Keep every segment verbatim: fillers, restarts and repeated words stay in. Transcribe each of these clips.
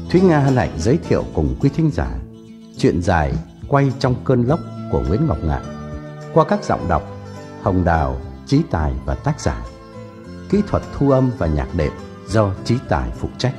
Thúy Nga hân hạnh giới thiệu cùng quý thính giả chuyện dài Quay trong cơn lốc của Nguyễn Ngọc Ngạn qua các giọng đọc Hồng Đào, Chí Tài và tác giả. Kỹ thuật thu âm và nhạc đệm do Chí Tài phụ trách.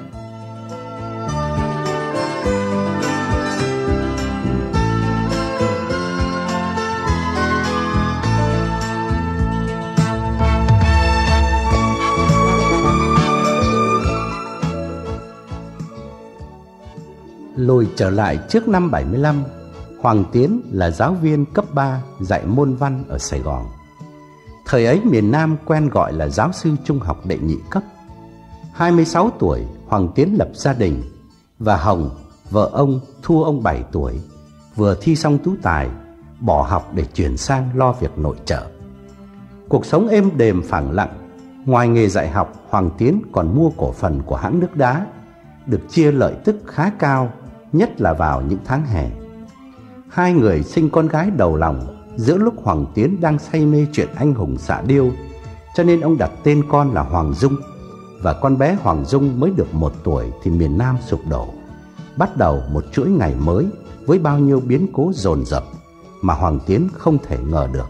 Lùi trở lại trước năm bảy mươi lăm, Hoàng Tiến là giáo viên cấp ba dạy môn văn ở Sài Gòn. Thời ấy miền Nam quen gọi là giáo sư trung học đệ nhị cấp. hai mươi sáu tuổi, Hoàng Tiến lập gia đình, và Hồng, vợ ông, thua ông bảy tuổi, vừa thi xong tú tài, bỏ học để chuyển sang lo việc nội trợ. Cuộc sống êm đềm phẳng lặng. Ngoài nghề dạy học, Hoàng Tiến còn mua cổ phần của hãng nước đá, được chia lợi tức khá cao, nhất là vào những tháng hè. Hai người sinh con gái đầu lòng giữa lúc Hoàng Tiến đang say mê chuyện anh hùng xạ điêu, cho nên ông đặt tên con là Hoàng Dung. Và con bé Hoàng Dung mới được một tuổi thì miền Nam sụp đổ, bắt đầu một chuỗi ngày mới với bao nhiêu biến cố dồn dập mà Hoàng Tiến không thể ngờ được.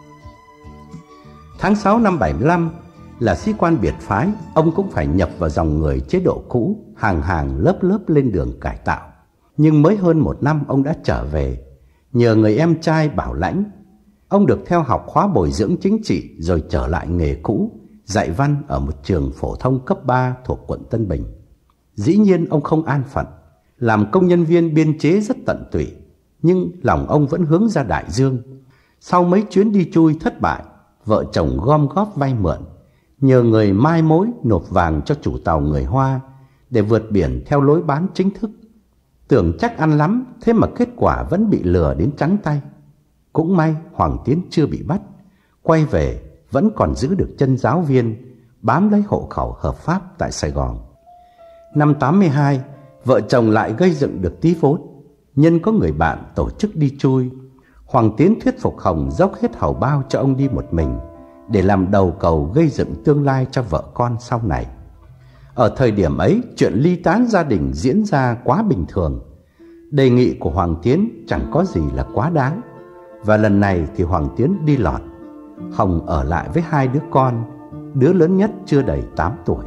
Tháng sáu năm bảy mươi lăm, là sĩ quan biệt phái, ông cũng phải nhập vào dòng người chế độ cũ, hàng hàng lớp lớp lên đường cải tạo. Nhưng mới hơn một năm ông đã trở về, nhờ người em trai bảo lãnh. Ông được theo học khóa bồi dưỡng chính trị rồi trở lại nghề cũ, dạy văn ở một trường phổ thông cấp ba thuộc quận Tân Bình. Dĩ nhiên ông không an phận, làm công nhân viên biên chế rất tận tụy, nhưng lòng ông vẫn hướng ra đại dương. Sau mấy chuyến đi chui thất bại, vợ chồng gom góp vay mượn, nhờ người mai mối nộp vàng cho chủ tàu người Hoa để vượt biển theo lối bán chính thức. Tưởng chắc ăn lắm, thế mà kết quả vẫn bị lừa đến trắng tay. Cũng may Hoàng Tiến chưa bị bắt, quay về vẫn còn giữ được chân giáo viên, bám lấy hộ khẩu hợp pháp tại Sài Gòn. Năm tám mươi hai, vợ chồng lại gây dựng được tí vốn. Nhân có người bạn tổ chức đi chui, Hoàng Tiến thuyết phục Hồng dốc hết hầu bao cho ông đi một mình, để làm đầu cầu gây dựng tương lai cho vợ con sau này. Ở thời điểm ấy, chuyện ly tán gia đình diễn ra quá bình thường. Đề nghị của Hoàng Tiến chẳng có gì là quá đáng. Và lần này thì Hoàng Tiến đi lọt. Hồng ở lại với hai đứa con, đứa lớn nhất chưa đầy tám tuổi.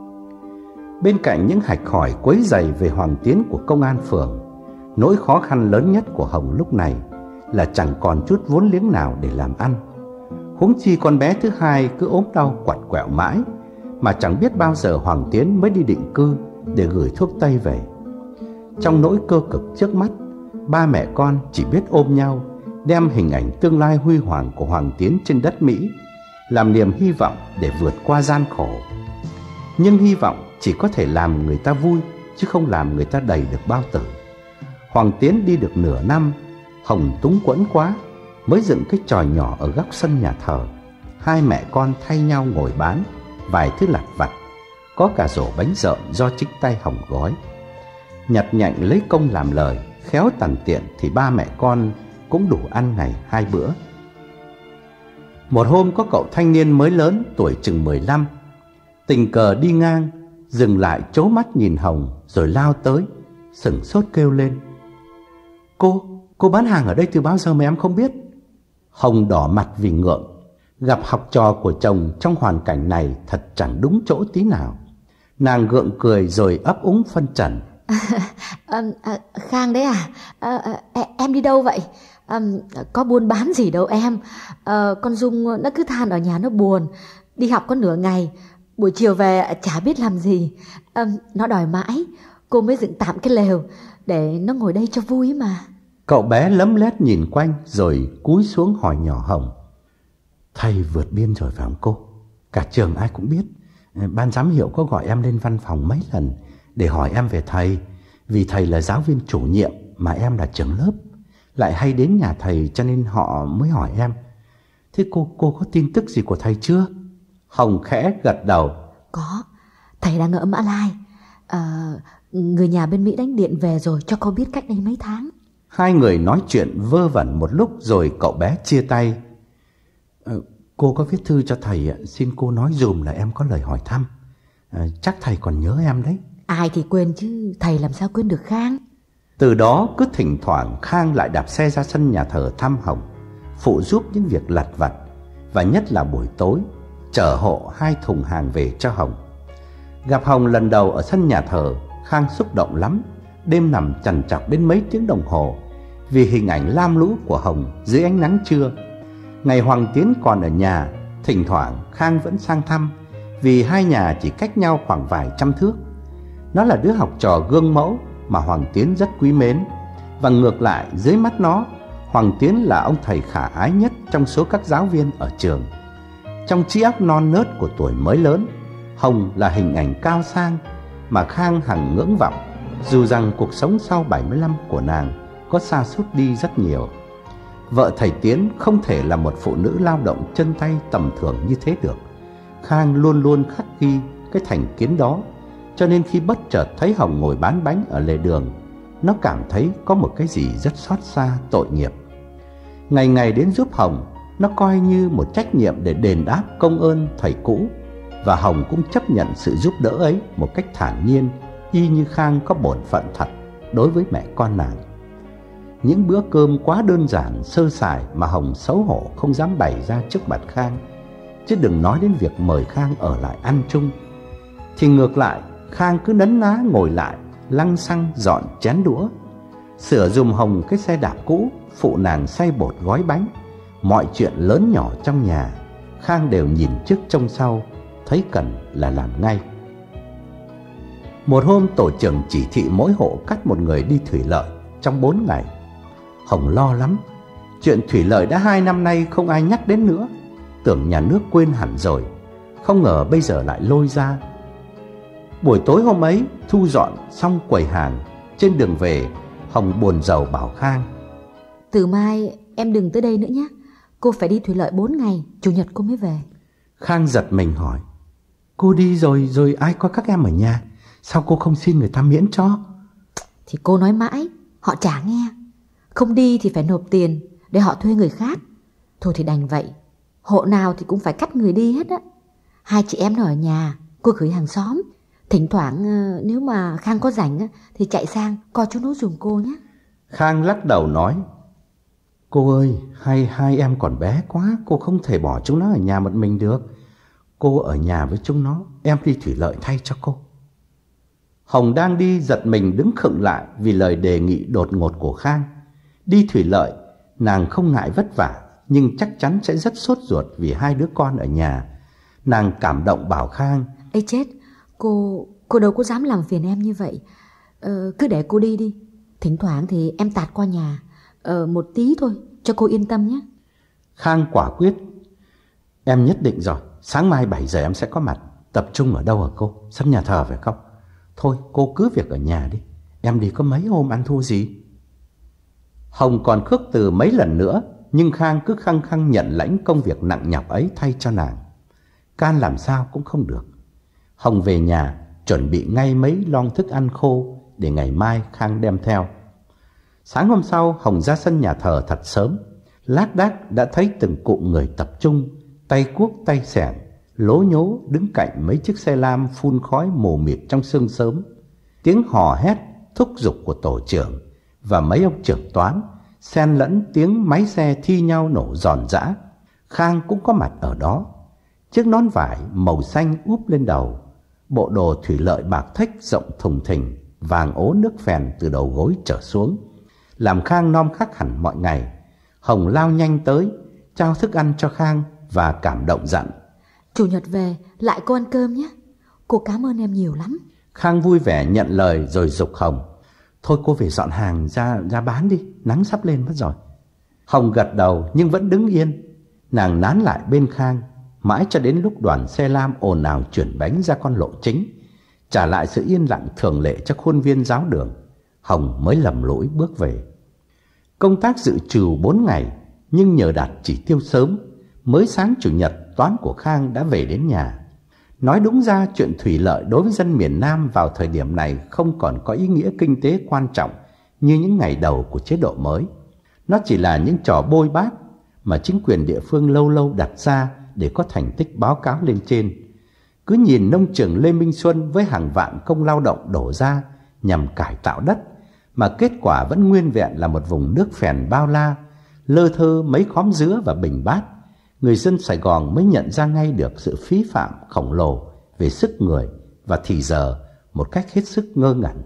Bên cạnh những hạch hỏi quấy rầy về Hoàng Tiến của công an phường, nỗi khó khăn lớn nhất của Hồng lúc này là chẳng còn chút vốn liếng nào để làm ăn. Huống chi con bé thứ hai cứ ốm đau quặt quẹo mãi, mà chẳng biết bao giờ Hoàng Tiến mới đi định cư để gửi thuốc tây về. Trong nỗi cơ cực trước mắt, ba mẹ con chỉ biết ôm nhau, đem hình ảnh tương lai huy hoàng của Hoàng Tiến trên đất Mỹ làm niềm hy vọng để vượt qua gian khổ. Nhưng hy vọng chỉ có thể làm người ta vui, chứ không làm người ta đầy được bao tử. Hoàng Tiến đi được nửa năm, Hồng túng quẫn quá, mới dựng cái chòi nhỏ ở góc sân nhà thờ. Hai mẹ con thay nhau ngồi bán vài thứ lặt vặt, có cả rổ bánh rợn do chính tay Hồng gói. Nhặt nhạnh lấy công làm lời, khéo tằn tiện thì ba mẹ con cũng đủ ăn ngày hai bữa. Một hôm có cậu thanh niên mới lớn, tuổi chừng mười lăm, tình cờ đi ngang, dừng lại trố mắt nhìn Hồng rồi lao tới, sửng sốt kêu lên: Cô, cô bán hàng ở đây từ bao giờ mà em không biết? Hồng đỏ mặt vì ngượng. Gặp học trò của chồng trong hoàn cảnh này thật chẳng đúng chỗ tí nào. Nàng gượng cười rồi ấp úng phân trần: à, à, à, Khang đấy à? À, à em đi đâu vậy? À, có buôn bán gì đâu em. à, Con Dung nó cứ than ở nhà nó buồn, đi học có nửa ngày, buổi chiều về chả biết làm gì. à, Nó đòi mãi, cô mới dựng tạm cái lều để nó ngồi đây cho vui mà. Cậu bé lấm lét nhìn quanh rồi cúi xuống hỏi nhỏ Hồng: Thầy vượt biên rồi phải không cô? Cả trường ai cũng biết. Ban giám hiệu có gọi em lên văn phòng mấy lần để hỏi em về thầy, vì thầy là giáo viên chủ nhiệm mà em là trưởng lớp, lại hay đến nhà thầy cho nên họ mới hỏi em. Thế cô cô có tin tức gì của thầy chưa? Hồng khẽ gật đầu: Có, thầy đang ở Mã Lai. à, Người nhà bên Mỹ đánh điện về rồi, cho cô biết cách đây mấy tháng. Hai người nói chuyện vơ vẩn một lúc rồi cậu bé chia tay. ờ, Cô có viết thư cho thầy, xin cô nói dùm là em có lời hỏi thăm. à, Chắc thầy còn nhớ em đấy. Ai thì quên chứ thầy làm sao quên được Khang. Từ đó cứ thỉnh thoảng Khang lại đạp xe ra sân nhà thờ thăm Hồng, phụ giúp những việc lặt vặt, và nhất là buổi tối chở hộ hai thùng hàng về cho Hồng. Gặp Hồng lần đầu ở sân nhà thờ, Khang xúc động lắm, đêm nằm trằn trọc đến mấy tiếng đồng hồ vì hình ảnh lam lũ của Hồng dưới ánh nắng trưa. Ngày Hoàng Tiến còn ở nhà, thỉnh thoảng Khang vẫn sang thăm, vì hai nhà chỉ cách nhau khoảng vài trăm thước. Nó là đứa học trò gương mẫu mà Hoàng Tiến rất quý mến, và ngược lại dưới mắt nó, Hoàng Tiến là ông thầy khả ái nhất trong số các giáo viên ở trường. Trong trí óc non nớt của tuổi mới lớn, Hồng là hình ảnh cao sang mà Khang hằng ngưỡng vọng, dù rằng cuộc sống sau bảy mươi lăm của nàng có sa sút đi rất nhiều. Vợ thầy Tiến không thể là một phụ nữ lao động chân tay tầm thường như thế được. Khang luôn luôn khắc ghi cái thành kiến đó, cho nên khi bất chợt thấy Hồng ngồi bán bánh ở lề đường, nó cảm thấy có một cái gì rất xót xa, tội nghiệp. Ngày ngày đến giúp Hồng, nó coi như một trách nhiệm để đền đáp công ơn thầy cũ, và Hồng cũng chấp nhận sự giúp đỡ ấy một cách thản nhiên, y như Khang có bổn phận thật đối với mẹ con nàng. Những bữa cơm quá đơn giản, sơ sài mà Hồng xấu hổ không dám bày ra trước mặt Khang, chứ đừng nói đến việc mời Khang ở lại ăn chung. Thì ngược lại, Khang cứ nấn ná ngồi lại, lăng xăng dọn chén đũa, sửa giùm Hồng cái xe đạp cũ, phụ nàng xay bột gói bánh. Mọi chuyện lớn nhỏ trong nhà, Khang đều nhìn trước trông sau, thấy cần là làm ngay. Một hôm tổ trưởng chỉ thị mỗi hộ cắt một người đi thủy lợi trong bốn ngày. Hồng lo lắm, chuyện thủy lợi đã hai năm nay không ai nhắc đến nữa, tưởng nhà nước quên hẳn rồi, không ngờ bây giờ lại lôi ra. Buổi tối hôm ấy, thu dọn xong quầy hàng, trên đường về, Hồng buồn rầu bảo Khang: Từ mai em đừng tới đây nữa nhé, cô phải đi thủy lợi bốn ngày, chủ nhật cô mới về. Khang giật mình hỏi: Cô đi rồi, rồi ai có các em ở nhà? Sao cô không xin người ta miễn cho? Thì cô nói mãi, họ chả nghe. Không đi thì phải nộp tiền để họ thuê người khác. Thôi thì đành vậy, hộ nào thì cũng phải cắt người đi hết á. Hai chị em nó ở nhà, cô gửi hàng xóm. Thỉnh thoảng nếu mà Khang có rảnh thì chạy sang coi chú nó giùm cô nhé. Khang lắc đầu nói: Cô ơi, hai, hai em còn bé quá, cô không thể bỏ chúng nó ở nhà một mình được. Cô ở nhà với chúng nó, em đi thủy lợi thay cho cô. Hồng đang đi giật mình đứng khựng lại vì lời đề nghị đột ngột của Khang. Đi thủy lợi, nàng không ngại vất vả, nhưng chắc chắn sẽ rất sốt ruột vì hai đứa con ở nhà. Nàng cảm động bảo Khang: Ê chết, cô cô đâu có dám làm phiền em như vậy. ờ, Cứ để cô đi đi. Thỉnh thoảng thì em tạt qua nhà ờ, một tí thôi, cho cô yên tâm nhé. Khang quả quyết: Em nhất định rồi, sáng mai bảy giờ em sẽ có mặt. Tập trung ở đâu hả cô? Sân nhà thờ phải không? Thôi cô cứ việc ở nhà đi, em đi có mấy hôm ăn thua gì. Hồng còn khước từ mấy lần nữa, nhưng Khang cứ khăng khăng nhận lãnh công việc nặng nhọc ấy thay cho nàng. Can làm sao cũng không được. Hồng về nhà chuẩn bị ngay mấy lon thức ăn khô để ngày mai Khang đem theo. Sáng hôm sau, Hồng ra sân nhà thờ thật sớm. Lác đác đã thấy từng cụm người tập trung, tay cuốc tay xẻng, lố nhố đứng cạnh mấy chiếc xe lam phun khói mù mịt trong sương sớm. Tiếng hò hét thúc giục của tổ trưởng và mấy ông trưởng toán xen lẫn tiếng máy xe thi nhau nổ giòn giã. Khang cũng có mặt ở đó. Chiếc nón vải màu xanh úp lên đầu, bộ đồ thủy lợi bạc thách rộng thùng thình, vàng ố nước phèn từ đầu gối trở xuống, làm Khang nom khắc hẳn mọi ngày. Hồng lao nhanh tới, trao thức ăn cho Khang và cảm động dặn: Chủ nhật về lại cô ăn cơm nhé. Cô cảm ơn em nhiều lắm. Khang vui vẻ nhận lời rồi giục Hồng: Thôi cô về dọn hàng ra ra bán đi, nắng sắp lên mất rồi. Hồng gật đầu nhưng vẫn đứng yên. Nàng nán lại bên Khang mãi cho đến lúc đoàn xe lam ồn ào chuyển bánh ra con lộ chính, trả lại sự yên lặng thường lệ cho khuôn viên giáo đường. Hồng mới lầm lũi bước về. Công tác dự trù bốn ngày, nhưng nhờ đạt chỉ tiêu sớm, mới sáng chủ nhật toán của Khang đã về đến nhà. Nói đúng ra, chuyện thủy lợi đối với dân miền Nam vào thời điểm này không còn có ý nghĩa kinh tế quan trọng như những ngày đầu của chế độ mới. Nó chỉ là những trò bôi bát mà chính quyền địa phương lâu lâu đặt ra để có thành tích báo cáo lên trên. Cứ nhìn nông trường Lê Minh Xuân với hàng vạn công lao động đổ ra nhằm cải tạo đất, mà kết quả vẫn nguyên vẹn là một vùng nước phèn bao la, lơ thơ mấy khóm dứa và bình bát, người dân Sài Gòn mới nhận ra ngay được sự phí phạm khổng lồ về sức người và thì giờ một cách hết sức ngơ ngẩn.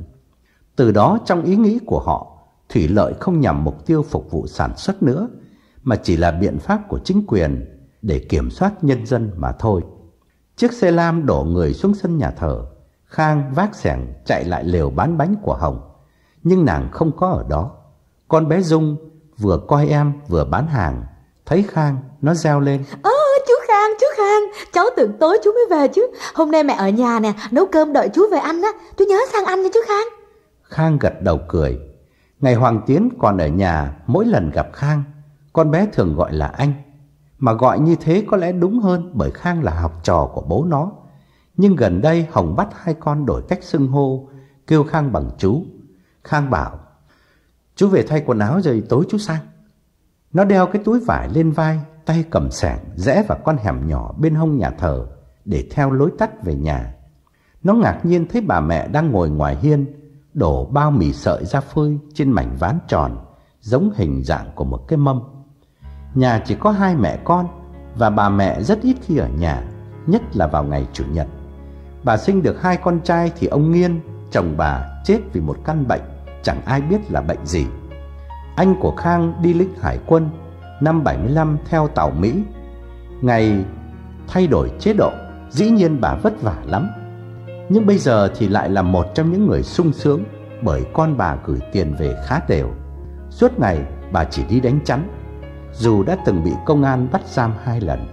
Từ đó trong ý nghĩ của họ, thủy lợi không nhằm mục tiêu phục vụ sản xuất nữa, mà chỉ là biện pháp của chính quyền để kiểm soát nhân dân mà thôi. Chiếc xe lam đổ người xuống sân nhà thờ, Khang vác xẻng chạy lại lều bán bánh của Hồng. Nhưng nàng không có ở đó. Con bé Dung vừa coi em vừa bán hàng, thấy Khang nó reo lên: Ơ chú Khang, chú Khang, cháu tưởng tối chú mới về chứ. Hôm nay mẹ ở nhà nè, nấu cơm đợi chú về ăn á. Chú nhớ sang ăn nha chú Khang. Khang gật đầu cười. Ngày Hoàng Tiến còn ở nhà, mỗi lần gặp Khang, con bé thường gọi là anh. Mà gọi như thế có lẽ đúng hơn, bởi Khang là học trò của bố nó. Nhưng gần đây Hồng bắt hai con đổi cách xưng hô, kêu Khang bằng chú. Khang bảo: chú về thay quần áo rồi tối chú sang. Nó đeo cái túi vải lên vai, tay cầm xẻng rẽ vào con hẻm nhỏ bên hông nhà thờ để theo lối tắt về nhà. Nó ngạc nhiên thấy bà mẹ đang ngồi ngoài hiên, đổ bao mì sợi ra phơi trên mảnh ván tròn giống hình dạng của một cái mâm. Nhà chỉ có hai mẹ con, và bà mẹ rất ít khi ở nhà, nhất là vào ngày chủ nhật. Bà sinh được hai con trai thì ông Nghiên, chồng bà, chết vì một căn bệnh chẳng ai biết là bệnh gì. Anh của Khang đi lính hải quân năm bảy mươi lăm theo tàu Mỹ. Ngày thay đổi chế độ, dĩ nhiên bà vất vả lắm. Nhưng bây giờ thì lại là một trong những người sung sướng, bởi con bà gửi tiền về khá đều. Suốt ngày bà chỉ đi đánh chắn, dù đã từng bị công an bắt giam hai lần.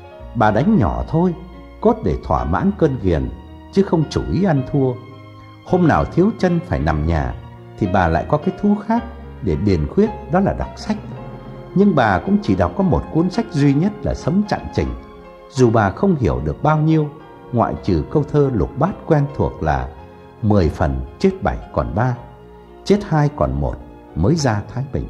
Bà đánh nhỏ thôi, cốt để thỏa mãn cơn ghiền, chứ không chủ ý ăn thua. Hôm nào thiếu chân phải nằm nhà thì bà lại có cái thú khác để điền khuyết, đó là đọc sách. Nhưng bà cũng chỉ đọc có một cuốn sách duy nhất là Sống Chặng Trình. Dù bà không hiểu được bao nhiêu, ngoại trừ câu thơ lục bát quen thuộc là mười phần chết bảy còn ba, chết hai còn một mới ra thái bình.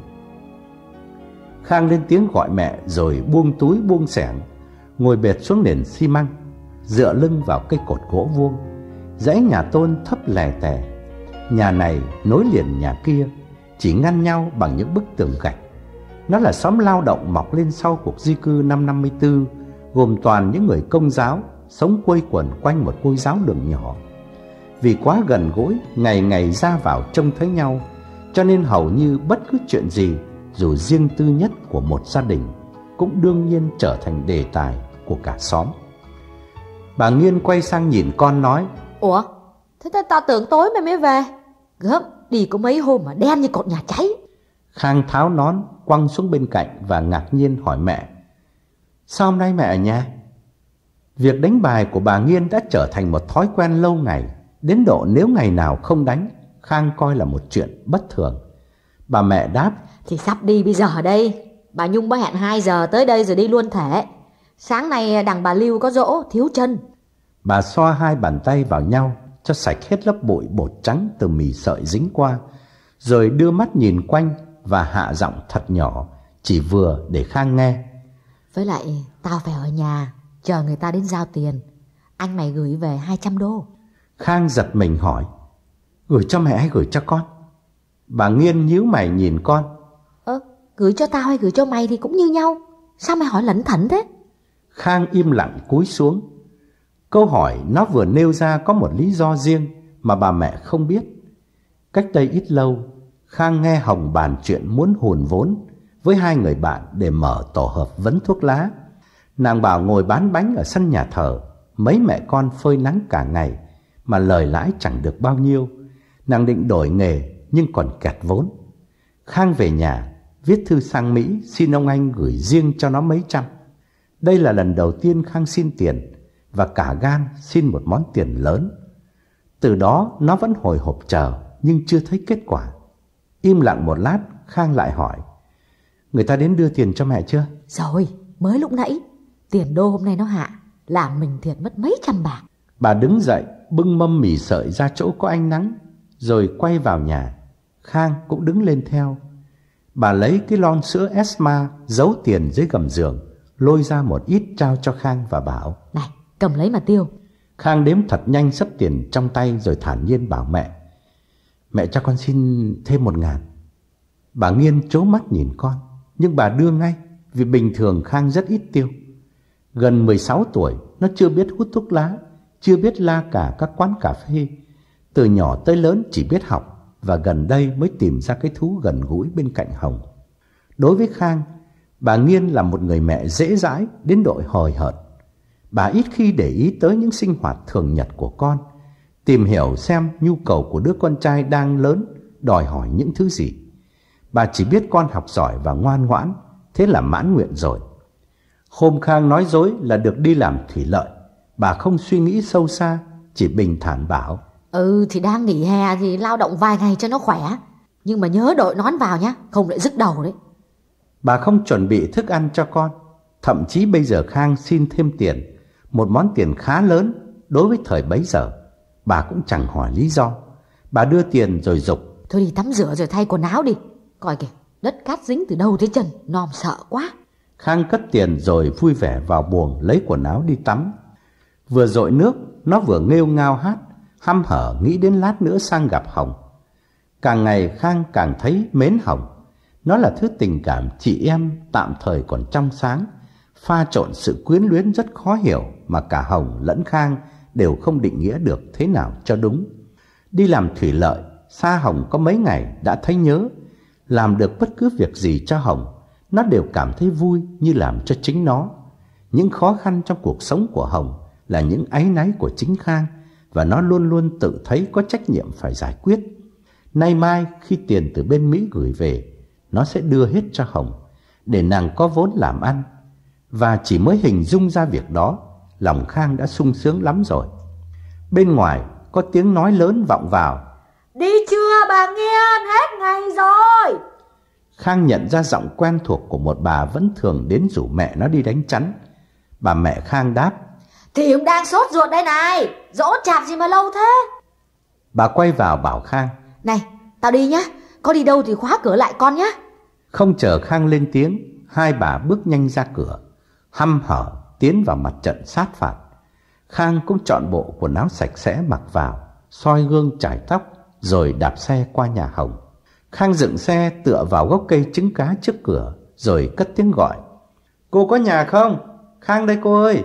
Khang lên tiếng gọi mẹ rồi buông túi buông xẻng, ngồi bệt xuống nền xi măng, dựa lưng vào cây cột gỗ vuông. Dãy nhà tôn thấp lè tè, nhà này nối liền nhà kia, chỉ ngăn nhau bằng những bức tường gạch. Nó là xóm lao động mọc lên sau cuộc di cư năm năm mươi tư, gồm toàn những người Công giáo sống quây quần quanh một ngôi giáo đường nhỏ. Vì quá gần gũi, ngày ngày ra vào trông thấy nhau, cho nên hầu như bất cứ chuyện gì, dù riêng tư nhất của một gia đình, cũng đương nhiên trở thành đề tài của cả xóm. Bà Nghiên quay sang nhìn con nói: Ủa, thế tao tưởng tối mày mới về. Gớm, đi có mấy hôm mà đen như cột nhà cháy. Khang tháo nón quăng xuống bên cạnh và ngạc nhiên hỏi mẹ: Sao hôm nay mẹ ở nhà? Việc đánh bài của bà Nghiên đã trở thành một thói quen lâu ngày, đến độ nếu ngày nào không đánh, Khang coi là một chuyện bất thường. Bà mẹ đáp: Thì sắp đi bây giờ đây. Bà Nhung bà hẹn hai giờ tới đây rồi đi luôn thể. Sáng nay đằng bà Lưu có giỗ, thiếu chân. Bà xoa hai bàn tay vào nhau cho sạch hết lớp bụi bột trắng từ mì sợi dính qua, rồi đưa mắt nhìn quanh và hạ giọng thật nhỏ, chỉ vừa để Khang nghe: Với lại tao phải ở nhà chờ người ta đến giao tiền. Anh mày gửi về hai trăm đô. Khang giật mình hỏi: Gửi cho mẹ hay gửi cho con? Bà Nghiên nhíu mày nhìn con: Ơ, gửi cho tao hay gửi cho mày thì cũng như nhau. Sao mày hỏi lẩn thẩn thế? Khang im lặng cúi xuống. Câu hỏi nó vừa nêu ra có một lý do riêng mà bà mẹ không biết. Cách đây ít lâu, Khang nghe Hồng bàn chuyện muốn hùn vốn với hai người bạn để mở tổ hợp vấn thuốc lá. Nàng bảo ngồi bán bánh ở sân nhà thờ, mấy mẹ con phơi nắng cả ngày mà lời lãi chẳng được bao nhiêu. Nàng định đổi nghề nhưng còn kẹt vốn. Khang về nhà viết thư sang Mỹ xin ông anh gửi riêng cho nó mấy trăm. Đây là lần đầu tiên Khang xin tiền, và cả gan xin một món tiền lớn. Từ đó nó vẫn hồi hộp chờ nhưng chưa thấy kết quả. Im lặng một lát, Khang lại hỏi: Người ta đến đưa tiền cho mẹ chưa? Rồi, mới lúc nãy. Tiền đô hôm nay nó hạ, làm mình thiệt mất mấy trăm bạc. Bà đứng dậy bưng mâm mì sợi ra chỗ có ánh nắng, rồi quay vào nhà. Khang cũng đứng lên theo. Bà lấy cái lon sữa Esma giấu tiền dưới gầm giường, lôi ra một ít trao cho Khang và bảo: Này, cầm lấy mà tiêu. Khang đếm thật nhanh sấp tiền trong tay rồi thản nhiên bảo mẹ: "Mẹ cho con xin thêm một ngàn." Bà Nghiên trố mắt nhìn con, nhưng bà đưa ngay, vì bình thường Khang rất ít tiêu. Gần mười sáu tuổi, nó chưa biết hút thuốc lá, chưa biết la cà các quán cà phê. Từ nhỏ tới lớn chỉ biết học, và gần đây mới tìm ra cái thú gần gũi bên cạnh Hồng. Đối với Khang, bà Nghiên là một người mẹ dễ dãi đến độ hời hợt. Bà ít khi để ý tới những sinh hoạt thường nhật của con, tìm hiểu xem nhu cầu của đứa con trai đang lớn đòi hỏi những thứ gì. Bà chỉ biết con học giỏi và ngoan ngoãn, thế là mãn nguyện rồi. Hôm Khang nói dối là được đi làm thủy lợi, bà không suy nghĩ sâu xa, chỉ bình thản bảo: Ừ thì đang nghỉ hè thì lao động vài ngày cho nó khỏe, nhưng mà nhớ đội nón vào nhá, không lại rứt đầu đấy. Bà không chuẩn bị thức ăn cho con. Thậm chí bây giờ Khang xin thêm tiền, một món tiền khá lớn đối với thời bấy giờ, bà cũng chẳng hỏi lý do. Bà đưa tiền rồi giục: Thôi đi tắm rửa rồi thay quần áo đi. Coi kìa, đất cát dính từ đầu tới chân, Nom sợ quá. Khang cất tiền rồi vui vẻ vào buồng lấy quần áo đi tắm. Vừa dội nước, nó vừa nghêu ngao hát, hăm hở nghĩ đến lát nữa sang gặp Hồng. Càng ngày Khang càng thấy mến Hồng. Nó là thứ tình cảm chị em tạm thời còn trong sáng, pha trộn sự quyến luyến rất khó hiểu mà cả Hồng lẫn Khang đều không định nghĩa được thế nào cho đúng. Đi làm thủy lợi, xa Hồng có mấy ngày đã thấy nhớ. Làm được bất cứ việc gì cho Hồng, nó đều cảm thấy vui như làm cho chính nó. Những khó khăn trong cuộc sống của Hồng là những áy náy của chính Khang, và nó luôn luôn tự thấy có trách nhiệm phải giải quyết. Nay mai khi tiền từ bên Mỹ gửi về, nó sẽ đưa hết cho Hồng, để nàng có vốn làm ăn. Và chỉ mới hình dung ra việc đó, lòng Khang đã sung sướng lắm rồi. Bên ngoài có tiếng nói lớn vọng vào: Đi chưa bà Nghiên, hết ngày rồi. Khang nhận ra giọng quen thuộc của một bà vẫn thường đến rủ mẹ nó đi đánh chắn. Bà mẹ Khang đáp: Thì cũng đang sốt ruột đây này, dỗ chạp gì mà lâu thế. Bà quay vào bảo Khang: Này, tao đi nhá, có đi đâu thì khóa cửa lại con nhá. Không chờ Khang lên tiếng, hai bà bước nhanh ra cửa, hăm hở tiến vào mặt trận sát phạt. Khang cũng chọn bộ quần áo sạch sẽ mặc vào, soi gương chải tóc, rồi đạp xe qua nhà Hồng. Khang dựng xe tựa vào gốc cây trứng cá trước cửa, rồi cất tiếng gọi: Cô có nhà không? Khang đây cô ơi.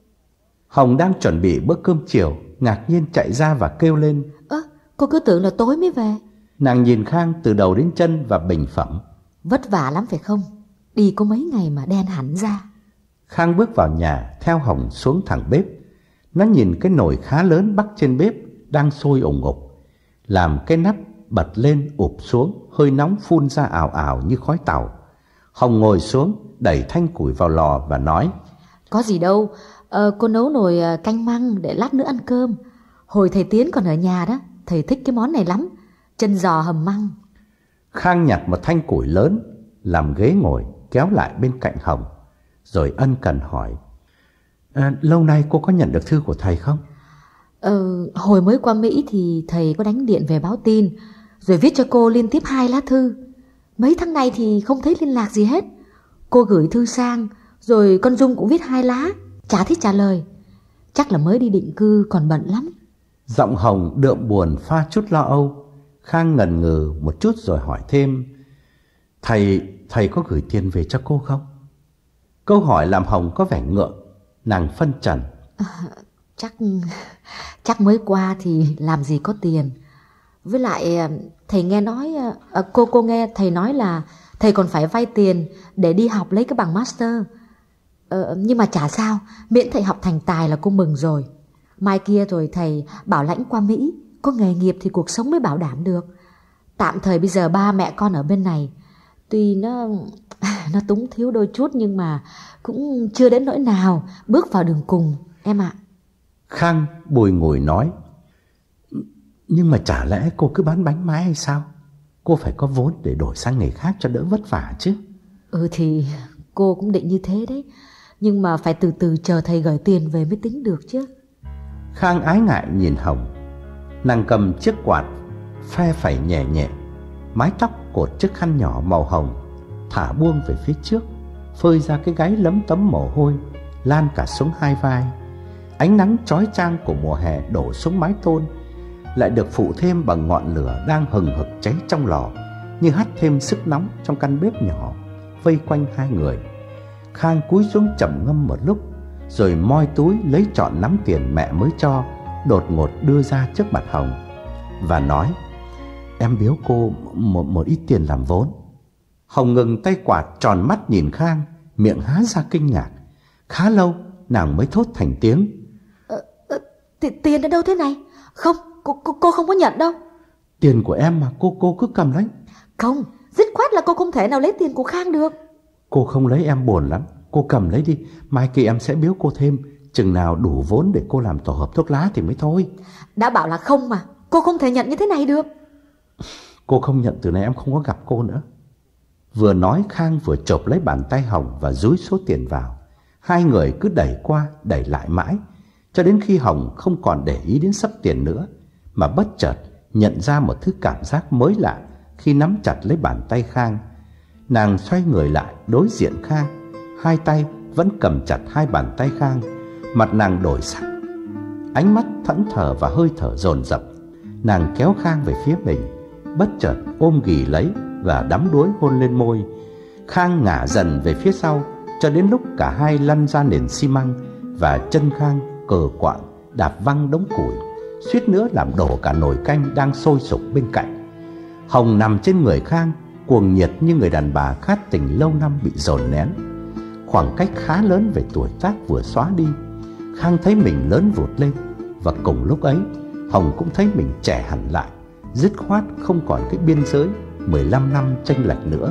Hồng đang chuẩn bị bữa cơm chiều, ngạc nhiên chạy ra và kêu lên: Ơ, cô cứ tưởng là tối mới về. Nàng nhìn Khang từ đầu đến chân và bình phẩm: Vất vả lắm phải không? Đi có mấy ngày mà đen hẳn ra. Khang bước vào nhà, theo Hồng xuống thẳng bếp. Nó nhìn cái nồi khá lớn bắc trên bếp đang sôi ủng ục, làm cái nắp bật lên ụp xuống, hơi nóng phun ra ào ào như khói tàu. Hồng ngồi xuống, đẩy thanh củi vào lò và nói: Có gì đâu, ờ, cô nấu nồi canh măng để lát nữa ăn cơm. Hồi thầy Tiến còn ở nhà đó, thầy thích cái món này lắm, chân giò hầm măng. Khang nhặt một thanh củi lớn, làm ghế ngồi, kéo lại bên cạnh Hồng, rồi ân cần hỏi: à, Lâu nay cô có nhận được thư của thầy không? Ờ, hồi mới qua Mỹ thì thầy có đánh điện về báo tin, rồi viết cho cô liên tiếp hai lá thư. Mấy tháng nay thì không thấy liên lạc gì hết. Cô gửi thư sang, rồi con Dung cũng viết hai lá, chả thích trả lời. Chắc là mới đi định cư còn bận lắm. Giọng Hồng đượm buồn pha chút lo âu. Khang ngần ngừ một chút rồi hỏi thêm: Thầy, thầy có gửi tiền về cho cô không? Câu hỏi làm Hồng có vẻ ngượng. Nàng phân trần: à, Chắc chắc mới qua thì làm gì có tiền. Với lại thầy nghe nói, à, cô cô nghe thầy nói là thầy còn phải vay tiền để đi học lấy cái bằng master. ờ, Nhưng mà chả sao, miễn thầy học thành tài là cô mừng rồi. Mai kia rồi thầy bảo lãnh qua Mỹ, có nghề nghiệp thì cuộc sống mới bảo đảm được. Tạm thời bây giờ ba mẹ con ở bên này, tuy nó nó túng thiếu đôi chút, nhưng mà cũng chưa đến nỗi nào bước vào đường cùng em ạ. Khang bùi ngùi nói: Nhưng mà chả lẽ cô cứ bán bánh mái hay sao? Cô phải có vốn để đổi sang nghề khác cho đỡ vất vả chứ. Ừ thì cô cũng định như thế đấy, nhưng mà phải từ từ chờ thầy gửi tiền về mới tính được chứ. Khang ái ngại nhìn Hồng. Nàng cầm chiếc quạt phe phẩy nhẹ nhẹ, mái tóc cột chiếc khăn nhỏ màu hồng thả buông về phía trước, phơi ra cái gáy lấm tấm mồ hôi lan cả xuống hai vai. Ánh nắng chói chang của mùa hè đổ xuống mái tôn, lại được phụ thêm bằng ngọn lửa đang hừng hực cháy trong lò, như hắt thêm sức nóng trong căn bếp nhỏ vây quanh hai người. Khang cúi xuống trầm ngâm một lúc, rồi moi túi lấy trọn nắm tiền mẹ mới cho, đột ngột đưa ra trước mặt Hồng và nói: "Em biếu cô một, một ít tiền làm vốn." Hồng ngừng tay quạt, tròn mắt nhìn Khang, miệng há ra kinh ngạc. Khá lâu nàng mới thốt thành tiếng: ờ, ờ, Tiền ở đâu thế này? Không, cô, cô, cô không có nhận đâu. Tiền của em mà, cô cô cứ cầm lấy. Không, dứt khoát là cô không thể nào lấy tiền của Khang được. Cô không lấy em buồn lắm, cô cầm lấy đi, mai kia em sẽ biếu cô thêm, chừng nào đủ vốn để cô làm tổ hợp thuốc lá thì mới thôi. Đã bảo là không mà, cô không thể nhận như thế này được. Cô không nhận, từ nay em không có gặp cô nữa. Vừa nói Khang vừa chộp lấy bàn tay Hồng và dúi số tiền vào. Hai người cứ đẩy qua đẩy lại mãi, cho đến khi Hồng không còn để ý đến xấp tiền nữa, mà bất chợt nhận ra một thứ cảm giác mới lạ khi nắm chặt lấy bàn tay Khang. Nàng xoay người lại đối diện Khang, hai tay vẫn cầm chặt hai bàn tay Khang. Mặt nàng đổi sắc, ánh mắt thẫn thờ và hơi thở dồn dập. Nàng kéo Khang về phía mình, bất chợt ôm ghì lấy và đắm đuối hôn lên môi. Khang ngả dần về phía sau, cho đến lúc cả hai lăn ra nền xi măng và chân Khang cờ quạng đạp văng đống củi, suýt nữa làm đổ cả nồi canh đang sôi sục bên cạnh. Hồng nằm trên người Khang, cuồng nhiệt như người đàn bà khát tình lâu năm bị dồn nén. Khoảng cách khá lớn về tuổi tác vừa xóa đi, Khang thấy mình lớn vụt lên, và cùng lúc ấy Hồng cũng thấy mình trẻ hẳn lại, dứt khoát không còn cái biên giới mười lăm năm chênh lệch nữa.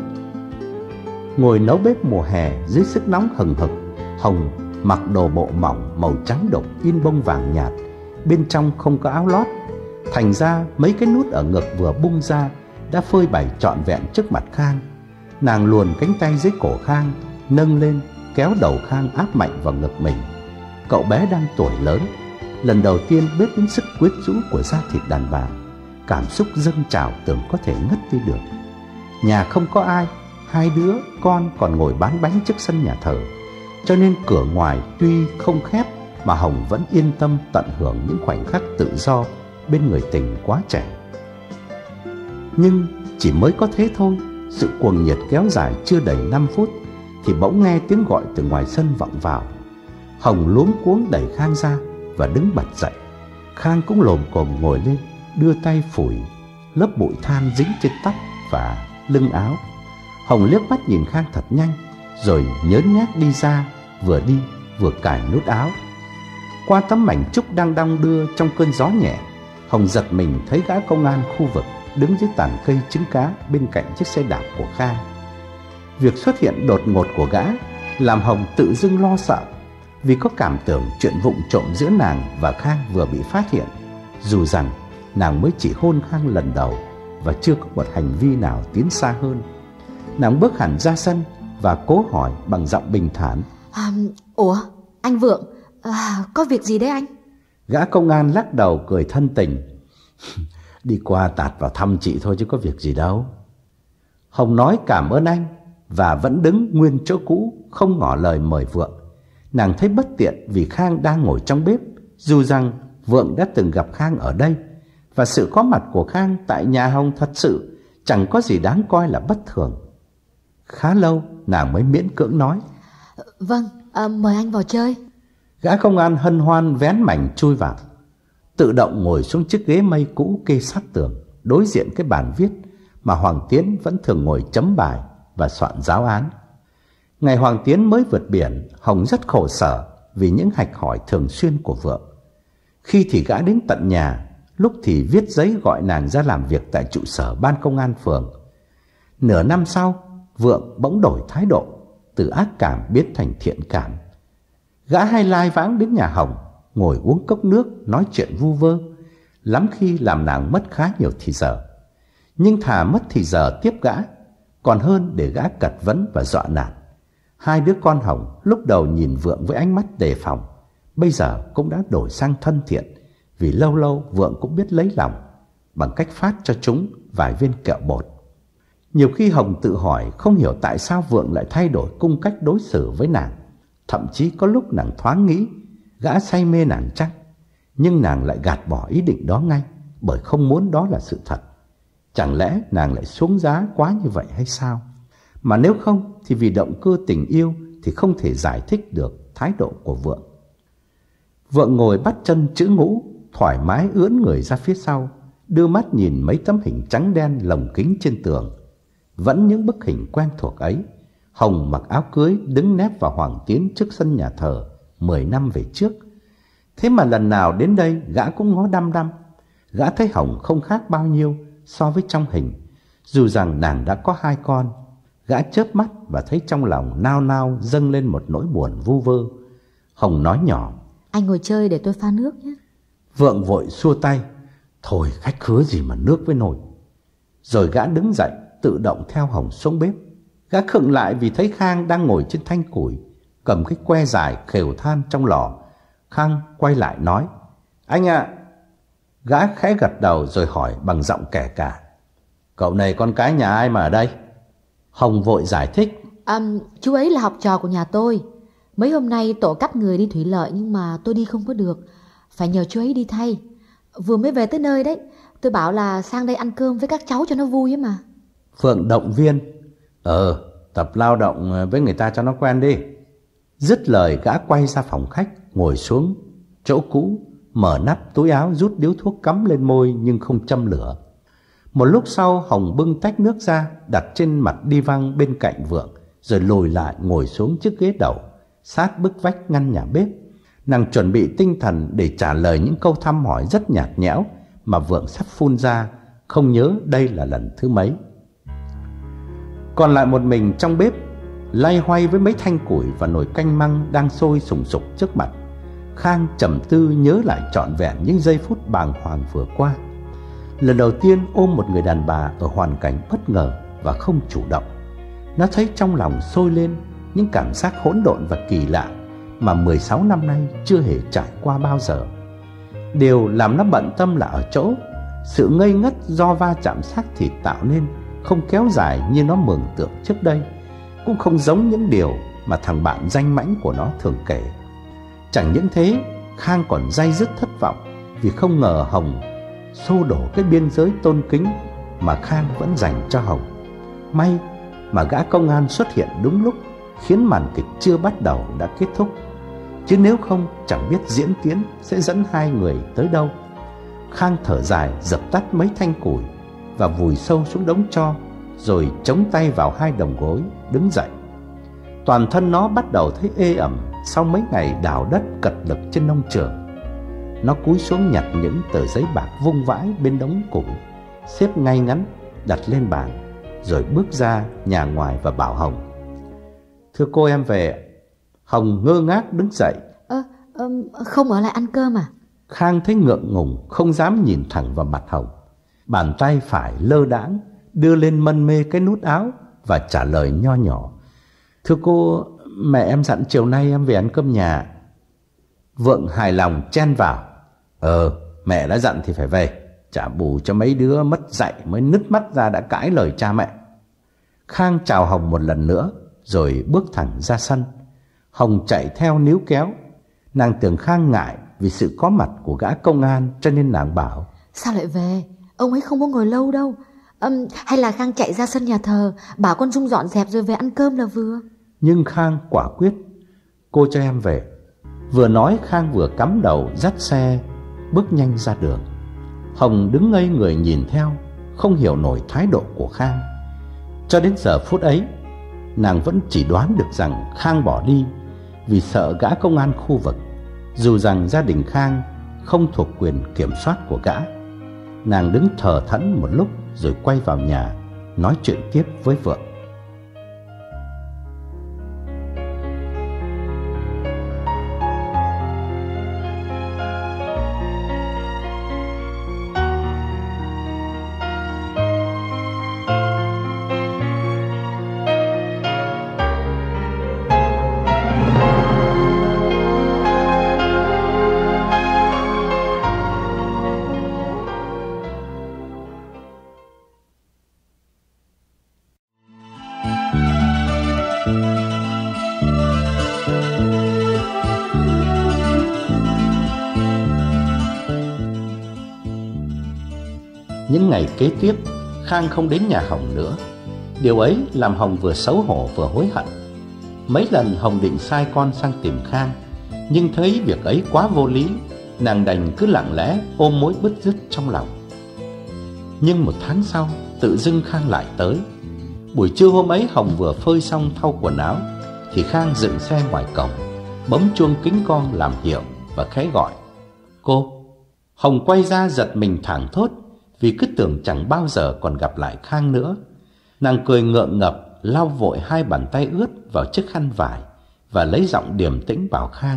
Ngồi nấu bếp mùa hè dưới sức nóng hừng hực, Hồng mặc đồ bộ mỏng màu trắng đục in bông vàng nhạt, bên trong không có áo lót. Thành ra mấy cái nút ở ngực vừa bung ra đã phơi bày trọn vẹn trước mặt Khang. Nàng luồn cánh tay dưới cổ Khang, nâng lên kéo đầu Khang áp mạnh vào ngực mình. Cậu bé đang tuổi lớn, lần đầu tiên biết đến sức quyến rũ của da thịt đàn bà. Cảm xúc dâng trào tưởng có thể ngất đi được. Nhà không có ai, hai đứa con còn ngồi bán bánh trước sân nhà thờ, cho nên cửa ngoài tuy không khép mà Hồng vẫn yên tâm tận hưởng những khoảnh khắc tự do bên người tình quá trẻ. Nhưng chỉ mới có thế thôi, sự cuồng nhiệt kéo dài chưa đầy năm phút thì bỗng nghe tiếng gọi từ ngoài sân vọng vào. Hồng luống cuống đẩy Khang ra và đứng bật dậy. Khang cũng lồm cồm ngồi lên, đưa tay phủi lớp bụi than dính trên tóc và lưng áo. Hồng liếc mắt nhìn Khang thật nhanh, rồi nhớn nhác đi ra, vừa đi vừa cài nút áo. Qua tấm mảnh trúc đang đong đưa trong cơn gió nhẹ, Hồng giật mình thấy gã công an khu vực đứng dưới tàn cây trứng cá bên cạnh chiếc xe đạp của Khang. Việc xuất hiện đột ngột của gã làm Hồng tự dưng lo sợ, vì có cảm tưởng chuyện vụng trộm giữa nàng và Khang vừa bị phát hiện, dù rằng nàng mới chỉ hôn Khang lần đầu và chưa có một hành vi nào tiến xa hơn. Nàng bước hẳn ra sân và cố hỏi bằng giọng bình thản: à, Ủa, anh Vượng, à, có việc gì đấy anh? Gã công an lắc đầu cười thân tình: Đi qua tạt vào thăm chị thôi chứ có việc gì đâu. Hồng nói cảm ơn anh và vẫn đứng nguyên chỗ cũ, không ngỏ lời mời Vượng. Nàng thấy bất tiện vì Khang đang ngồi trong bếp, dù rằng Vượng đã từng gặp Khang ở đây, và sự có mặt của Khang tại nhà Hồng thật sự chẳng có gì đáng coi là bất thường. Khá lâu nàng mới miễn cưỡng nói: Vâng, à, mời anh vào chơi. Gã công an hân hoan vén mảnh chui vào, tự động ngồi xuống chiếc ghế mây cũ kê sát tường, đối diện cái bàn viết mà Hoàng Tiến vẫn thường ngồi chấm bài và soạn giáo án. Ngày Hoàng Tiến mới vượt biển, Hồng rất khổ sở vì những hạch hỏi thường xuyên của Vượng. Khi thì gã đến tận nhà, lúc thì viết giấy gọi nàng ra làm việc tại trụ sở ban công an phường. Nửa năm sau, Vượng bỗng đổi thái độ, từ ác cảm biến thành thiện cảm. Gã hay lai vãng đến nhà Hồng, ngồi uống cốc nước, nói chuyện vu vơ, lắm khi làm nàng mất khá nhiều thì giờ. Nhưng thà mất thì giờ tiếp gã, còn hơn để gã cật vấn và dọa nạt. Hai đứa con Hồng lúc đầu nhìn Vượng với ánh mắt đề phòng, bây giờ cũng đã đổi sang thân thiện, vì lâu lâu Vượng cũng biết lấy lòng bằng cách phát cho chúng vài viên kẹo bột. Nhiều khi Hồng tự hỏi không hiểu tại sao Vượng lại thay đổi cung cách đối xử với nàng. Thậm chí có lúc nàng thoáng nghĩ Gã say mê nàng chắc, nhưng nàng lại gạt bỏ ý định đó ngay, bởi không muốn đó là sự thật. Chẳng lẽ nàng lại xuống giá quá như vậy hay sao? Mà nếu không thì vì động cơ tình yêu thì không thể giải thích được thái độ của Vượng. Vượng ngồi bắt chân chữ ngũ, thoải mái ưỡn người ra phía sau, đưa mắt nhìn mấy tấm hình trắng đen lồng kính trên tường. Vẫn những bức hình quen thuộc ấy. Hồng mặc áo cưới đứng nép vào Hoàng Tiến trước sân nhà thờ mười năm về trước. Thế mà lần nào đến đây gã cũng ngó đăm đăm. Gã thấy Hồng không khác bao nhiêu so với trong hình, dù rằng nàng đã có hai con. Gã chớp mắt và thấy trong lòng nao nao dâng lên một nỗi buồn vu vơ. Hồng nói nhỏ: Anh ngồi chơi để tôi pha nước nhé. Vượng vội xua tay: Thôi khách khứa gì mà nước với nồi. Rồi gã đứng dậy tự động theo Hồng xuống bếp. Gã khựng lại vì thấy Khang đang ngồi trên thanh củi, cầm cái que dài khều than trong lò. Khang quay lại nói: Anh ạ. À. Gã khẽ gật đầu rồi hỏi bằng giọng kẻ cả: Cậu này con cái nhà ai mà ở đây? Hồng vội giải thích: à, Chú ấy là học trò của nhà tôi. Mấy hôm nay tổ cắt người đi thủy lợi, nhưng mà tôi đi không có được, phải nhờ chú ấy đi thay. Vừa mới về tới nơi đấy, tôi bảo là sang đây ăn cơm với các cháu cho nó vui ấy mà. Phượng động viên: Ờ, tập lao động với người ta cho nó quen đi. Dứt lời gã quay ra phòng khách, ngồi xuống chỗ cũ, mở nắp túi áo rút điếu thuốc cắm lên môi nhưng không châm lửa. Một lúc sau Hồng bưng tách nước ra, đặt trên mặt đi văng bên cạnh Vượng, rồi lùi lại ngồi xuống chiếc ghế đầu sát bức vách ngăn nhà bếp. Nàng chuẩn bị tinh thần để trả lời những câu thăm hỏi rất nhạt nhẽo mà Vượng sắp phun ra, không nhớ đây là lần thứ mấy. Còn lại một mình trong bếp, loay hoay với mấy thanh củi và nồi canh măng đang sôi sùng sục trước mặt, Khang trầm tư nhớ lại trọn vẹn những giây phút bàng hoàng vừa qua. Lần đầu tiên ôm một người đàn bà ở hoàn cảnh bất ngờ và không chủ động, nó thấy trong lòng sôi lên những cảm giác hỗn độn và kỳ lạ mà mười sáu năm nay chưa hề trải qua bao giờ. Điều làm nó bận tâm là ở chỗ sự ngây ngất do va chạm xác thịt tạo nên không kéo dài như nó mường tượng trước đây, cũng không giống những điều mà thằng bạn danh mãnh của nó thường kể. Chẳng những thế, Khang còn day dứt thất vọng vì không ngờ Hồng xô đổ cái biên giới tôn kính mà Khang vẫn dành cho Hồng. May mà gã công an xuất hiện đúng lúc, khiến màn kịch chưa bắt đầu đã kết thúc. Chứ nếu không chẳng biết diễn tiến sẽ dẫn hai người tới đâu. Khang thở dài dập tắt mấy thanh củi và vùi sâu xuống đống tro, rồi chống tay vào hai đầu gối đứng dậy. Toàn thân nó bắt đầu thấy ê ẩm sau mấy ngày đào đất cật lực trên nông trường. Nó cúi xuống nhặt những tờ giấy bạc vung vãi bên đống củi, xếp ngay ngắn đặt lên bàn, rồi bước ra nhà ngoài và bảo Hồng: Thưa cô, em về. Hồng ngơ ngác đứng dậy. Ơ, à, không ở lại ăn cơm à? Khang thấy ngượng ngùng, không dám nhìn thẳng vào mặt Hồng. Bàn tay phải lơ đãng đưa lên mân mê cái nút áo và trả lời nho nhỏ: Thưa cô, mẹ em dặn chiều nay em về ăn cơm nhà. Vượng hài lòng chen vào: Ờ, mẹ đã dặn thì phải về, trả bù cho mấy đứa mất dạy mới nứt mắt ra đã cãi lời cha mẹ. Khang chào Hồng một lần nữa rồi bước thẳng ra sân. Hồng chạy theo níu kéo. Nàng tưởng Khang ngại vì sự có mặt của gã công an, cho nên nàng bảo: Sao lại về? Ông ấy không có ngồi lâu đâu. um, Hay là Khang chạy ra sân nhà thờ, bảo con Dung dọn dẹp rồi về ăn cơm là vừa. Nhưng Khang quả quyết: Cô cho em về. Vừa nói Khang vừa cắm đầu dắt xe bước nhanh ra đường. Hồng đứng ngây người nhìn theo, không hiểu nổi thái độ của Khang. Cho đến giờ phút ấy, nàng vẫn chỉ đoán được rằng Khang bỏ đi vì sợ gã công an khu vực, dù rằng gia đình Khang không thuộc quyền kiểm soát của gã. Nàng đứng thờ thẫn một lúc rồi quay vào nhà nói chuyện tiếp với Vượng. Những ngày kế tiếp, Khang không đến nhà Hồng nữa. Điều ấy làm Hồng vừa xấu hổ vừa hối hận. Mấy lần Hồng định sai con sang tìm Khang, nhưng thấy việc ấy quá vô lý, nàng đành cứ lặng lẽ ôm mối bứt rứt trong lòng. Nhưng một tháng sau, tự dưng Khang lại tới. Buổi trưa hôm ấy, Hồng vừa phơi xong thau quần áo thì Khang dựng xe ngoài cổng, bấm chuông kính con làm hiệu và khẽ gọi: "Cô." Hồng quay ra giật mình thảng thốt, vì cứ tưởng chẳng bao giờ còn gặp lại Khang nữa. Nàng cười ngượng ngập, lau vội hai bàn tay ướt vào chiếc khăn vải và lấy giọng điềm tĩnh bảo Khang: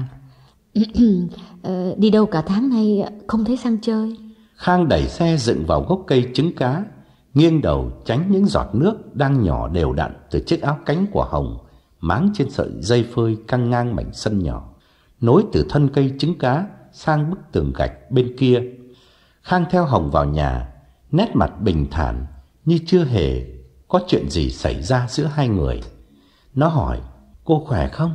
ờ, "Đi đâu cả tháng nay không thấy sang chơi?" Khang đẩy xe dựng vào gốc cây trứng cá, nghiêng đầu tránh những giọt nước đang nhỏ đều đặn từ chiếc áo cánh của Hồng máng trên sợi dây phơi căng ngang mảnh sân nhỏ, nối từ thân cây trứng cá sang bức tường gạch bên kia. Khang theo Hồng vào nhà, nét mặt bình thản như chưa hề có chuyện gì xảy ra giữa hai người. Nó hỏi: "Cô khỏe không?"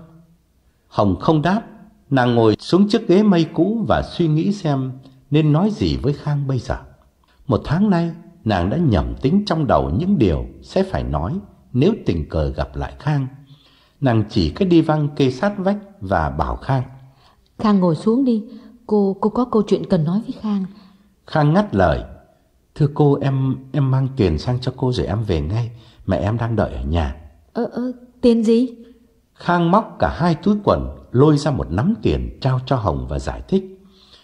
Hồng không đáp. Nàng ngồi xuống chiếc ghế mây cũ và suy nghĩ xem nên nói gì với Khang bây giờ. Một tháng nay, nàng đã nhẩm tính trong đầu những điều sẽ phải nói nếu tình cờ gặp lại Khang. Nàng chỉ cái đi văng kê sát vách và bảo Khang: "Khang ngồi xuống đi, cô cô có câu chuyện cần nói với Khang." Khang ngắt lời: "Thưa cô, em em mang tiền sang cho cô rồi em về ngay. Mẹ em đang đợi ở nhà." Ờ ờ tiền gì?" Khang móc cả hai túi quần, lôi ra một nắm tiền trao cho Hồng và giải thích: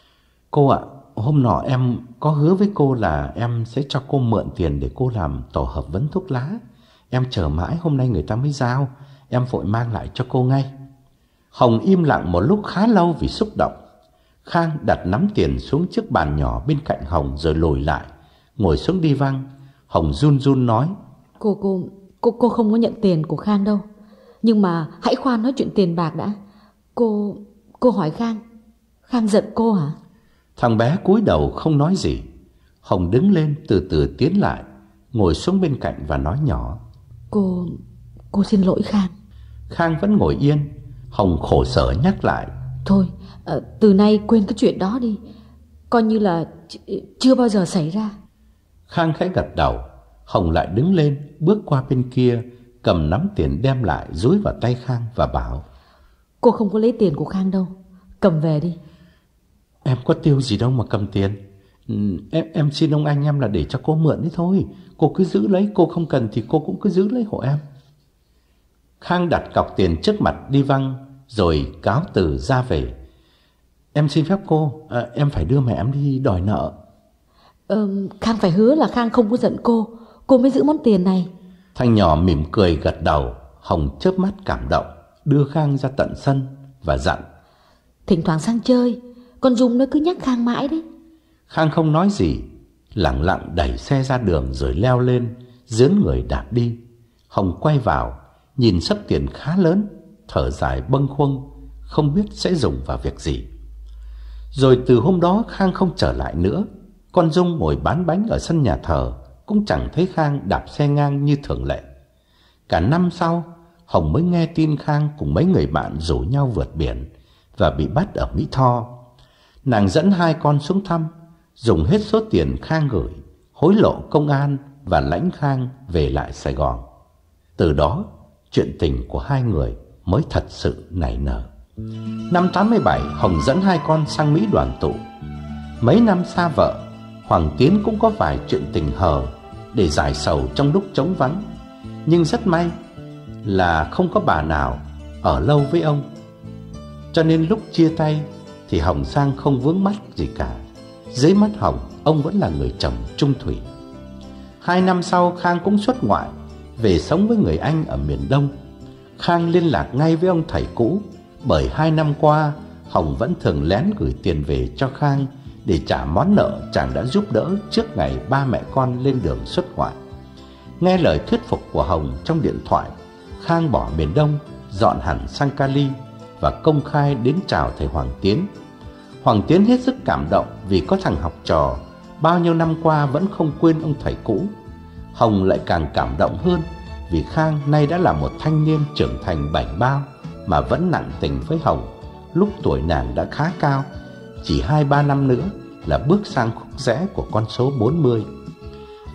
"Cô ạ, hôm nọ em có hứa với cô là em sẽ cho cô mượn tiền để cô làm tổ hợp vấn thuốc lá. Em chờ mãi hôm nay người ta mới giao, em vội mang lại cho cô ngay." Hồng im lặng một lúc khá lâu vì xúc động. Khang đặt nắm tiền xuống chiếc bàn nhỏ bên cạnh Hồng rồi lùi lại, ngồi xuống đi văng. Hồng run run nói: Cô cô cô cô không có nhận tiền của Khang đâu. Nhưng mà hãy khoan nói chuyện tiền bạc đã. Cô cô hỏi Khang, Khang giận cô hả?" Thằng bé cúi đầu không nói gì. Hồng đứng lên từ từ tiến lại, ngồi xuống bên cạnh và nói nhỏ: Cô cô xin lỗi Khang." Khang vẫn ngồi yên. Hồng khổ sở nhắc lại: "Thôi, ờ, từ nay quên cái chuyện đó đi, coi như là ch- chưa bao giờ xảy ra." Khang khẽ gật đầu. Hồng lại đứng lên, bước qua bên kia, cầm nắm tiền đem lại dúi vào tay Khang và bảo: "Cô không có lấy tiền của Khang đâu, cầm về đi." "Em có tiêu gì đâu mà cầm tiền. ừ, em, em xin ông anh em là để cho cô mượn đấy thôi. Cô cứ giữ lấy, cô không cần thì cô cũng cứ giữ lấy hộ em." Khang đặt cọc tiền trước mặt đi văng rồi cáo từ ra về. "Em xin phép cô, à, em phải đưa mẹ em đi đòi nợ." Ờ, Khang phải hứa là Khang không có giận cô, cô mới giữ món tiền này. Thằng nhỏ mỉm cười gật đầu. Hồng chớp mắt cảm động, đưa Khang ra tận sân và dặn: "Thỉnh thoảng sang chơi, con Dung nó cứ nhắc Khang mãi đấy." Khang không nói gì, lặng lặng đẩy xe ra đường rồi leo lên, dướn người đạp đi. Hồng quay vào, nhìn xấp tiền khá lớn, thở dài bâng khuâng, không biết sẽ dùng vào việc gì. Rồi từ hôm đó Khang không trở lại nữa. Con Dung ngồi bán bánh ở sân nhà thờ cũng chẳng thấy Khang đạp xe ngang như thường lệ. Cả năm sau, Hồng mới nghe tin Khang cùng mấy người bạn rủ nhau vượt biển và bị bắt ở Mỹ Tho. Nàng dẫn hai con xuống thăm, dùng hết số tiền Khang gửi, hối lộ công an và lãnh Khang về lại Sài Gòn. Từ đó, chuyện tình của hai người mới thật sự nảy nở. Năm tám mươi bảy, Hồng dẫn hai con sang Mỹ đoàn tụ. Mấy năm xa vợ, Hoàng Tiến cũng có vài chuyện tình hờ để giải sầu trong lúc trống vắng. Nhưng rất may là không có bà nào ở lâu với ông, cho nên lúc chia tay thì Hồng Sang không vướng mắc gì cả. Dưới mắt Hồng, ông vẫn là người chồng trung thủy. Hai năm sau, Khang cũng xuất ngoại, về sống với người anh ở miền Đông. Khang liên lạc ngay với ông thầy cũ, bởi hai năm qua Hồng vẫn thường lén gửi tiền về cho Khang để trả món nợ chàng đã giúp đỡ trước ngày ba mẹ con lên đường xuất ngoại. Nghe lời thuyết phục của Hồng trong điện thoại, Khang bỏ miền Đông, dọn hẳn sang Cali và công khai đến chào thầy Hoàng Tiến. Hoàng Tiến hết sức cảm động vì có thằng học trò bao nhiêu năm qua vẫn không quên ông thầy cũ. Hồng lại càng cảm động hơn vì Khang nay đã là một thanh niên trưởng thành bảnh bao mà vẫn nặng tình với Hồng. Lúc tuổi nàng đã khá cao, chỉ hai ba năm nữa là bước sang khúc rẽ của con số bốn mươi.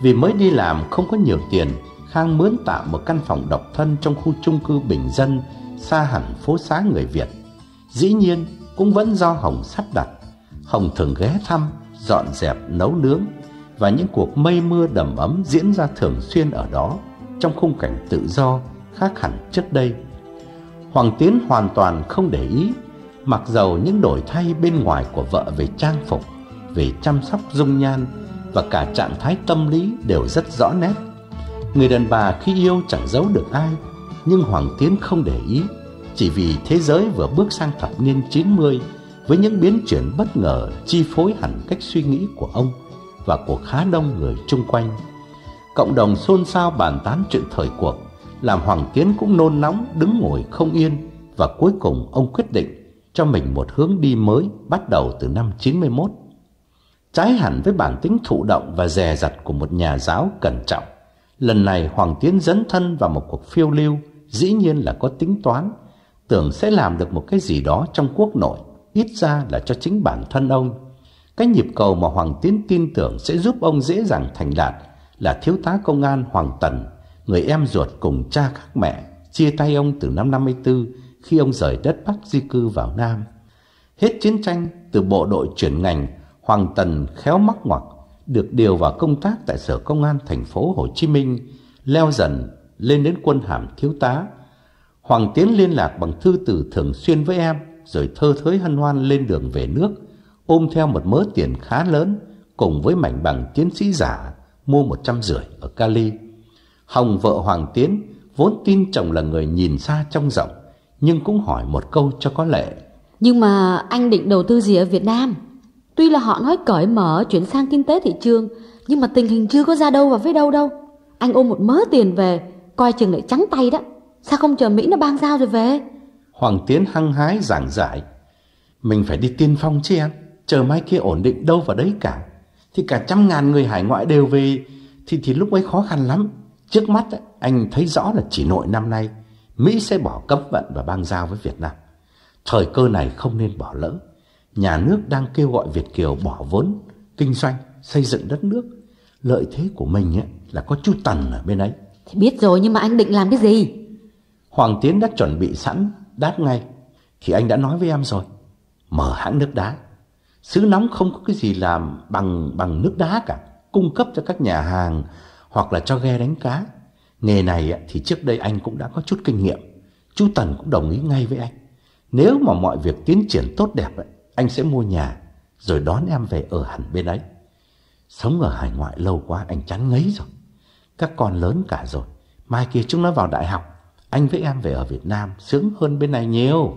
Vì mới đi làm không có nhiều tiền, Khang mướn tạm một căn phòng độc thân trong khu chung cư bình dân xa hẳn phố xá người Việt. Dĩ nhiên cũng vẫn do Hồng sắp đặt. Hồng thường ghé thăm, dọn dẹp, nấu nướng, và những cuộc mây mưa đầm ấm diễn ra thường xuyên ở đó, trong khung cảnh tự do khác hẳn trước đây. Hoàng Tiến hoàn toàn không để ý, mặc dầu những đổi thay bên ngoài của vợ về trang phục, về chăm sóc dung nhan và cả trạng thái tâm lý đều rất rõ nét. Người đàn bà khi yêu chẳng giấu được ai, nhưng Hoàng Tiến không để ý, chỉ vì thế giới vừa bước sang thập niên chín mươi với những biến chuyển bất ngờ chi phối hẳn cách suy nghĩ của ông và của khá đông người chung quanh. Cộng đồng xôn xao bàn tán chuyện thời cuộc làm Hoàng Tiến cũng nôn nóng, đứng ngồi không yên, và cuối cùng ông quyết định cho mình một hướng đi mới bắt đầu từ năm chín mươi mốt. Trái hẳn với bản tính thụ động và dè dặt của một nhà giáo cẩn trọng, lần này Hoàng Tiến dấn thân vào một cuộc phiêu lưu, dĩ nhiên là có tính toán, tưởng sẽ làm được một cái gì đó trong quốc nội, ít ra là cho chính bản thân ông. Cái nhịp cầu mà Hoàng Tiến tin tưởng sẽ giúp ông dễ dàng thành đạt là thiếu tá công an Hoàng Tần, người em ruột cùng cha khác mẹ, chia tay ông từ năm năm mươi tư khi ông rời đất Bắc di cư vào Nam. Hết chiến tranh, từ bộ đội chuyển ngành, Hoàng Tần khéo móc ngoặc được điều vào công tác tại Sở Công an thành phố Hồ Chí Minh, leo dần lên đến quân hàm thiếu tá. Hoàng Tiến liên lạc bằng thư từ thường xuyên với em, rồi thơ thới hân hoan lên đường về nước, ôm theo một mớ tiền khá lớn cùng với mảnh bằng tiến sĩ giả mua một trăm rưỡi ở Cali. Hồng, vợ Hoàng Tiến, vốn tin chồng là người nhìn xa trông rộng, nhưng cũng hỏi một câu cho có lệ: Nhưng mà anh định đầu tư gì ở Việt Nam? Tuy là họ nói cởi mở chuyển sang kinh tế thị trường, nhưng mà tình hình chưa có ra đâu và với đâu đâu. Anh ôm một mớ tiền về, coi chừng lại trắng tay đó. Sao không chờ Mỹ nó bang giao rồi về? Hoàng Tiến hăng hái giảng giải: Mình phải đi tiên phong chứ em, chờ mai kia ổn định đâu vào đấy cả. Thì cả trăm ngàn người hải ngoại đều về Thì thì lúc ấy khó khăn lắm. Trước mắt anh thấy rõ là chỉ nội năm nay Mỹ sẽ bỏ cấm vận và bang giao với Việt Nam. Thời cơ này không nên bỏ lỡ. Nhà nước đang kêu gọi Việt kiều bỏ vốn kinh doanh, xây dựng đất nước. Lợi thế của mình ấy là có chú Tần ở bên ấy. Thì biết rồi, nhưng mà anh định làm cái gì? Hoàng Tiến đã chuẩn bị sẵn, đáp ngay: Thì anh đã nói với em rồi, mở hãng nước đá. Xứ nóng không có cái gì làm bằng bằng nước đá cả, cung cấp cho các nhà hàng hoặc là cho ghe đánh cá. Nghề này thì trước đây anh cũng đã có chút kinh nghiệm. Chú Tần cũng đồng ý ngay với anh. Nếu mà mọi việc tiến triển tốt đẹp, anh sẽ mua nhà rồi đón em về ở hẳn bên ấy. Sống ở hải ngoại lâu quá anh chán ngấy rồi. Các con lớn cả rồi, mai kia chúng nó vào đại học, anh với em về ở Việt Nam sướng hơn bên này nhiều.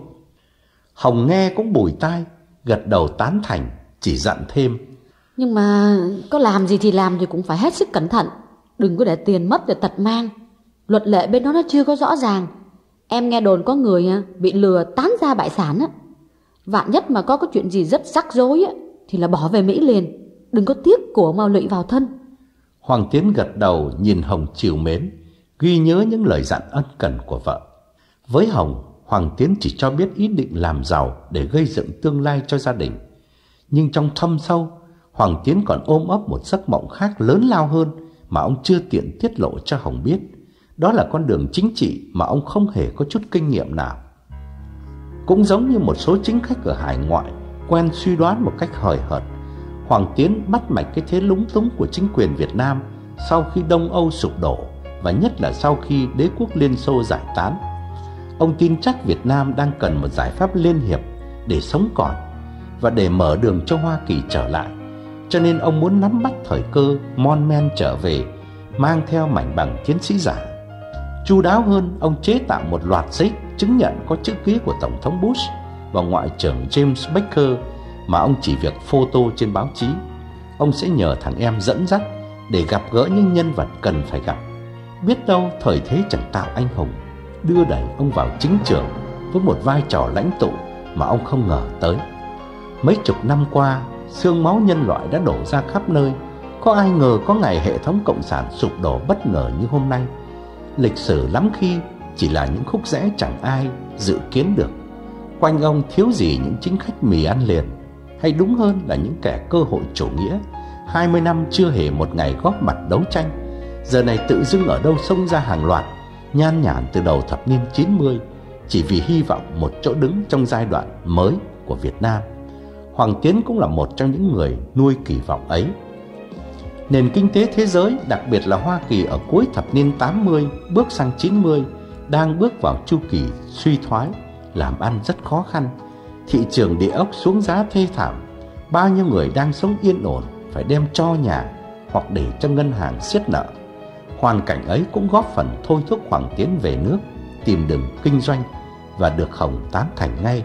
Hồng nghe cũng bủi tai, gật đầu tán thành, chỉ dặn thêm: Nhưng mà có làm gì thì làm thì cũng phải hết sức cẩn thận. Đừng có để tiền mất để tật mang. Luật lệ bên đó nó chưa có rõ ràng. Em nghe đồn có người bị lừa tán ra bại sản á. Vạn nhất mà có cái chuyện gì rất rắc rối á, thì là bỏ về Mỹ liền. Đừng có tiếc của mà lụy vào thân. Hoàng Tiến gật đầu nhìn Hồng trìu mến, ghi nhớ những lời dặn ân cần của vợ. Với Hồng, Hoàng Tiến chỉ cho biết ý định làm giàu để gây dựng tương lai cho gia đình. Nhưng trong thâm sâu, Hoàng Tiến còn ôm ấp một giấc mộng khác lớn lao hơn mà ông chưa tiện tiết lộ cho Hồng biết. Đó là con đường chính trị mà ông không hề có chút kinh nghiệm nào. Cũng giống như một số chính khách ở hải ngoại quen suy đoán một cách hời hợt, Hoàng Tiến bắt mạch cái thế lúng túng của chính quyền Việt Nam sau khi Đông Âu sụp đổ, và nhất là sau khi đế quốc Liên Xô giải tán. Ông tin chắc Việt Nam đang cần một giải pháp liên hiệp để sống còn và để mở đường cho Hoa Kỳ trở lại. Cho nên ông muốn nắm bắt thời cơ, mon men trở về, mang theo mảnh bằng tiến sĩ giả. Chu đáo hơn, ông chế tạo một loạt giấy chứng nhận có chữ ký của Tổng thống Bush và Ngoại trưởng James Baker mà ông chỉ việc photo trên báo chí. Ông sẽ nhờ thằng em dẫn dắt để gặp gỡ những nhân vật cần phải gặp. Biết đâu thời thế chẳng tạo anh hùng, đưa đẩy ông vào chính trường với một vai trò lãnh tụ mà ông không ngờ tới. Mấy chục năm qua, xương máu nhân loại đã đổ ra khắp nơi. Có ai ngờ có ngày hệ thống cộng sản sụp đổ bất ngờ như hôm nay. Lịch sử lắm khi chỉ là những khúc rẽ chẳng ai dự kiến được. Quanh ông thiếu gì những chính khách mì ăn liền, hay đúng hơn là những kẻ cơ hội chủ nghĩa, hai mươi năm chưa hề một ngày góp mặt đấu tranh, giờ này tự dưng ở đâu xông ra hàng loạt, nhan nhản từ đầu thập niên chín mươi, chỉ vì hy vọng một chỗ đứng trong giai đoạn mới của Việt Nam. Hoàng Tiến cũng là một trong những người nuôi kỳ vọng ấy. Nền kinh tế thế giới, đặc biệt là Hoa Kỳ ở cuối thập niên tám mươi bước sang chín mươi, đang bước vào chu kỳ suy thoái, làm ăn rất khó khăn. Thị trường địa ốc xuống giá thê thảm, bao nhiêu người đang sống yên ổn phải đem cho nhà hoặc để cho ngân hàng siết nợ. Hoàn cảnh ấy cũng góp phần thôi thúc Hoàng Tiến về nước, tìm đường kinh doanh và được Hồng tán thành ngay.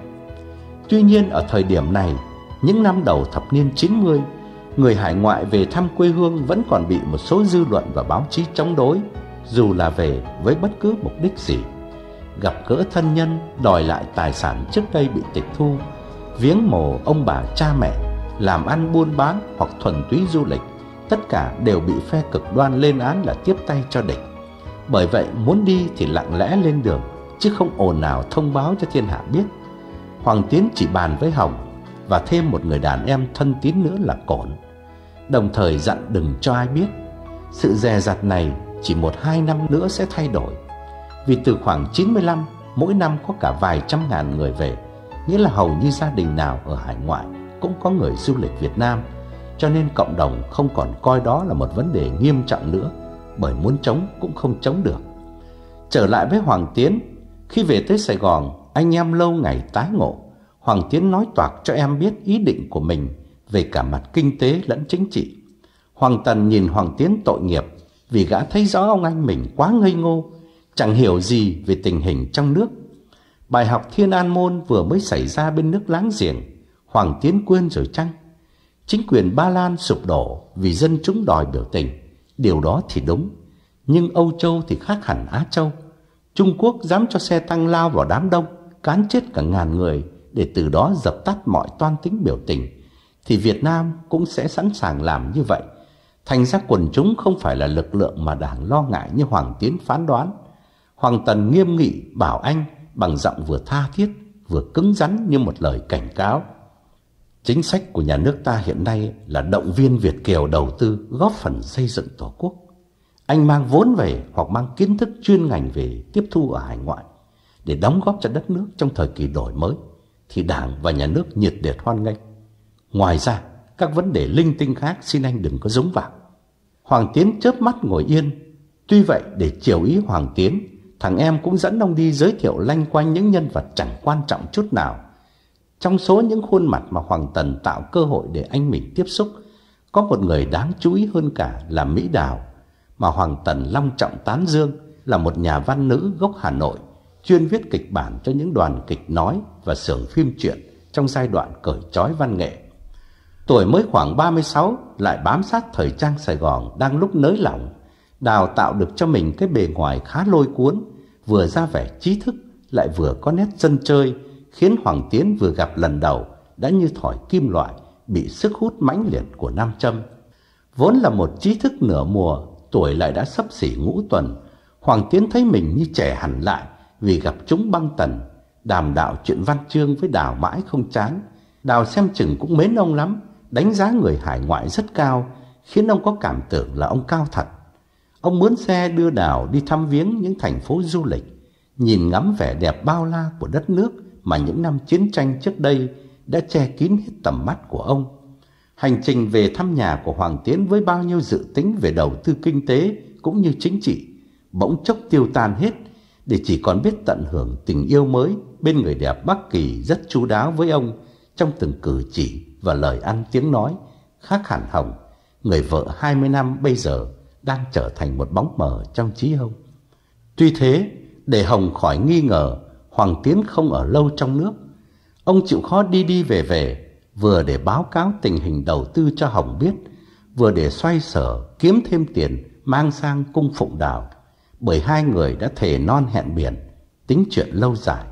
Tuy nhiên ở thời điểm này, những năm đầu thập niên chín mươi, người hải ngoại về thăm quê hương vẫn còn bị một số dư luận và báo chí chống đối, dù là về với bất cứ mục đích gì. Gặp gỡ thân nhân, đòi lại tài sản trước đây bị tịch thu, viếng mồ ông bà cha mẹ, làm ăn buôn bán hoặc thuần túy du lịch, tất cả đều bị phe cực đoan lên án là tiếp tay cho địch. Bởi vậy muốn đi thì lặng lẽ lên đường, chứ không ồn ào thông báo cho thiên hạ biết. Hoàng Tiến chỉ bàn với Hồng và thêm một người đàn em thân tín nữa là Cổn, đồng thời dặn đừng cho ai biết. Sự dè dặt này chỉ một hai năm nữa sẽ thay đổi, vì từ khoảng chín mươi lăm, mỗi năm có cả vài trăm ngàn người về, nghĩa là hầu như gia đình nào ở hải ngoại cũng có người du lịch Việt Nam, cho nên cộng đồng không còn coi đó là một vấn đề nghiêm trọng nữa, bởi muốn chống cũng không chống được. Trở lại với Hoàng Tiến, khi về tới Sài Gòn, anh em lâu ngày tái ngộ, Hoàng Tiến nói toạc cho em biết ý định của mình về cả mặt kinh tế lẫn chính trị. Hoàng Tần nhìn Hoàng Tiến tội nghiệp, vì gã thấy rõ ông anh mình quá ngây ngô, chẳng hiểu gì về tình hình trong nước. Bài học Thiên An Môn vừa mới xảy ra bên nước láng giềng, Hoàng Tiến quên rồi chăng? Chính quyền Ba Lan sụp đổ vì dân chúng đòi biểu tình, điều đó thì đúng. Nhưng Âu Châu thì khác hẳn Á Châu. Trung Quốc dám cho xe tăng lao vào đám đông, cán chết cả ngàn người để từ đó dập tắt mọi toan tính biểu tình, thì Việt Nam cũng sẽ sẵn sàng làm như vậy. Thành ra quần chúng không phải là lực lượng mà Đảng lo ngại như Hoàng Tiến phán đoán. Hoàng Tần nghiêm nghị bảo anh bằng giọng vừa tha thiết vừa cứng rắn như một lời cảnh cáo. Chính sách của nhà nước ta hiện nay là động viên Việt kiều đầu tư, góp phần xây dựng Tổ quốc. Anh mang vốn về hoặc mang kiến thức chuyên ngành về tiếp thu ở hải ngoại để đóng góp cho đất nước trong thời kỳ đổi mới, thì Đảng và nhà nước nhiệt liệt hoan nghênh. Ngoài ra, các vấn đề linh tinh khác xin anh đừng có dúng vào. Hoàng Tiến chớp mắt ngồi yên. Tuy vậy, để chiều ý Hoàng Tiến, thằng em cũng dẫn ông đi giới thiệu lanh quanh những nhân vật chẳng quan trọng chút nào. Trong số những khuôn mặt mà Hoàng Tần tạo cơ hội để anh mình tiếp xúc, có một người đáng chú ý hơn cả là Mỹ Đào, mà Hoàng Tần long trọng tán dương, là một nhà văn nữ gốc Hà Nội, chuyên viết kịch bản cho những đoàn kịch nói và xưởng phim truyện trong giai đoạn cởi trói văn nghệ. Tuổi mới khoảng ba mươi sáu, lại bám sát thời trang Sài Gòn đang lúc nới lỏng, Đào tạo được cho mình cái bề ngoài khá lôi cuốn, vừa ra vẻ trí thức lại vừa có nét dân chơi, khiến Hoàng Tiến vừa gặp lần đầu đã như thỏi kim loại bị sức hút mãnh liệt của nam châm. Vốn là một trí thức nửa mùa, tuổi lại đã xấp xỉ ngũ tuần, Hoàng Tiến thấy mình như trẻ hẳn lại vì gặp chúng băng tần, đàm đạo chuyện văn chương với Đào mãi không chán. Đào xem chừng cũng mến ông lắm, đánh giá người hải ngoại rất cao, khiến ông có cảm tưởng là ông cao thật. Ông mướn xe đưa Đào đi thăm viếng những thành phố du lịch, nhìn ngắm vẻ đẹp bao la của đất nước mà những năm chiến tranh trước đây đã che kín hết tầm mắt của ông. Hành trình về thăm nhà của Hoàng Tiến với bao nhiêu dự tính về đầu tư kinh tế cũng như chính trị, bỗng chốc tiêu tan hết, để chỉ còn biết tận hưởng tình yêu mới bên người đẹp Bắc Kỳ rất chu đáo với ông trong từng cử chỉ và lời ăn tiếng nói, khác hẳn Hồng, người vợ hai mươi năm bây giờ đang trở thành một bóng mờ trong trí ông. Tuy thế, để Hồng khỏi nghi ngờ, Hoàng Tiến không ở lâu trong nước. Ông chịu khó đi đi về về, vừa để báo cáo tình hình đầu tư cho Hồng biết, vừa để xoay sở kiếm thêm tiền mang sang cung phụng Đào, bởi hai người đã thề non hẹn biển, tính chuyện lâu dài.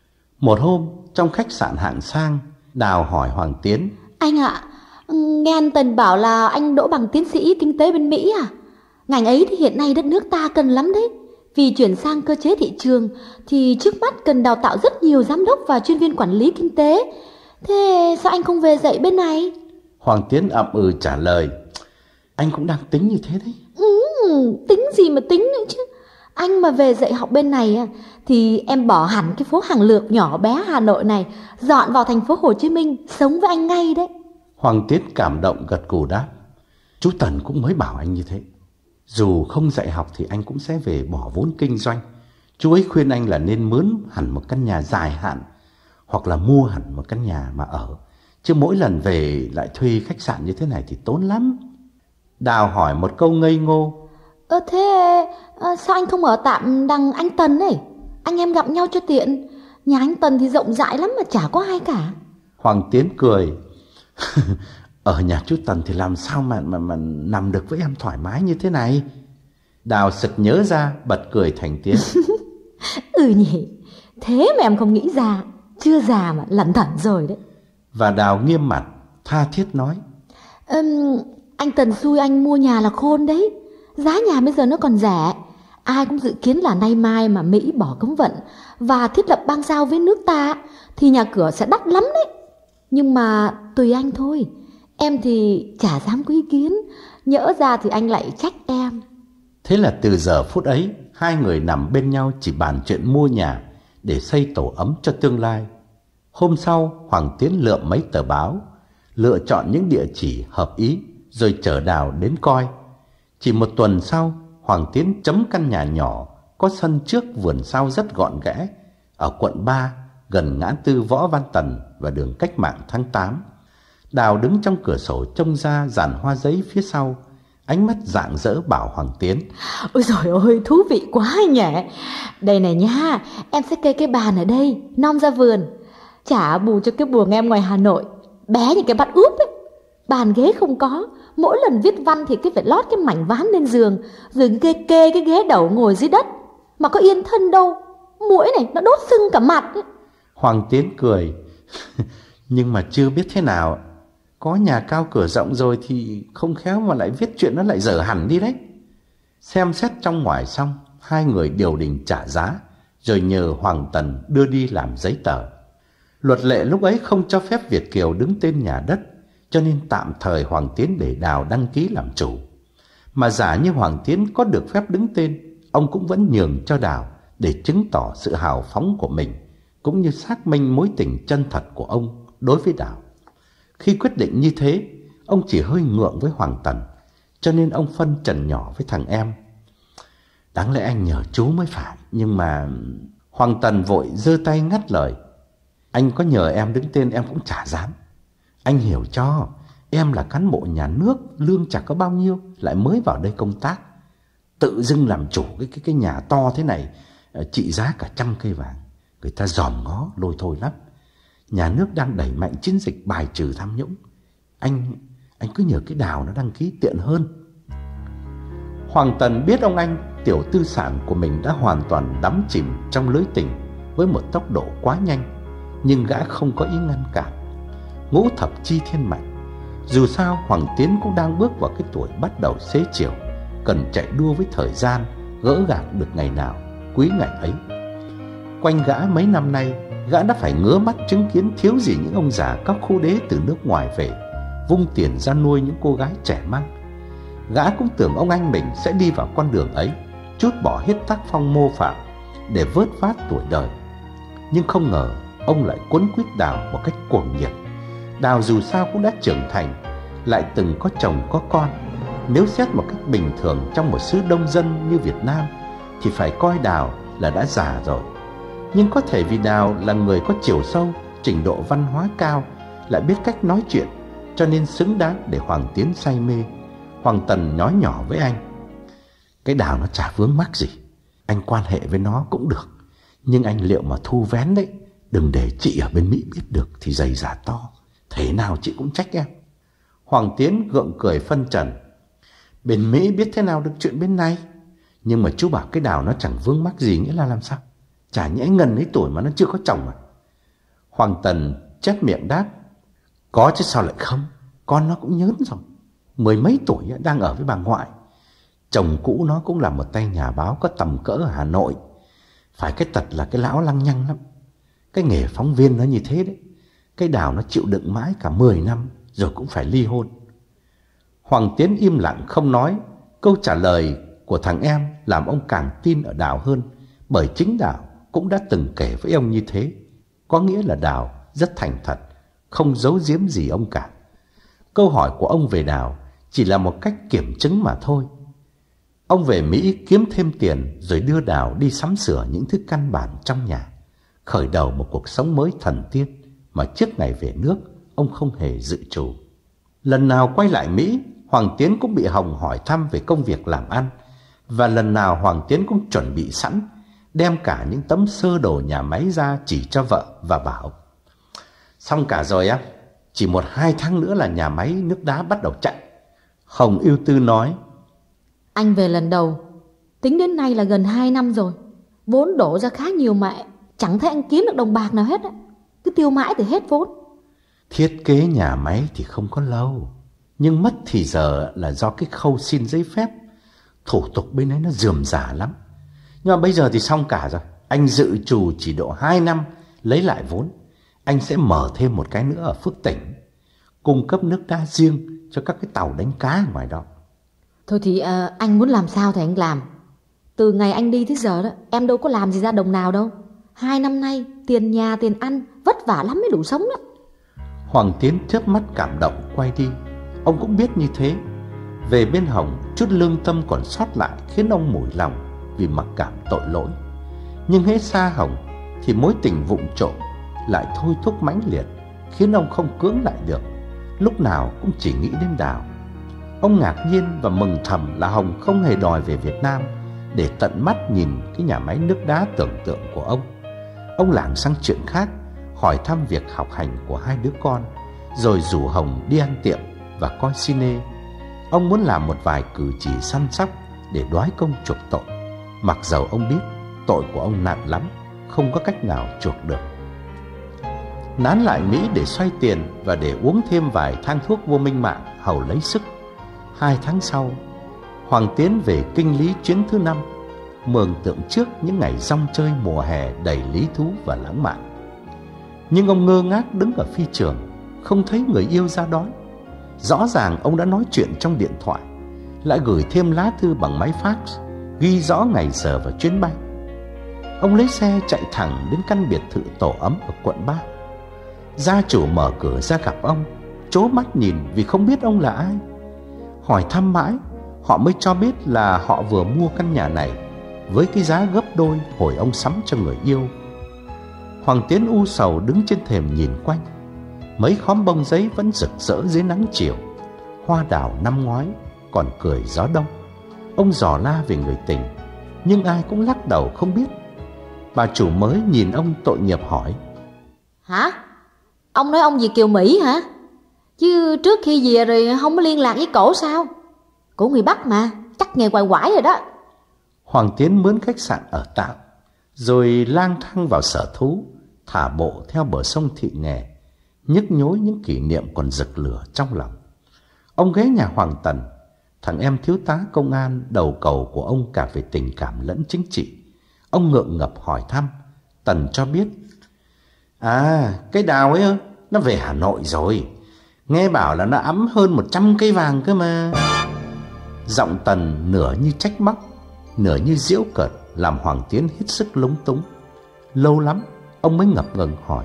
Một hôm, trong khách sạn hạng sang, Đào hỏi Hoàng Tiến: Anh ạ, nghe anh Tần bảo là anh đỗ bằng tiến sĩ kinh tế bên Mỹ à? Ngành ấy thì hiện nay đất nước ta cần lắm đấy. Vì chuyển sang cơ chế thị trường thì trước mắt cần đào tạo rất nhiều giám đốc và chuyên viên quản lý kinh tế. Thế sao anh không về dạy bên này? Hoàng Tiến ậm ừ trả lời: Anh cũng đang tính như thế đấy. Ừ, tính gì mà tính nữa chứ. Anh mà về dạy học bên này thì em bỏ hẳn cái phố Hàng Lược nhỏ bé Hà Nội này, dọn vào thành phố Hồ Chí Minh sống với anh ngay đấy. Hoàng Tiến cảm động gật gù đáp. Chú Tần cũng mới bảo anh như thế. Dù không dạy học thì anh cũng sẽ về bỏ vốn kinh doanh. Chú ấy khuyên anh là nên mướn hẳn một căn nhà dài hạn, hoặc là mua hẳn một căn nhà mà ở, chứ mỗi lần về lại thuê khách sạn như thế này thì tốn lắm. Đào hỏi một câu ngây ngô. Ơ thế à, sao anh không ở tạm đằng anh Tần ấy? Anh em gặp nhau cho tiện. Nhà anh Tần thì rộng rãi lắm mà chả có ai cả. Hoàng Tiến cười. Ở nhà chú Tần thì làm sao mà, mà, mà nằm được với em thoải mái như thế này. Đào sực nhớ ra, bật cười thành tiếng. Ừ nhỉ, thế mà em không nghĩ ra. Chưa già mà lẩn thẩn rồi đấy. Và Đào nghiêm mặt tha thiết nói. um, Anh Tần xui anh mua nhà là khôn đấy. Giá nhà bây giờ nó còn rẻ. Ai cũng dự kiến là nay mai mà Mỹ bỏ cấm vận và thiết lập bang giao với nước ta thì nhà cửa sẽ đắt lắm đấy. Nhưng mà tùy anh thôi. Em thì chả dám có ý kiến. Nhỡ ra thì anh lại trách em. Thế là từ giờ phút ấy, hai người nằm bên nhau chỉ bàn chuyện mua nhà để xây tổ ấm cho tương lai. Hôm sau, Hoàng Tiến lượm mấy tờ báo, lựa chọn những địa chỉ hợp ý rồi chở Đào đến coi. Chỉ một tuần sau, Hoàng Tiến chấm căn nhà nhỏ có sân trước vườn sau rất gọn ghẽ ở quận ba, gần ngã tư Võ Văn Tần và đường Cách mạng tháng tám. Đào đứng trong cửa sổ trông ra giàn hoa giấy phía sau, ánh mắt rạng rỡ bảo Hoàng Tiến. Ôi dồi ôi, thú vị quá nhỉ. Đây này nha, em sẽ kê cái bàn ở đây, non ra vườn, trả bù cho cái buồng em ngoài Hà Nội, bé như cái bát úp ấy. Bàn ghế không có, mỗi lần viết văn thì cứ phải lót cái mảnh ván lên giường, rồi kê kê cái ghế đầu ngồi dưới đất. Mà có yên thân đâu, muỗi này nó đốt sưng cả mặt ấy. Hoàng Tiến cười. Nhưng mà chưa biết thế nào. Có nhà cao cửa rộng rồi thì không khéo mà lại viết chuyện nó lại dở hẳn đi đấy. Xem xét trong ngoài xong, hai người điều đình trả giá, rồi nhờ Hoàng Tần đưa đi làm giấy tờ. Luật lệ lúc ấy không cho phép Việt kiều đứng tên nhà đất, cho nên tạm thời Hoàng Tiến để Đào đăng ký làm chủ. Mà giả như Hoàng Tiến có được phép đứng tên, ông cũng vẫn nhường cho Đào để chứng tỏ sự hào phóng của mình, cũng như xác minh mối tình chân thật của ông đối với Đào. Khi quyết định như thế, ông chỉ hơi ngượng với Hoàng Tần, cho nên ông phân trần nhỏ với thằng em. Đáng lẽ anh nhờ chú mới phải, nhưng mà... Hoàng Tần vội giơ tay ngắt lời. Anh có nhờ em đứng tên em cũng chả dám. Anh hiểu cho, em là cán bộ nhà nước, lương chả có bao nhiêu, lại mới vào đây công tác. Tự dưng làm chủ cái, cái, cái nhà to thế này, trị giá cả trăm cây vàng. Người ta dòm ngó lôi thôi lắm. Nhà nước đang đẩy mạnh chiến dịch bài trừ tham nhũng. Anh anh cứ nhờ cái Đào nó đăng ký tiện hơn. Hoàng Tần biết ông anh tiểu tư sản của mình đã hoàn toàn đắm chìm trong lưới tình với một tốc độ quá nhanh, nhưng gã không có ý ngăn cản. Ngũ thập chi thiên mạch, dù sao Hoàng Tiến cũng đang bước vào cái tuổi bắt đầu xế chiều, cần chạy đua với thời gian, gỡ gạc được ngày nào quý ngày ấy. Quanh gã mấy năm nay, gã đã phải ngứa mắt chứng kiến thiếu gì những ông già các khu đế từ nước ngoài về, vung tiền ra nuôi những cô gái trẻ măng. Gã cũng tưởng ông anh mình sẽ đi vào con đường ấy, trút bỏ hết tác phong mô phạm để vớt vát tuổi đời. Nhưng không ngờ ông lại quấn quýt Đào một cách cuồng nhiệt. Đào dù sao cũng đã trưởng thành, lại từng có chồng có con. Nếu xét một cách bình thường trong một xứ đông dân như Việt Nam thì phải coi Đào là đã già rồi. Nhưng có thể vì Đào là người có chiều sâu, trình độ văn hóa cao, lại biết cách nói chuyện, cho nên xứng đáng để Hoàng Tiến say mê. Hoàng Tần nói nhỏ với anh. Cái Đào nó chả vướng mắc gì, anh quan hệ với nó cũng được. Nhưng anh liệu mà thu vén đấy, đừng để chị ở bên Mỹ biết được thì giày giả to, thế nào chị cũng trách em. Hoàng Tiến gượng cười phân trần. Bên Mỹ biết thế nào được chuyện bên này. Nhưng mà chú bảo cái Đào nó chẳng vướng mắc gì nghĩa là làm sao? Chả nhẽ ngần ấy tuổi mà nó chưa có chồng à? Hoàng Tần chép miệng đáp. Có chứ sao lại không, con nó cũng nhớn rồi, mười mấy tuổi đang ở với bà ngoại. Chồng cũ nó cũng là một tay nhà báo có tầm cỡ ở Hà Nội. Phải cái tật là cái lão lăng nhăng lắm. Cái nghề phóng viên nó như thế đấy. Cái Đào nó chịu đựng mãi cả mười năm rồi cũng phải ly hôn. Hoàng Tiến im lặng không nói. Câu trả lời của thằng em làm ông càng tin ở Đào hơn, bởi chính Đào cũng đã từng kể với ông như thế. Có nghĩa là Đào rất thành thật, không giấu giếm gì ông cả. Câu hỏi của ông về Đào chỉ là một cách kiểm chứng mà thôi. Ông về Mỹ kiếm thêm tiền rồi đưa Đào đi sắm sửa những thứ căn bản trong nhà, khởi đầu một cuộc sống mới thần tiên mà trước ngày về nước ông không hề dự trù. Lần nào quay lại Mỹ, Hoàng Tiến cũng bị Hồng hỏi thăm về công việc làm ăn, và lần nào Hoàng Tiến cũng chuẩn bị sẵn, đem cả những tấm sơ đồ nhà máy ra chỉ cho vợ và bảo: xong cả rồi á, chỉ một hai tháng nữa là nhà máy nước đá bắt đầu chạy. Hồng ưu tư nói: anh về lần đầu, tính đến nay là gần hai năm rồi. Vốn đổ ra khá nhiều mà chẳng thấy anh kiếm được đồng bạc nào hết á. Cứ tiêu mãi thì hết vốn. Thiết kế nhà máy thì không có lâu, nhưng mất thì giờ là do cái khâu xin giấy phép. Thủ tục bên ấy nó rườm rà lắm. Nhưng mà bây giờ thì xong cả rồi. Anh dự trù chỉ độ hai năm lấy lại vốn. Anh sẽ mở thêm một cái nữa ở Phước Tỉnh, cung cấp nước đá riêng cho các cái tàu đánh cá ngoài đó. Thôi thì à, anh muốn làm sao thì anh làm. Từ ngày anh đi tới giờ đó, em đâu có làm gì ra đồng nào đâu. Hai năm nay tiền nhà tiền ăn vất vả lắm mới đủ sống đó. Hoàng Tiến chớp mắt cảm động quay đi. Ông cũng biết như thế. Về bên Hồng, chút lương tâm còn sót lại khiến ông mủi lòng vì mặc cảm tội lỗi. Nhưng hễ xa Hồng thì mối tình vụng trộm lại thôi thúc mãnh liệt, khiến ông không cưỡng lại được. Lúc nào cũng chỉ nghĩ đến Đào. Ông ngạc nhiên và mừng thầm là Hồng không hề đòi về Việt Nam để tận mắt nhìn cái nhà máy nước đá tưởng tượng của ông. Ông lảng sang chuyện khác, hỏi thăm việc học hành của hai đứa con, rồi rủ Hồng đi ăn tiệm và coi cine. Ông muốn làm một vài cử chỉ săn sóc để đoái công chuộc tội, mặc dầu ông biết tội của ông nặng lắm, không có cách nào chuộc được. Nán lại Mỹ để xoay tiền và để uống thêm vài thang thuốc vô minh mạng hầu lấy sức. Hai tháng sau, Hoàng Tiến về Kinh Lý chuyến thứ năm, mường tượng trước những ngày rong chơi mùa hè đầy lý thú và lãng mạn. Nhưng ông ngơ ngác đứng ở phi trường, không thấy người yêu ra đón. Rõ ràng ông đã nói chuyện trong điện thoại, lại gửi thêm lá thư bằng máy fax, ghi rõ ngày giờ và chuyến bay. Ông lấy xe chạy thẳng đến căn biệt thự tổ ấm ở quận ba. Gia chủ mở cửa ra gặp ông, trố mắt nhìn vì không biết ông là ai. Hỏi thăm mãi, họ mới cho biết là họ vừa mua căn nhà này với cái giá gấp đôi hồi ông sắm cho người yêu. Hoàng Tiến u sầu đứng trên thềm nhìn quanh. Mấy khóm bông giấy vẫn rực rỡ dưới nắng chiều. Hoa đào năm ngoái còn cười gió đông. Ông dò la về người tình, nhưng ai cũng lắc đầu không biết. Bà chủ mới nhìn ông tội nghiệp hỏi: hả? Ông nói ông gì Kiều Mỹ hả? Chứ trước khi về rồi không có liên lạc với cổ sao? Cổ người Bắc mà, chắc nghề quài quải rồi đó. Hoàng Tiến mướn khách sạn ở tạm, rồi lang thang vào sở thú, thả bộ theo bờ sông Thị Nghè, nhức nhối những kỷ niệm còn rực lửa trong lòng. Ông ghé nhà Hoàng Tần, thằng em thiếu tá công an đầu cầu của ông cả về tình cảm lẫn chính trị. Ông ngượng ngập hỏi thăm. Tần cho biết: à, cái Đào ấy nó về Hà Nội rồi. Nghe bảo là nó ẵm hơn một trăm cây vàng cơ mà. Giọng Tần nửa như trách móc, nửa như giễu cợt, làm Hoàng Tiến hết sức lúng túng. Lâu lắm ông mới ngập ngừng hỏi: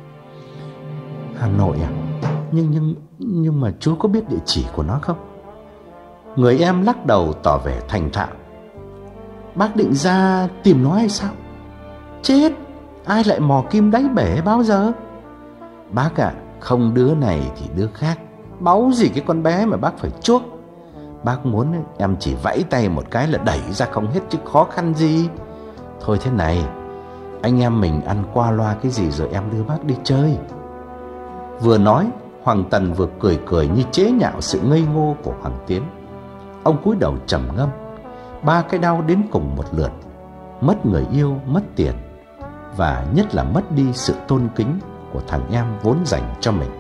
Hà Nội à? Nhưng nhưng nhưng mà chú có biết địa chỉ của nó không? Người em lắc đầu tỏ vẻ thành thạo: bác định ra tìm nó hay sao? Chết, ai lại mò kim đáy bể bao giờ? Bác ạ, à, không đứa này thì đứa khác. Báu gì cái con bé mà bác phải chuốc. Bác muốn em chỉ vẫy tay một cái là đẩy ra không hết chứ khó khăn gì. Thôi thế này, anh em mình ăn qua loa cái gì rồi em đưa bác đi chơi. Vừa nói, Hoàng Tần vừa cười cười như chế nhạo sự ngây ngô của Hoàng Tiến. Ông cúi đầu trầm ngâm. Ba cái đau đến cùng một lượt: mất người yêu, mất tiền, và nhất là mất đi sự tôn kính của thằng em vốn dành cho mình.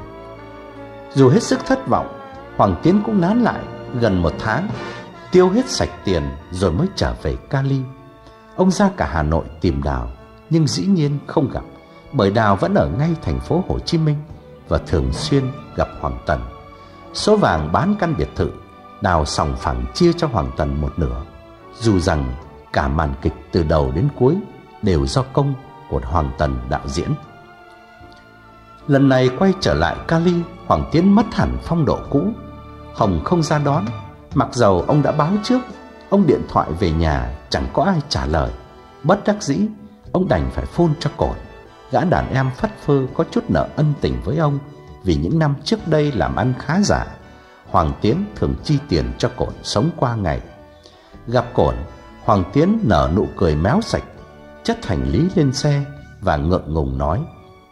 Dù hết sức thất vọng, Hoàng Tiến cũng nán lại gần một tháng, tiêu hết sạch tiền rồi mới trở về Cali. Ông ra cả Hà Nội tìm Đào, nhưng dĩ nhiên không gặp, bởi Đào vẫn ở ngay thành phố Hồ Chí Minh và thường xuyên gặp Hoàng Tần. Số vàng bán căn biệt thự đào sòng phẳng chia cho Hoàng Tần một nửa, dù rằng cả màn kịch từ đầu đến cuối đều do công của Hoàng Tần đạo diễn. Lần này quay trở lại Cali, Hoàng Tiến mất hẳn phong độ cũ. Hồng không ra đón, mặc dầu ông đã báo trước. Ông điện thoại về nhà chẳng có ai trả lời. Bất đắc dĩ, ông đành phải phone cho Cổn, gã đàn em phất phơ có chút nợ ân tình với ông vì những năm trước đây làm ăn khá giả. Hoàng Tiến thường chi tiền cho Cổn sống qua ngày. Gặp Cổn, Hoàng Tiến nở nụ cười méo sạch, chất hành lý lên xe và ngượng ngùng nói: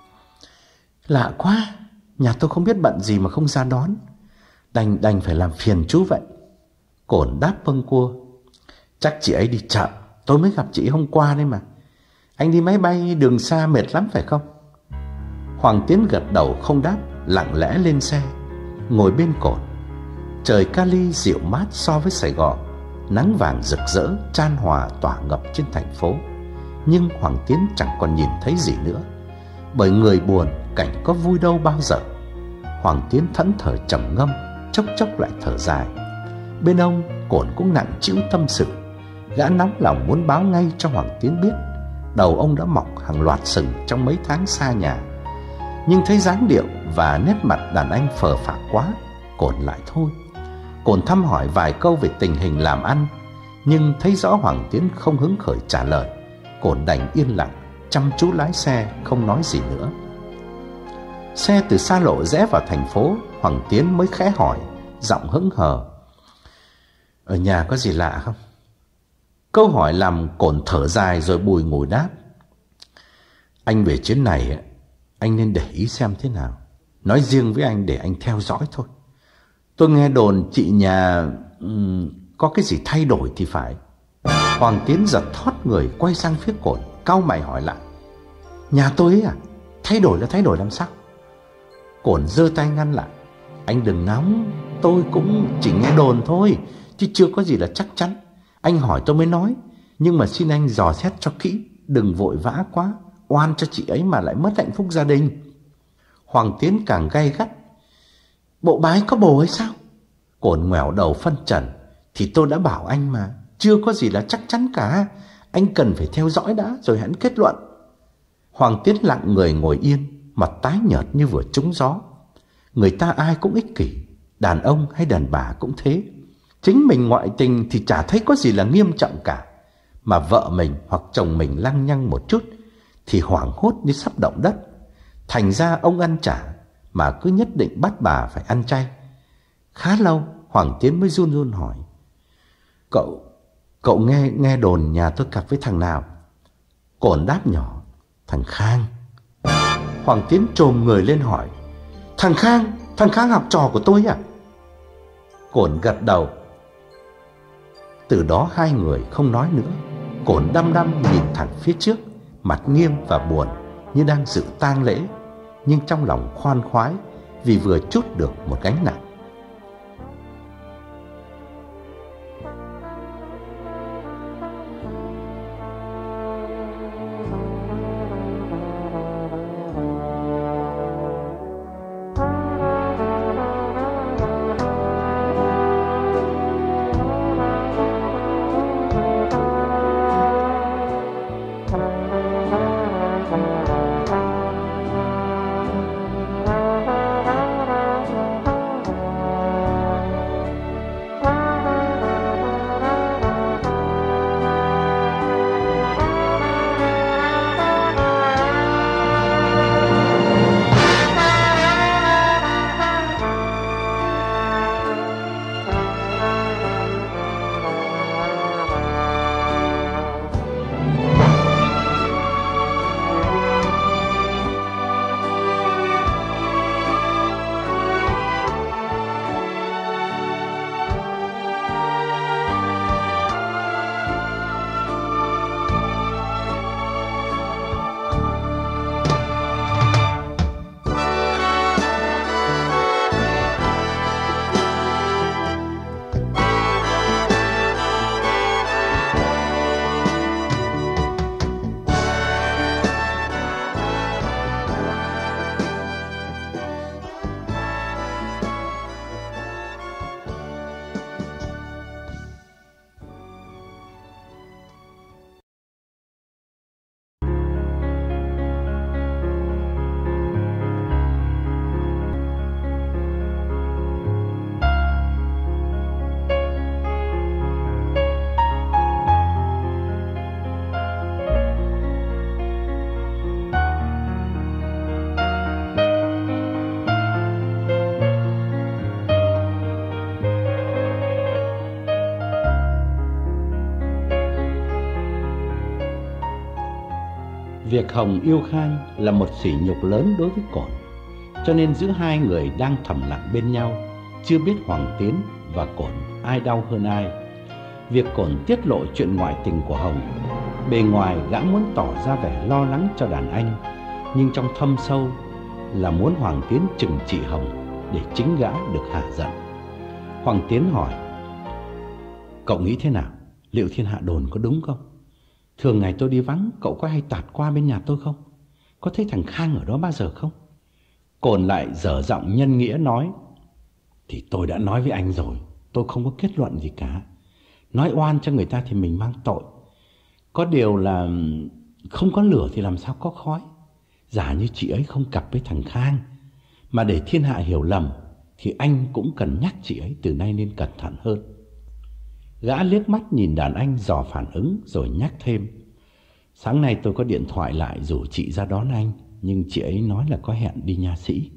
"Lạ quá, nhà tôi không biết bận gì mà không ra đón, Đành đành phải làm phiền chú vậy." Cổn đáp bâng cua: "Chắc chị ấy đi chợ, tôi mới gặp chị hôm qua đấy mà. Anh đi máy bay đường xa mệt lắm phải không?" Hoàng Tiến gật đầu không đáp, lặng lẽ lên xe, ngồi bên Cổn. Trời Cali dịu mát so với Sài Gòn, nắng vàng rực rỡ chan hòa tỏa ngập trên thành phố. Nhưng Hoàng Tiến chẳng còn nhìn thấy gì nữa, bởi người buồn cảnh có vui đâu bao giờ. Hoàng Tiến thẫn thờ trầm ngâm, chốc chốc lại thở dài. Bên ông, Cổn cũng nặng trĩu tâm sự. Gã nóng lòng muốn báo ngay cho Hoàng Tiến biết đầu ông đã mọc hàng loạt sừng trong mấy tháng xa nhà. Nhưng thấy dáng điệu và nét mặt đàn anh phờ phạc quá, Cổn lại thôi. Cổn thăm hỏi vài câu về tình hình làm ăn, nhưng thấy rõ Hoàng Tiến không hứng khởi trả lời. Cổn đành yên lặng, chăm chú lái xe, không nói gì nữa. Xe từ xa lộ rẽ vào thành phố, Hoàng Tiến mới khẽ hỏi, giọng hững hờ: "Ở nhà có gì lạ không?" Câu hỏi làm Cổn thở dài rồi bùi ngùi đáp: "Anh về chuyến này, anh nên để ý xem thế nào. Nói riêng với anh để anh theo dõi thôi. Tôi nghe đồn chị nhà um, có cái gì thay đổi thì phải." Hoàng Tiến giật thót người, quay sang phía Cổn, cau mày hỏi lại: "Nhà tôi ấy à? Thay đổi là thay đổi làm sao?" Cổn giơ tay ngăn lại: "Anh đừng nóng, tôi cũng chỉ nghe đồn thôi, chứ chưa có gì là chắc chắn. Anh hỏi tôi mới nói, nhưng mà xin anh dò xét cho kỹ, đừng vội vã quá, oan cho chị ấy mà lại mất hạnh phúc gia đình." Hoàng Tiến càng gay gắt: "Bộ bà ấy có bồ hay sao?" Cổn ngoẻo đầu phân trần: "Thì tôi đã bảo anh mà, chưa có gì là chắc chắn cả. Anh cần phải theo dõi đã rồi hãy kết luận." Hoàng Tiến lặng người ngồi yên, mặt tái nhợt như vừa trúng gió. Người ta ai cũng ích kỷ, đàn ông hay đàn bà cũng thế. Chính mình ngoại tình thì chả thấy có gì là nghiêm trọng cả, mà vợ mình hoặc chồng mình lăng nhăng một chút thì hoảng hốt như sắp động đất. Thành ra ông ăn chả mà cứ nhất định bắt bà phải ăn chay. Khá lâu Hoàng Tiến mới run run hỏi: Cậu Cậu nghe nghe đồn nhà tôi cặp với thằng nào?" Cổn đáp nhỏ: "Thằng Khang." Hoàng Tiến chồm người lên hỏi: "Thằng Khang? Thằng Khang học trò của tôi à?" Cổn gật đầu. Từ đó hai người không nói nữa. Cổn đăm đăm nhìn thẳng phía trước, mặt nghiêm và buồn như đang dự tang lễ, nhưng trong lòng khoan khoái vì vừa trút được một gánh nặng. Việc Hồng yêu Khang là một sỉ nhục lớn đối với Cổn, cho nên giữa hai người đang thầm lặng bên nhau, chưa biết Hoàng Tiến và Cổn ai đau hơn ai. Việc Cổn tiết lộ chuyện ngoại tình của Hồng, bề ngoài gã muốn tỏ ra vẻ lo lắng cho đàn anh, nhưng trong thâm sâu là muốn Hoàng Tiến trừng trị Hồng để chính gã được hả giận. Hoàng Tiến hỏi: cậu nghĩ thế nào? Liệu thiên hạ đồn có đúng không? Thường ngày tôi đi vắng, cậu có hay tạt qua bên nhà tôi không? Có thấy thằng Khang ở đó bao giờ không? Cổn lại dở giọng nhân nghĩa nói: thì tôi đã nói với anh rồi, tôi không có kết luận gì cả. Nói oan cho người ta thì mình mang tội. Có điều là không có lửa thì làm sao có khói. Giả như chị ấy không cặp với thằng Khang, mà để thiên hạ hiểu lầm, thì anh cũng cần nhắc chị ấy từ nay nên cẩn thận hơn. Gã liếc mắt nhìn đàn anh dò phản ứng rồi nhắc thêm: sáng nay tôi có điện thoại lại rủ chị ra đón anh, nhưng chị ấy nói là có hẹn đi nha sĩ.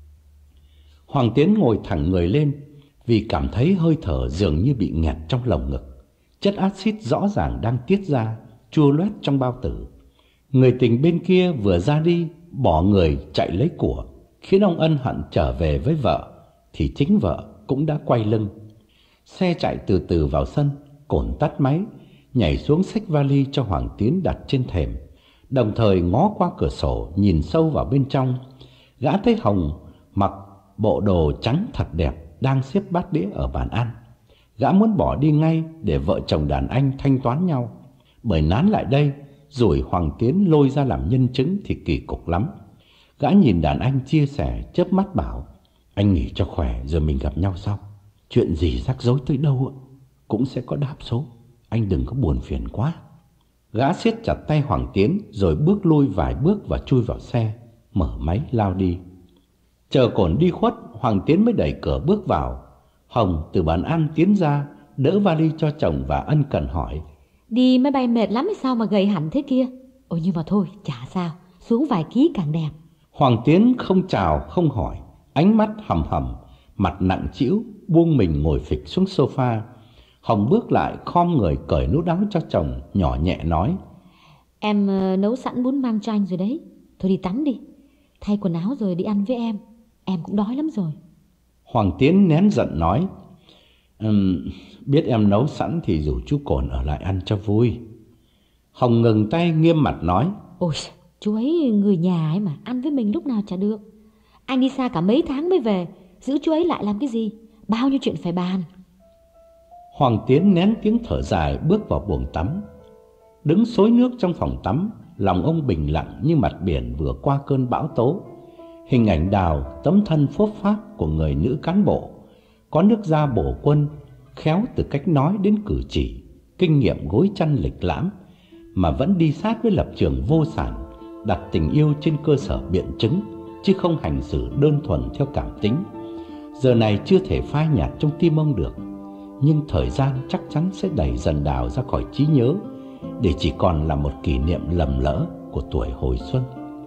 Hoàng Tiến ngồi thẳng người lên vì cảm thấy hơi thở dường như bị nghẹt trong lồng ngực. Chất axit rõ ràng đang tiết ra, chua loét trong bao tử. Người tình bên kia vừa ra đi, bỏ người chạy lấy của, khiến ông ân hận trở về với vợ, thì chính vợ cũng đã quay lưng. Xe chạy từ từ vào sân, Cổn tắt máy, nhảy xuống xách vali cho Hoàng Tiến đặt trên thềm, đồng thời ngó qua cửa sổ nhìn sâu vào bên trong. Gã thấy Hồng mặc bộ đồ trắng thật đẹp đang xếp bát đĩa ở bàn ăn. Gã muốn bỏ đi ngay để vợ chồng đàn anh thanh toán nhau, bởi nán lại đây rồi Hoàng Tiến lôi ra làm nhân chứng thì kỳ cục lắm. Gã nhìn đàn anh chia sẻ, chớp mắt bảo: anh nghỉ cho khỏe rồi mình gặp nhau sau. Chuyện gì rắc rối tới đâu cũng sẽ có đáp số, anh đừng có buồn phiền quá. Gã siết chặt tay Hoàng Tiến rồi bước lui vài bước và chui vào xe, mở máy lao đi. Chờ Cổn đi khuất, Hoàng Tiến mới đẩy cửa bước vào. Hồng từ bàn ăn tiến ra, đỡ vali cho chồng và ân cần hỏi: đi máy bay mệt lắm hay sao mà gầy hẳn thế kia? Ôi nhưng mà thôi, chả sao, xuống vài ký càng đẹp. Hoàng Tiến không chào không hỏi, ánh mắt hầm hầm, mặt nặng trĩu, buông mình ngồi phịch xuống sofa. Hồng bước lại khom người cởi nút áo cho chồng, nhỏ nhẹ nói: em uh, nấu sẵn bún mang cho anh rồi đấy. Thôi đi tắm đi, thay quần áo rồi đi ăn với em. Em cũng đói lắm rồi. Hoàng Tiến nén giận nói: um, biết em nấu sẵn thì rủ chú Cổn ở lại ăn cho vui. Hồng ngừng tay nghiêm mặt nói: ôi, chú ấy người nhà ấy mà, ăn với mình lúc nào chả được. Anh đi xa cả mấy tháng mới về, giữ chú ấy lại làm cái gì? Bao nhiêu chuyện phải bàn. Hoàng Tiến nén tiếng thở dài bước vào buồng tắm. Đứng xối nước trong phòng tắm, lòng ông bình lặng như mặt biển vừa qua cơn bão tố. Hình ảnh Đào, tấm thân phốp phác của người nữ cán bộ, có nước da bổ quân, khéo từ cách nói đến cử chỉ, kinh nghiệm gối chăn lịch lãm, mà vẫn đi sát với lập trường vô sản, đặt tình yêu trên cơ sở biện chứng, chứ không hành xử đơn thuần theo cảm tính. Giờ này chưa thể phai nhạt trong tim ông được, nhưng thời gian chắc chắn sẽ đẩy dần Đào ra khỏi trí nhớ, để chỉ còn là một kỷ niệm lầm lỡ của tuổi hồi xuân.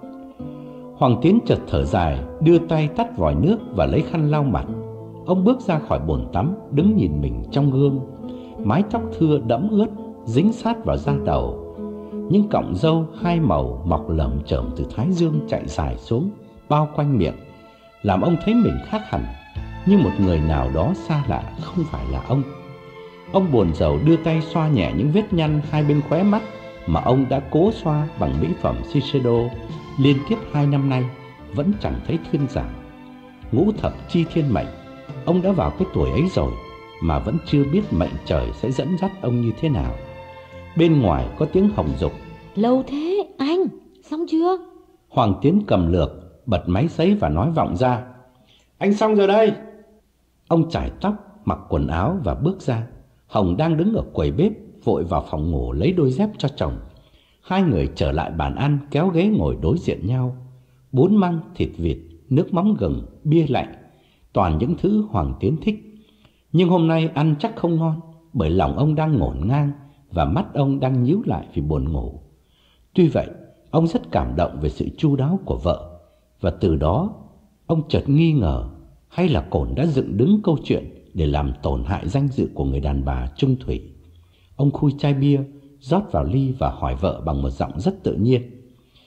Hoàng Tiến chợt thở dài, đưa tay tắt vòi nước và lấy khăn lau mặt. Ông bước ra khỏi bồn tắm, đứng nhìn mình trong gương. Mái tóc thưa đẫm ướt, dính sát vào da đầu. Những cọng râu hai màu mọc lởm chởm từ thái dương chạy dài xuống, bao quanh miệng, làm ông thấy mình khác hẳn, như một người nào đó xa lạ không phải là ông. Ông buồn rầu đưa tay xoa nhẹ những vết nhăn hai bên khóe mắt mà ông đã cố xoa bằng mỹ phẩm Shiseido liên tiếp hai năm nay, vẫn chẳng thấy thuyên giảm. Ngũ thập chi thiên mệnh, ông đã vào cái tuổi ấy rồi mà vẫn chưa biết mệnh trời sẽ dẫn dắt ông như thế nào. Bên ngoài có tiếng Hồng dục: lâu thế anh, xong chưa? Hoàng Tiến cầm lược, bật máy sấy và nói vọng ra: anh xong rồi đây. Ông chải tóc, mặc quần áo và bước ra. Hồng đang đứng ở quầy bếp, vội vào phòng ngủ lấy đôi dép cho chồng. Hai người trở lại bàn ăn, kéo ghế ngồi đối diện nhau. Bún măng, thịt vịt, nước mắm gừng, bia lạnh, toàn những thứ Hoàng Tiến thích. Nhưng hôm nay ăn chắc không ngon, bởi lòng ông đang ngổn ngang và mắt ông đang nhíu lại vì buồn ngủ. Tuy vậy, ông rất cảm động về sự chu đáo của vợ, và từ đó ông chợt nghi ngờ hay là Cổn đã dựng đứng câu chuyện để làm tổn hại danh dự của người đàn bà trung thủy. Ông khui chai bia, rót vào ly và hỏi vợ bằng một giọng rất tự nhiên: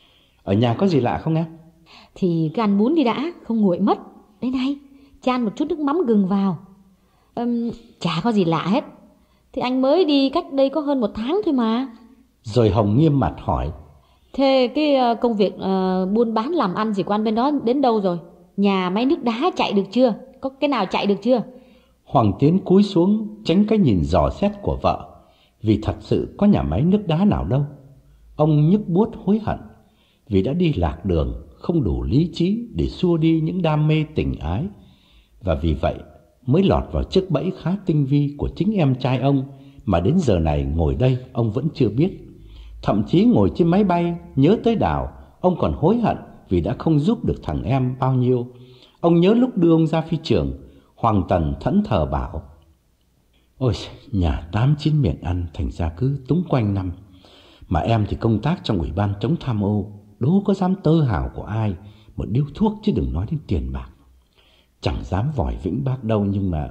Ở nhà có gì lạ không em? Thì cứ ăn bún đi đã, không nguội mất. Đây này, chan một chút nước mắm gừng vào. Ừm, chả có gì lạ hết. Thì anh mới đi cách đây có hơn một tháng thôi mà. Rồi Hồng nghiêm mặt hỏi: Thế cái uh, công việc uh, buôn bán làm ăn gì của anh bên đó đến đâu rồi? Nhà máy nước đá chạy được chưa? Có cái nào chạy được chưa? Hoàng Tiến cúi xuống tránh cái nhìn dò xét của vợ, vì thật sự có nhà máy nước đá nào đâu. Ông nhức buốt hối hận vì đã đi lạc đường, không đủ lý trí để xua đi những đam mê tình ái, và vì vậy mới lọt vào chiếc bẫy khá tinh vi của chính em trai ông mà đến giờ này ngồi đây ông vẫn chưa biết. Thậm chí ngồi trên máy bay nhớ tới Đào, ông còn hối hận vì đã không giúp được thằng em bao nhiêu. Ông nhớ lúc đưa ông ra phi trường, Hoàng Tần thẫn thờ bảo: ôi, nhà tám chín miệng ăn, thành ra cứ túng quanh năm. Mà em thì công tác trong ủy ban chống tham ô, đố có dám tơ hào của ai một điếu thuốc, chứ đừng nói đến tiền bạc. Chẳng dám vòi vĩnh bác đâu, nhưng mà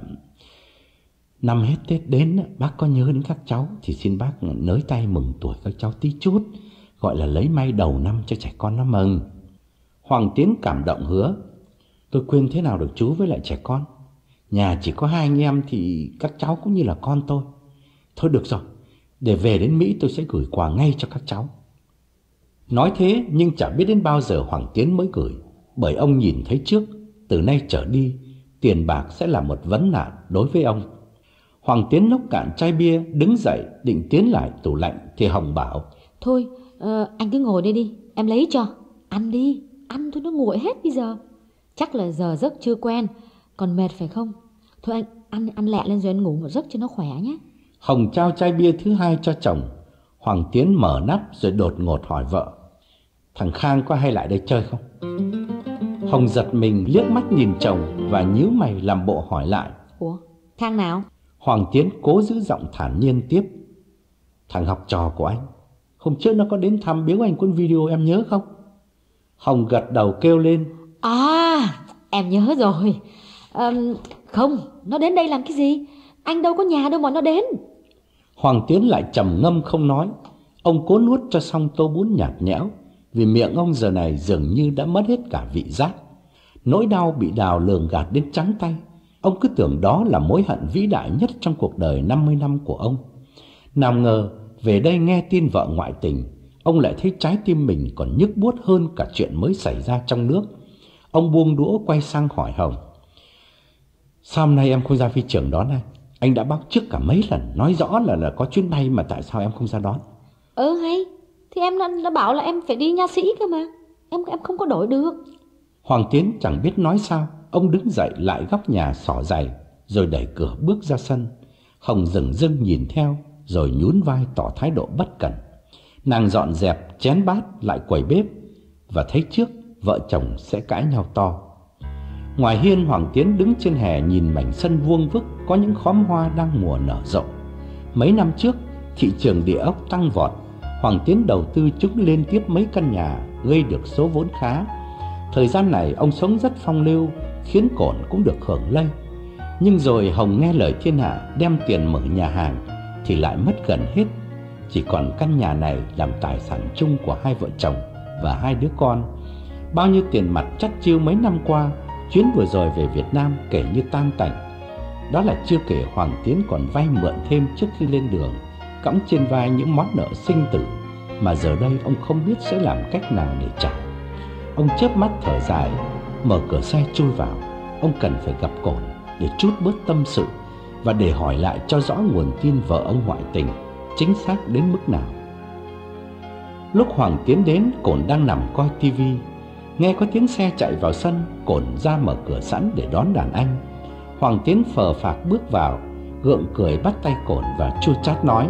năm hết Tết đến bác có nhớ đến các cháu thì xin bác nới tay mừng tuổi các cháu tí chút, gọi là lấy may đầu năm cho trẻ con nó mừng. Hoàng Tiến cảm động hứa: tôi quên thế nào được chú với lại trẻ con. Nhà chỉ có hai anh em thì các cháu cũng như là con tôi. Thôi được rồi, để về đến Mỹ tôi sẽ gửi quà ngay cho các cháu. Nói thế nhưng chẳng biết đến bao giờ Hoàng Tiến mới gửi, bởi ông nhìn thấy trước, từ nay trở đi tiền bạc sẽ là một vấn nạn đối với ông. Hoàng Tiến nốc cạn chai bia, đứng dậy định tiến lại tủ lạnh thì Hồng bảo: thôi uh, anh cứ ngồi đây đi, em lấy cho. Ăn đi, ăn thôi, nó nguội hết bây giờ. Chắc là giờ giấc chưa quen, còn mệt phải không? Thôi anh ăn ăn lẹ lên rồi anh ngủ một giấc cho nó khỏe nhé. Hồng trao chai bia thứ hai cho chồng. Hoàng Tiến mở nắp rồi đột ngột hỏi vợ: thằng Khang có hay lại đây chơi không? Hồng giật mình liếc mắt nhìn chồng và nhíu mày làm bộ hỏi lại: ủa, Khang nào? Hoàng Tiến cố giữ giọng thản nhiên tiếp: thằng học trò của anh, hôm trước nó có đến thăm biếu anh cuốn video, em nhớ không? Hồng gật đầu kêu lên: à, em nhớ rồi. à, Không, nó đến đây làm cái gì? Anh đâu có nhà đâu mà nó đến. Hoàng Tiến lại trầm ngâm không nói. Ông cố nuốt cho xong tô bún nhạt nhẽo, vì miệng ông giờ này dường như đã mất hết cả vị giác. Nỗi đau bị Đào lường gạt đến trắng tay, ông cứ tưởng đó là mối hận vĩ đại nhất trong cuộc đời năm mươi năm của ông. Nào ngờ về đây nghe tin vợ ngoại tình, ông lại thấy trái tim mình còn nhức buốt hơn cả chuyện mới xảy ra trong nước. Ông buông đũa quay sang hỏi Hồng: sao hôm nay em không ra phi trường đón anh? Anh đã báo trước cả mấy lần, nói rõ là là có chuyến bay, mà tại sao em không ra đón? Ừ hay, thì em đã, đã bảo là em phải đi nha sĩ cơ mà. Em em không có đổi được. Hoàng Tiến chẳng biết nói sao. Ông đứng dậy lại góc nhà xỏ giày, rồi đẩy cửa bước ra sân. Hồng dửng dưng nhìn theo, rồi nhún vai tỏ thái độ bất cẩn. Nàng dọn dẹp chén bát lại quầy bếp, và thấy trước vợ chồng sẽ cãi nhau to. Ngoài hiên, Hoàng Tiến đứng trên hè nhìn mảnh sân vuông vức có những khóm hoa đang mùa nở rộ. Mấy năm trước, thị trường địa ốc tăng vọt, Hoàng Tiến đầu tư trúng liên tiếp mấy căn nhà, gây được số vốn khá. Thời gian này ông sống rất phong lưu, khiến Cổn cũng được hưởng lây. Nhưng rồi Hồng nghe lời thiên hạ đem tiền mở nhà hàng thì lại mất gần hết. Chỉ còn căn nhà này làm tài sản chung của hai vợ chồng và hai đứa con. Bao nhiêu tiền mặt chắt chiu mấy năm qua, chuyến vừa rồi về Việt Nam kể như tan tành. Đó là chưa kể Hoàng Tiến còn vay mượn thêm trước khi lên đường, cõng trên vai những món nợ sinh tử mà giờ đây ông không biết sẽ làm cách nào để trả. Ông chớp mắt thở dài, mở cửa xe chui vào. Ông cần phải gặp Cổn để trút bớt tâm sự và để hỏi lại cho rõ nguồn tin vợ ông ngoại tình chính xác đến mức nào. Lúc Hoàng Tiến đến, Cổn đang nằm coi tivi. Nghe có tiếng xe chạy vào sân, Cổn ra mở cửa sẵn để đón đàn anh. Hoàng Tiến phờ phạc bước vào, gượng cười bắt tay Cổn và chua chát nói: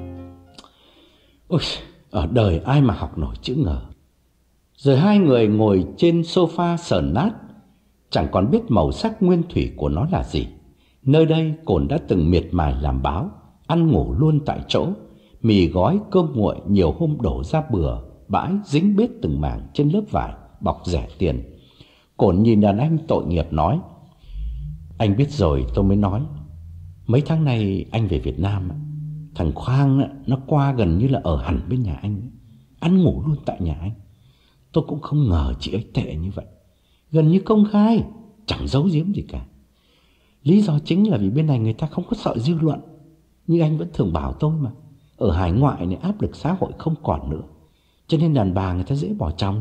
ôi, ở đời ai mà học nổi chữ ngờ. Rồi hai người ngồi trên sofa sờn nát, chẳng còn biết màu sắc nguyên thủy của nó là gì. Nơi đây Cổn đã từng miệt mài làm báo, ăn ngủ luôn tại chỗ. Mì gói, cơm nguội nhiều hôm đổ ra bừa bãi, dính bết từng mảng trên lớp vải bọc rẻ tiền. Cổn nhìn đàn anh tội nghiệp nói: anh biết rồi tôi mới nói. Mấy tháng nay anh về Việt Nam, thằng Khoang nó qua gần như là ở hẳn bên nhà anh, ăn ngủ luôn tại nhà anh. Tôi cũng không ngờ chị ấy tệ như vậy. Gần như công khai, chẳng giấu giếm gì cả. Lý do chính là vì bên này người ta không có sợ dư luận. Như anh vẫn thường bảo tôi mà, ở hải ngoại này áp lực xã hội không còn nữa, cho nên đàn bà người ta dễ bỏ chồng.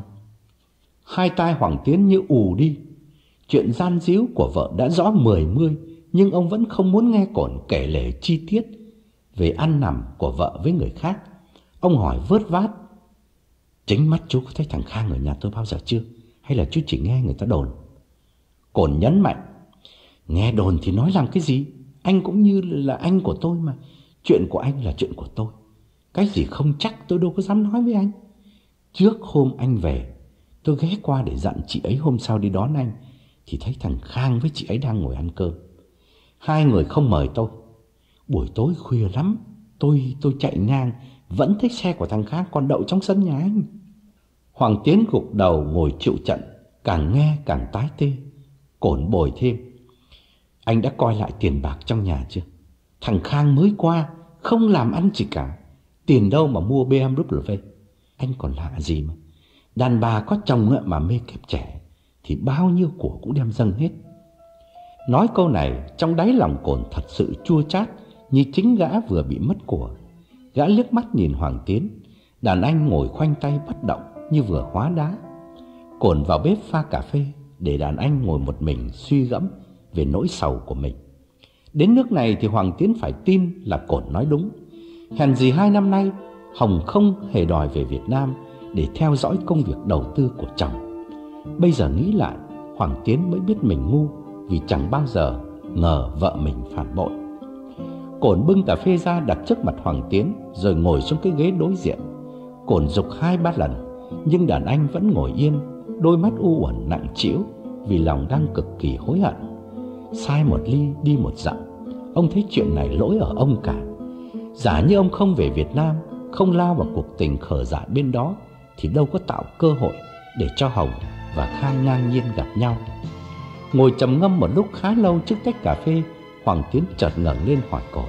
Hai tai Hoàng Tiến như ù đi. Chuyện gian díu của vợ đã rõ mười mươi, nhưng ông vẫn không muốn nghe Cổn kể lể chi tiết về ăn nằm của vợ với người khác. Ông hỏi vớt vát: chính mắt chú có thấy thằng Khang ở nhà tôi bao giờ chưa? Hay là chú chỉ nghe người ta đồn? Cổn nhấn mạnh: nghe đồn thì nói làm cái gì? Anh cũng như là anh của tôi mà. Chuyện của anh là chuyện của tôi. Cái gì không chắc tôi đâu có dám nói với anh. Trước hôm anh về, tôi ghé qua để dặn chị ấy hôm sau đi đón anh, thì thấy thằng Khang với chị ấy đang ngồi ăn cơm. Hai người không mời tôi. Buổi tối khuya lắm, Tôi tôi chạy ngang, vẫn thấy xe của thằng Khang còn đậu trong sân nhà anh. Hoàng Tiến gục đầu ngồi chịu trận, càng nghe càng tái tê. Cổn bồi thêm: anh đã coi lại tiền bạc trong nhà chưa? Thằng Khang mới qua, không làm ăn gì cả. Tiền đâu mà mua bê em vê? Anh còn lạ gì mà. Đàn bà có chồng mà mê kẹp trẻ thì bao nhiêu của cũng đem dâng hết. Nói câu này, trong đáy lòng Cổn thật sự chua chát, như chính gã vừa bị mất của. Gã liếc mắt nhìn Hoàng Tiến. Đàn anh ngồi khoanh tay bất động như vừa hóa đá. Cổn vào bếp pha cà phê, để đàn anh ngồi một mình suy gẫm về nỗi sầu của mình. Đến nước này thì Hoàng Tiến phải tin là Cổn nói đúng. Hèn gì hai năm nay Hồng không hề đòi về Việt Nam để theo dõi công việc đầu tư của chồng. Bây giờ nghĩ lại, Hoàng Tiến mới biết mình ngu, vì chẳng bao giờ ngờ vợ mình phản bội. Cổn bưng cà phê ra đặt trước mặt Hoàng Tiến, rồi ngồi xuống cái ghế đối diện. Cổn giục hai ba lần, nhưng đàn anh vẫn ngồi yên, đôi mắt u uẩn nặng trĩu, vì lòng đang cực kỳ hối hận. Sai một ly đi một dặm. Ông thấy chuyện này lỗi ở ông cả. Giả như ông không về Việt Nam, không lao vào cuộc tình khờ dại bên đó, thì đâu có tạo cơ hội để cho Hồng và Khang ngang nhiên gặp nhau. Ngồi trầm ngâm một lúc khá lâu trước tách cà phê, Hoàng Tiến chợt ngẩng lên hỏi Cổn: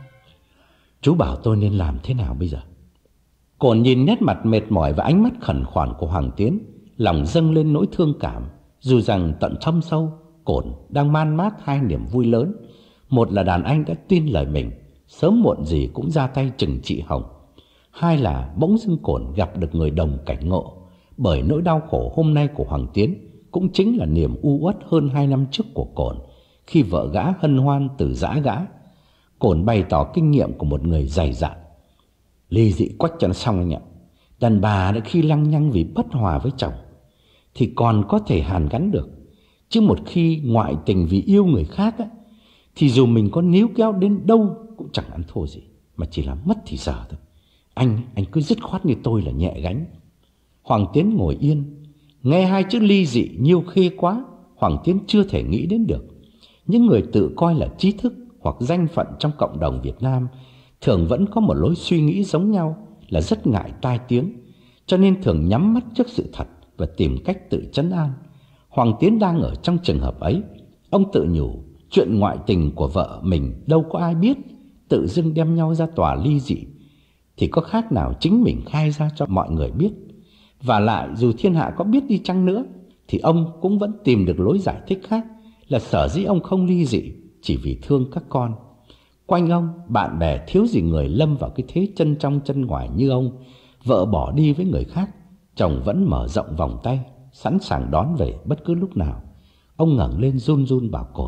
chú bảo tôi nên làm thế nào bây giờ? Cổn nhìn nét mặt mệt mỏi và ánh mắt khẩn khoản của Hoàng Tiến, lòng dâng lên nỗi thương cảm. Dù rằng tận thâm sâu, Cổn đang man mác hai niềm vui lớn. Một là đàn anh đã tin lời mình, sớm muộn gì cũng ra tay trừng trị Hồng. Hai là bỗng dưng Cổn gặp được người đồng cảnh ngộ. Bởi nỗi đau khổ hôm nay của Hoàng Tiến cũng chính là niềm u uất hơn hai năm trước của Cổn, khi vợ gã hân hoan từ giã gã. Cổn bày tỏ kinh nghiệm của một người dày dạn: ly dị quách cho nó xong anh ạ. Đàn bà đã khi lăng nhăng vì bất hòa với chồng thì còn có thể hàn gắn được, chứ một khi ngoại tình vì yêu người khác á, thì dù mình có níu kéo đến đâu cũng chẳng ăn thua gì, mà chỉ là mất thì giờ thôi. Anh, anh cứ dứt khoát như tôi là nhẹ gánh. Hoàng Tiến ngồi yên, nghe hai chữ ly dị nhiêu khê quá. Hoàng Tiến chưa thể nghĩ đến được. Những người tự coi là trí thức hoặc danh phận trong cộng đồng Việt Nam thường vẫn có một lối suy nghĩ giống nhau, là rất ngại tai tiếng, cho nên thường nhắm mắt trước sự thật và tìm cách tự trấn an. Hoàng Tiến đang ở trong trường hợp ấy. Ông tự nhủ chuyện ngoại tình của vợ mình đâu có ai biết, tự dưng đem nhau ra tòa ly dị thì có khác nào chính mình khai ra cho mọi người biết. Và lại dù thiên hạ có biết đi chăng nữa thì ông cũng vẫn tìm được lối giải thích khác, là sở dĩ ông không ly dị chỉ vì thương các con. Quanh ông, bạn bè thiếu gì người lâm vào cái thế chân trong chân ngoài như ông. Vợ bỏ đi với người khác, chồng vẫn mở rộng vòng tay, sẵn sàng đón về bất cứ lúc nào. Ông ngẩng lên run run bảo Cổn: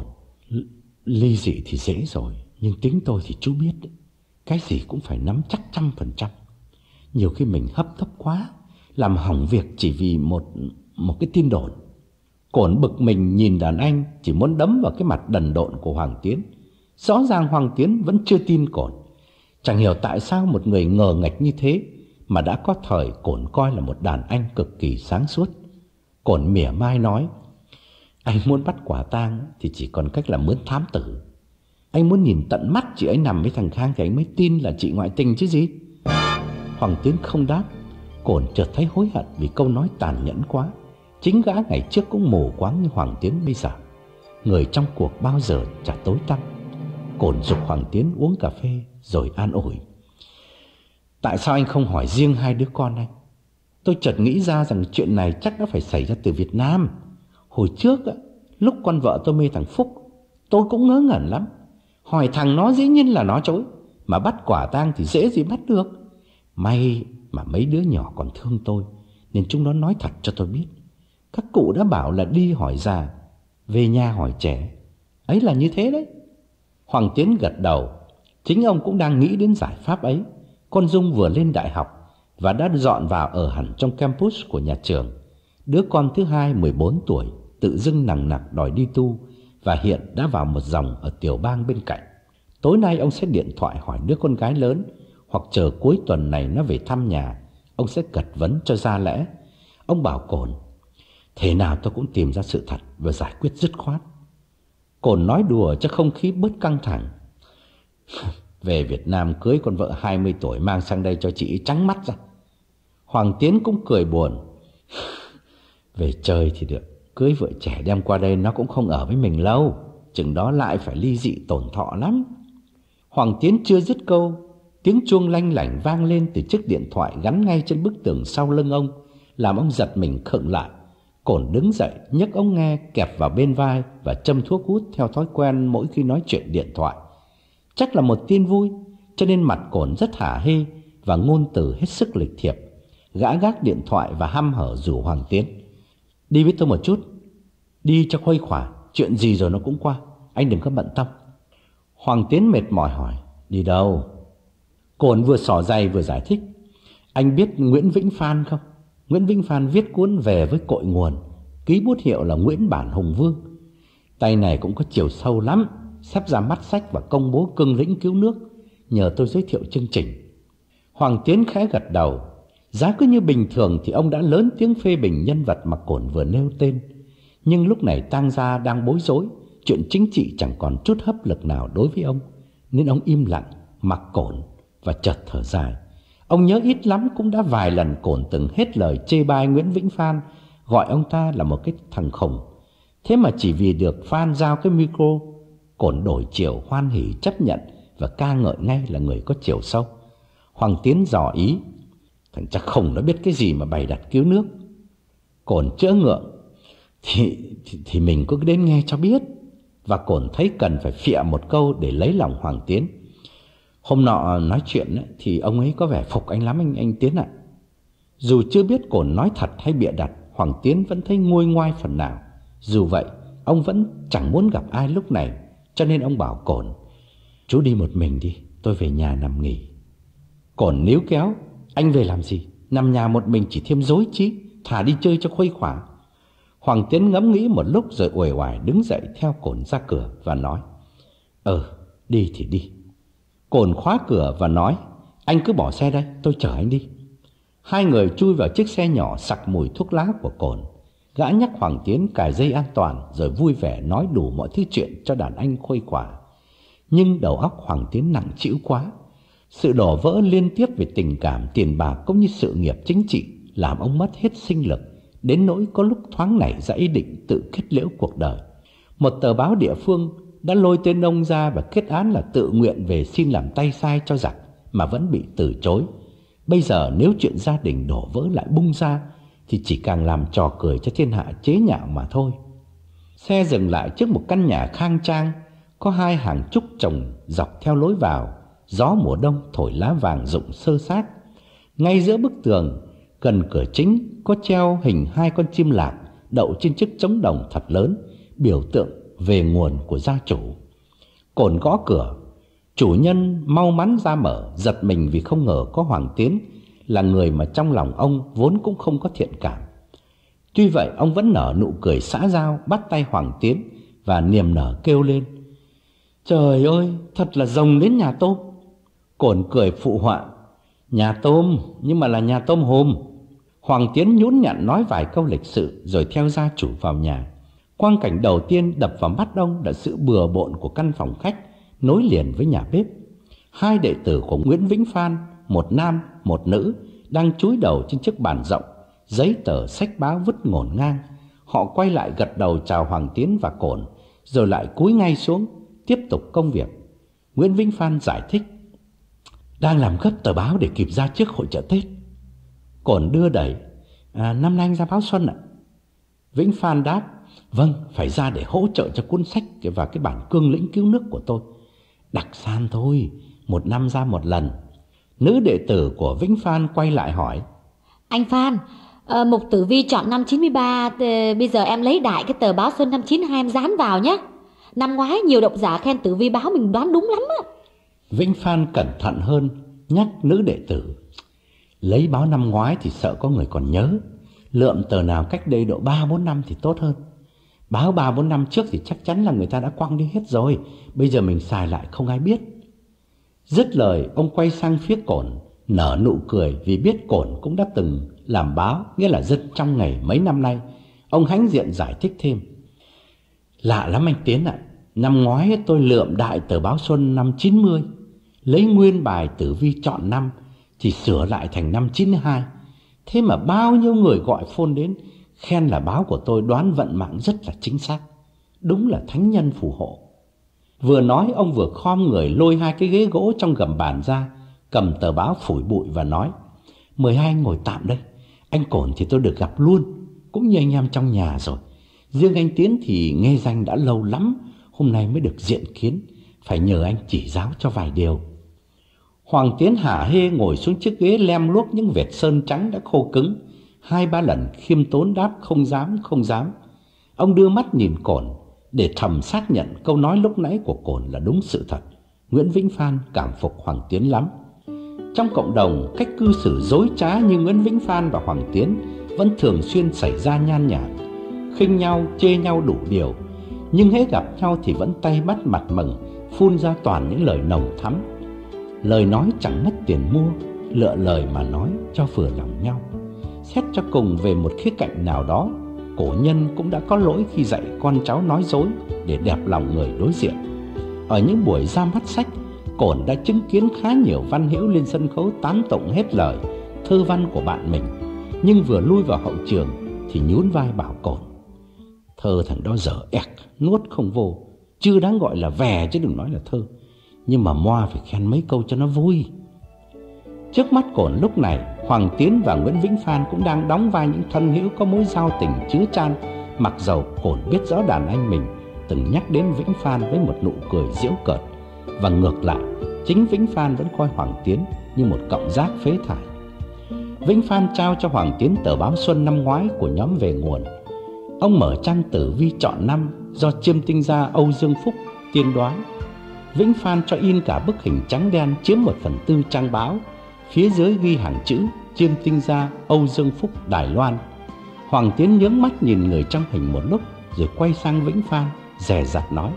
ly dị thì dễ rồi, nhưng tính tôi thì chú biết đấy, cái gì cũng phải nắm chắc trăm phần trăm. Nhiều khi mình hấp tấp quá, làm hỏng việc chỉ vì một một cái tin đồn. Cổn bực mình nhìn đàn anh, chỉ muốn đấm vào cái mặt đần độn của Hoàng Tiến. Rõ ràng Hoàng Tiến vẫn chưa tin Cổn. Chẳng hiểu tại sao một người ngờ nghệch như thế mà đã có thời Cổn coi là một đàn anh cực kỳ sáng suốt. Cổn mỉa mai nói: anh muốn bắt quả tang thì chỉ còn cách là mướn thám tử. Anh muốn nhìn tận mắt chị ấy nằm với thằng Khang thì anh mới tin là chị ngoại tình chứ gì. Hoàng Tiến không đáp. Cổn chợt thấy hối hận vì câu nói tàn nhẫn quá. Chính gã ngày trước cũng mù quáng như Hoàng Tiến bây giờ. Người trong cuộc bao giờ chả tối tăm. Cổn giục Hoàng Tiến uống cà phê rồi an ủi: tại sao anh không hỏi riêng hai đứa con anh? Tôi chợt nghĩ ra rằng chuyện này chắc đã phải xảy ra từ Việt Nam. Hồi trước, lúc con vợ tôi mê thằng Phúc, tôi cũng ngớ ngẩn lắm. Hỏi thằng nó dĩ nhiên là nó chối, mà bắt quả tang thì dễ gì bắt được. May mà mấy đứa nhỏ còn thương tôi, nên chúng nó nói thật cho tôi biết. Các cụ đã bảo là đi hỏi già, về nhà hỏi trẻ. Ấy là như thế đấy. Hoàng Tiến gật đầu. Chính ông cũng đang nghĩ đến giải pháp ấy. Con Dung vừa lên đại học và đã dọn vào ở hẳn trong campus của nhà trường. Đứa con thứ hai mười bốn tuổi tự dưng nằng nặc đòi đi tu, và hiện đã vào một dòng ở tiểu bang bên cạnh. Tối nay ông sẽ điện thoại hỏi đứa con gái lớn, hoặc chờ cuối tuần này nó về thăm nhà, ông sẽ cật vấn cho ra lẽ. Ông bảo Cồn, thế nào tôi cũng tìm ra sự thật và giải quyết dứt khoát. Cồn nói đùa cho không khí bớt căng thẳng. Về Việt Nam cưới con vợ hai mươi tuổi mang sang đây cho chị trắng mắt ra. Hoàng Tiến cũng cười buồn. Về chơi thì được, cưới vợ trẻ đem qua đây nó cũng không ở với mình lâu, chừng đó lại phải ly dị tổn thọ lắm. Hoàng Tiến chưa dứt câu, tiếng chuông lanh lảnh vang lên từ chiếc điện thoại gắn ngay trên bức tường sau lưng ông, làm ông giật mình khựng lại. Cồn đứng dậy nhấc ống nghe kẹp vào bên vai và châm thuốc hút theo thói quen mỗi khi nói chuyện điện thoại. Chắc là một tin vui, cho nên mặt Cồn rất hả hê và ngôn từ hết sức lịch thiệp. Gã gác điện thoại và hăm hở rủ Hoàng Tiến, đi với tôi một chút, đi cho khuây khỏa, chuyện gì rồi nó cũng qua, anh đừng có bận tâm. Hoàng Tiến mệt mỏi hỏi, đi đâu? Cồn vừa xỏ giày vừa giải thích, anh biết Nguyễn Vĩnh Phan không? Nguyễn Vĩnh Phan viết cuốn Về với cội nguồn, ký bút hiệu là Nguyễn Bản Hùng Vương. Tay này cũng có chiều sâu lắm, sắp ra mắt sách và công bố cương lĩnh cứu nước, nhờ tôi giới thiệu chương trình. Hoàng Tiến khẽ gật đầu. Giá cứ như bình thường thì ông đã lớn tiếng phê bình nhân vật mà Cồn vừa nêu tên. Nhưng lúc này tang gia đang bối rối, chuyện chính trị chẳng còn chút hấp lực nào đối với ông, nên ông im lặng mặc Cồn và chợt thở dài. Ông nhớ ít lắm cũng đã vài lần Cồn từng hết lời chê bai Nguyễn Vĩnh Phan, gọi ông ta là một cái thằng khùng. Thế mà chỉ vì được Phan giao cái micro, Cồn đổi chiều hoan hỉ chấp nhận và ca ngợi ngay là người có chiều sâu. Hoàng Tiến dò ý, thằng chắc khùng nó biết cái gì mà bày đặt cứu nước. Cồn chữa ngượng, thì, thì, thì mình cứ đến nghe cho biết. Và Cồn thấy cần phải phịa một câu để lấy lòng Hoàng Tiến. Hôm nọ nói chuyện ấy, thì ông ấy có vẻ phục anh lắm anh, anh Tiến ạ. Dù chưa biết Cồn nói thật hay bịa đặt, Hoàng Tiến vẫn thấy nguôi ngoai phần nào. Dù vậy, ông vẫn chẳng muốn gặp ai lúc này, cho nên ông bảo Cồn, chú đi một mình đi, tôi về nhà nằm nghỉ. Cồn níu kéo, anh về làm gì? Nằm nhà một mình chỉ thêm rối trí, thà đi chơi cho khuây khỏa. Hoàng Tiến ngẫm nghĩ một lúc rồi uể oải đứng dậy theo Cồn ra cửa và nói, Ờ, đi thì đi. Cồn khóa cửa và nói, anh cứ bỏ xe đây, tôi chở anh đi. Hai người chui vào chiếc xe nhỏ sặc mùi thuốc lá của Cồn. Gã nhắc Hoàng Tiến cài dây an toàn rồi vui vẻ nói đủ mọi thứ chuyện cho đàn anh khuây khỏa. Nhưng đầu óc Hoàng Tiến nặng trĩu quá. Sự đổ vỡ liên tiếp về tình cảm, tiền bạc cũng như sự nghiệp chính trị làm ông mất hết sinh lực, đến nỗi có lúc thoáng nảy ra ý định tự kết liễu cuộc đời. Một tờ báo địa phương đã lôi tên ông ra và kết án là tự nguyện về xin làm tay sai cho giặc mà vẫn bị từ chối. Bây giờ nếu chuyện gia đình đổ vỡ lại bung ra thì chỉ càng làm trò cười cho thiên hạ chế nhạo mà thôi. Xe dừng lại trước một căn nhà khang trang, có hai hàng trúc trồng dọc theo lối vào. Gió mùa đông thổi lá vàng rụng sơ sát. Ngay giữa bức tường, gần cửa chính có treo hình hai con chim lạc đậu trên chiếc trống đồng thật lớn, biểu tượng về nguồn của gia chủ. Cồn gõ cửa. Chủ nhân mau mắn ra mở, giật mình vì không ngờ có Hoàng Tiến, là người mà trong lòng ông vốn cũng không có thiện cảm. Tuy vậy ông vẫn nở nụ cười xã giao, bắt tay Hoàng Tiến và niềm nở kêu lên, trời ơi, thật là rồng đến nhà tôm. Cồn cười phụ họa, nhà tôm nhưng mà là nhà tôm hùm. Hoàng Tiến nhún nhặn nói vài câu lịch sự rồi theo gia chủ vào nhà. Quang cảnh đầu tiên đập vào mắt ông là sự bừa bộn của căn phòng khách nối liền với nhà bếp. Hai đệ tử của Nguyễn Vĩnh Phan, một nam một nữ, đang chúi đầu trên chiếc bàn rộng, giấy tờ sách báo vứt ngổn ngang. Họ quay lại gật đầu chào Hoàng Tiến và Cồn, rồi lại cúi ngay xuống tiếp tục công việc. Nguyễn Vĩnh Phan giải thích, đang làm gấp tờ báo để kịp ra trước hội chợ Tết. Cồn đưa đẩy, À, năm nay anh ra báo Xuân ạ. Vĩnh Phan đáp: Vâng, phải ra để hỗ trợ cho cuốn sách và cái bản cương lĩnh cứu nước của tôi. Đặc san thôi, một năm ra một lần. Nữ đệ tử của Vĩnh Phan quay lại hỏi: Anh Phan, à, Mục Tử Vi chọn năm chín mươi ba, bây giờ em lấy đại cái tờ báo Xuân năm chín mươi hai em dán vào nhé. Năm ngoái nhiều độc giả khen Tử Vi báo mình đoán đúng lắm á. Vĩnh Phan cẩn thận hơn, nhắc nữ đệ tử: Lấy báo năm ngoái thì sợ có người còn nhớ, lượm tờ nào cách đây độ ba bốn năm thì tốt hơn. Báo ba bốn năm trước thì chắc chắn là người ta đã quăng đi hết rồi, bây giờ mình xài lại không ai biết. Dứt lời, ông quay sang phía Cổn, nở nụ cười vì biết Cổn cũng đã từng làm báo, nghĩa là dân trong nghề mấy năm nay. Ông hãnh diện giải thích thêm: Lạ lắm anh Tiến ạ, năm ngoái tôi lượm đại tờ báo Xuân năm chín mươi, lấy nguyên bài Tử Vi chọn năm thì sửa lại thành năm chín mươi hai. Thế mà bao nhiêu người gọi phone đến khen là báo của tôi đoán vận mạng rất là chính xác. Đúng là thánh nhân phù hộ. Vừa nói ông vừa khom người lôi hai cái ghế gỗ trong gầm bàn ra, cầm tờ báo phủi bụi và nói: Mời hai anh ngồi tạm đây. Anh Cổn thì tôi được gặp luôn, cũng như anh em trong nhà rồi. Riêng anh Tiến thì nghe danh đã lâu lắm, hôm nay mới được diện kiến, phải nhờ anh chỉ giáo cho vài điều. Hoàng Tiến hả hê ngồi xuống chiếc ghế lem luốc những vệt sơn trắng đã khô cứng, hai ba lần khiêm tốn đáp không dám không dám. Ông đưa mắt nhìn Cổn để thầm xác nhận câu nói lúc nãy của Cổn là đúng sự thật. Nguyễn Vĩnh Phan cảm phục Hoàng Tiến lắm. Trong cộng đồng, cách cư xử dối trá như Nguyễn Vĩnh Phan và Hoàng Tiến vẫn thường xuyên xảy ra nhan nhản, khinh nhau, chê nhau đủ điều, nhưng hễ gặp nhau thì vẫn tay bắt mặt mừng, phun ra toàn những lời nồng thắm. Lời nói chẳng mất tiền mua, lựa lời mà nói cho vừa lòng nhau. Xét cho cùng về một khía cạnh nào đó, cổ nhân cũng đã có lỗi khi dạy con cháu nói dối để đẹp lòng người đối diện. Ở những buổi ra mắt sách, Cổn đã chứng kiến khá nhiều văn hữu lên sân khấu tán tụng hết lời thơ văn của bạn mình, nhưng vừa lui vào hậu trường thì nhún vai bảo Cổn: Thơ thằng đó dở ẹc, nuốt không vô, chưa đáng gọi là vè chứ đừng nói là thơ. Nhưng mà moa phải khen mấy câu cho nó vui. Trước mắt Cổn lúc này, Hoàng Tiến và Nguyễn Vĩnh Phan cũng đang đóng vai những thân hữu có mối giao tình chứa chan, mặc dầu Cổn biết rõ đàn anh mình từng nhắc đến Vĩnh Phan với một nụ cười giễu cợt, và ngược lại, chính Vĩnh Phan vẫn coi Hoàng Tiến như một cọng rác phế thải. Vĩnh Phan trao cho Hoàng Tiến tờ báo Xuân năm ngoái của nhóm Về Nguồn. Ông mở trang Tử Vi chọn năm do chiêm tinh gia Âu Dương Phúc tiên đoán. Vĩnh Phan cho in cả bức hình trắng đen chiếm một phần tư trang báo, phía dưới ghi hàng chữ chiêm tinh gia Âu Dương Phúc Đài Loan. Hoàng Tiến nhướng mắt nhìn người trong hình một lúc rồi quay sang Vĩnh Phan dè dặt nói: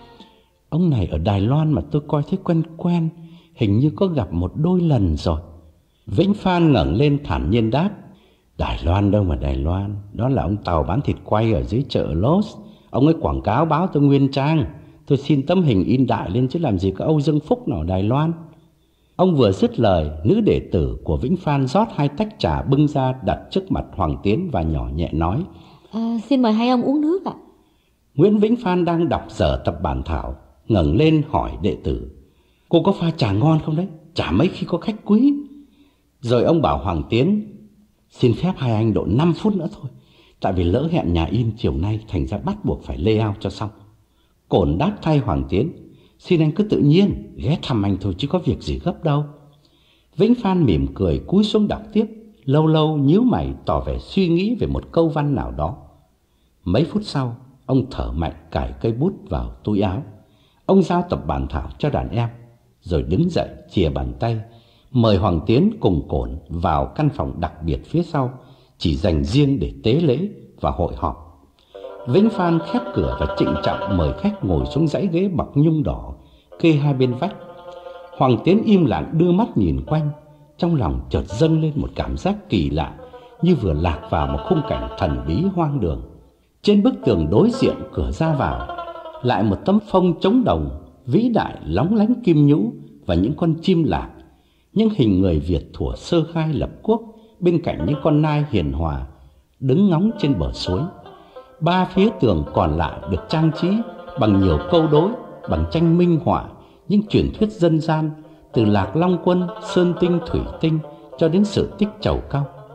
Ông này ở Đài Loan mà tôi coi thấy quen quen, hình như có gặp một đôi lần rồi. Vĩnh Phan ngẩng lên thản nhiên đáp: Đài Loan đâu mà Đài Loan, đó là ông Tàu bán thịt quay ở dưới chợ Los. Ông ấy quảng cáo báo tôi nguyên trang, tôi xin tấm hình in đại lên chứ làm gì có Âu Dương Phúc nào ở Đài Loan. Ông vừa dứt lời, nữ đệ tử của Vĩnh Phan rót hai tách trà bưng ra đặt trước mặt Hoàng Tiến và nhỏ nhẹ nói: à, Xin mời hai ông uống nước ạ. Nguyễn Vĩnh Phan đang đọc dở tập bản thảo, ngẩng lên hỏi đệ tử: Cô có pha trà ngon không đấy? Chả mấy khi có khách quý. Rồi ông bảo Hoàng Tiến: Xin phép hai anh độ năm phút nữa thôi, tại vì lỡ hẹn nhà in chiều nay, thành ra bắt buộc phải layout cho xong. Cổn đáp thay Hoàng Tiến: Xin anh cứ tự nhiên, ghé thăm anh thôi chứ có việc gì gấp đâu. Vĩnh Phan mỉm cười cúi xuống đọc tiếp, lâu lâu nhíu mày tỏ vẻ suy nghĩ về một câu văn nào đó. Mấy phút sau, ông thở mạnh cài cây bút vào túi áo. Ông giao tập bản thảo cho đàn em, rồi đứng dậy chìa bàn tay mời Hoàng Tiến cùng Cổn vào căn phòng đặc biệt phía sau, chỉ dành riêng để tế lễ và hội họp. Vĩnh Phan khép cửa và trịnh trọng mời khách ngồi xuống dãy ghế bọc nhung đỏ kê hai bên vách. Hoàng Tiến im lặng đưa mắt nhìn quanh, trong lòng chợt dâng lên một cảm giác kỳ lạ, như vừa lạc vào một khung cảnh thần bí hoang đường. Trên bức tường đối diện cửa ra vào, lại một tấm phông trống đồng vĩ đại lóng lánh kim nhũ và những con chim lạc, những hình người Việt thuở sơ khai lập quốc bên cạnh những con nai hiền hòa đứng ngóng trên bờ suối. Ba phía tường còn lại được trang trí bằng nhiều câu đối, bằng tranh minh họa những truyền thuyết dân gian, từ Lạc Long Quân, Sơn Tinh, Thủy Tinh cho đến Sự Tích Trầu Cau.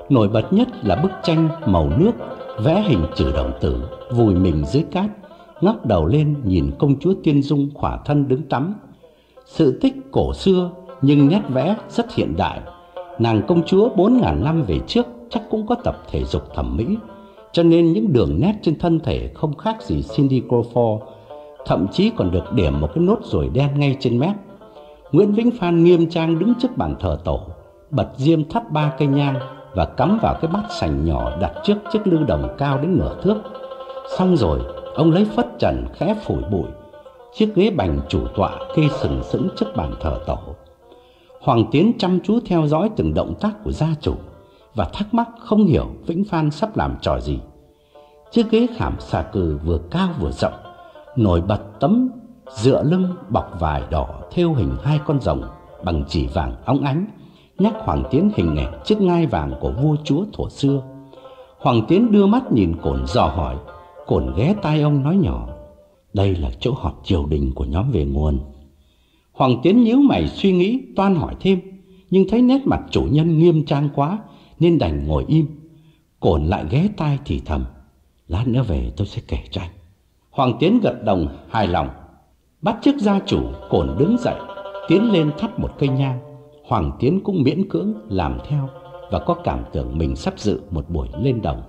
Nổi bật nhất là bức tranh màu nước vẽ hình Chử Đồng Tử vùi mình dưới cát, ngóc đầu lên nhìn công chúa Tiên Dung khỏa thân đứng tắm. Sự tích cổ xưa nhưng nét vẽ rất hiện đại. Nàng công chúa bốn ngàn năm về trước chắc cũng có tập thể dục thẩm mỹ, cho nên những đường nét trên thân thể không khác gì Cindy Crawford, thậm chí còn được điểm một cái nốt ruồi đen ngay trên mép. Nguyễn Vĩnh Phan nghiêm trang đứng trước bàn thờ tổ, bật diêm thắp ba cây nhang và cắm vào cái bát sành nhỏ đặt trước chiếc lư đồng cao đến nửa thước. Xong rồi, ông lấy phất trần khẽ phủi bụi, chiếc ghế bành chủ tọa kê sừng sững trước bàn thờ tổ. Hoàng Tiến chăm chú theo dõi từng động tác của gia chủ và thắc mắc không hiểu Vĩnh Phan sắp làm trò gì. Chiếc ghế khảm xà cừ vừa cao vừa rộng, nổi bật tấm dựa lưng bọc vải đỏ thêu hình hai con rồng bằng chỉ vàng óng ánh, nhắc Hoàng Tiến hình ảnh chiếc ngai vàng của vua chúa thuở xưa. Hoàng Tiến đưa mắt nhìn Cổn dò hỏi. Cổn ghé tai ông nói nhỏ: đây là chỗ họp triều đình của nhóm Về Nguồn. Hoàng Tiến nhíu mày suy nghĩ toan hỏi thêm, nhưng thấy nét mặt chủ nhân nghiêm trang quá nên đành ngồi im. Cổn lại ghé tai thì thầm: lát nữa về tôi sẽ kể cho anh. Hoàng Tiến gật đầu hài lòng. Bắt chước gia chủ, Cổn đứng dậy tiến lên thắp một cây nhang. Hoàng Tiến cũng miễn cưỡng làm theo và có cảm tưởng mình sắp dự một buổi lên đồng.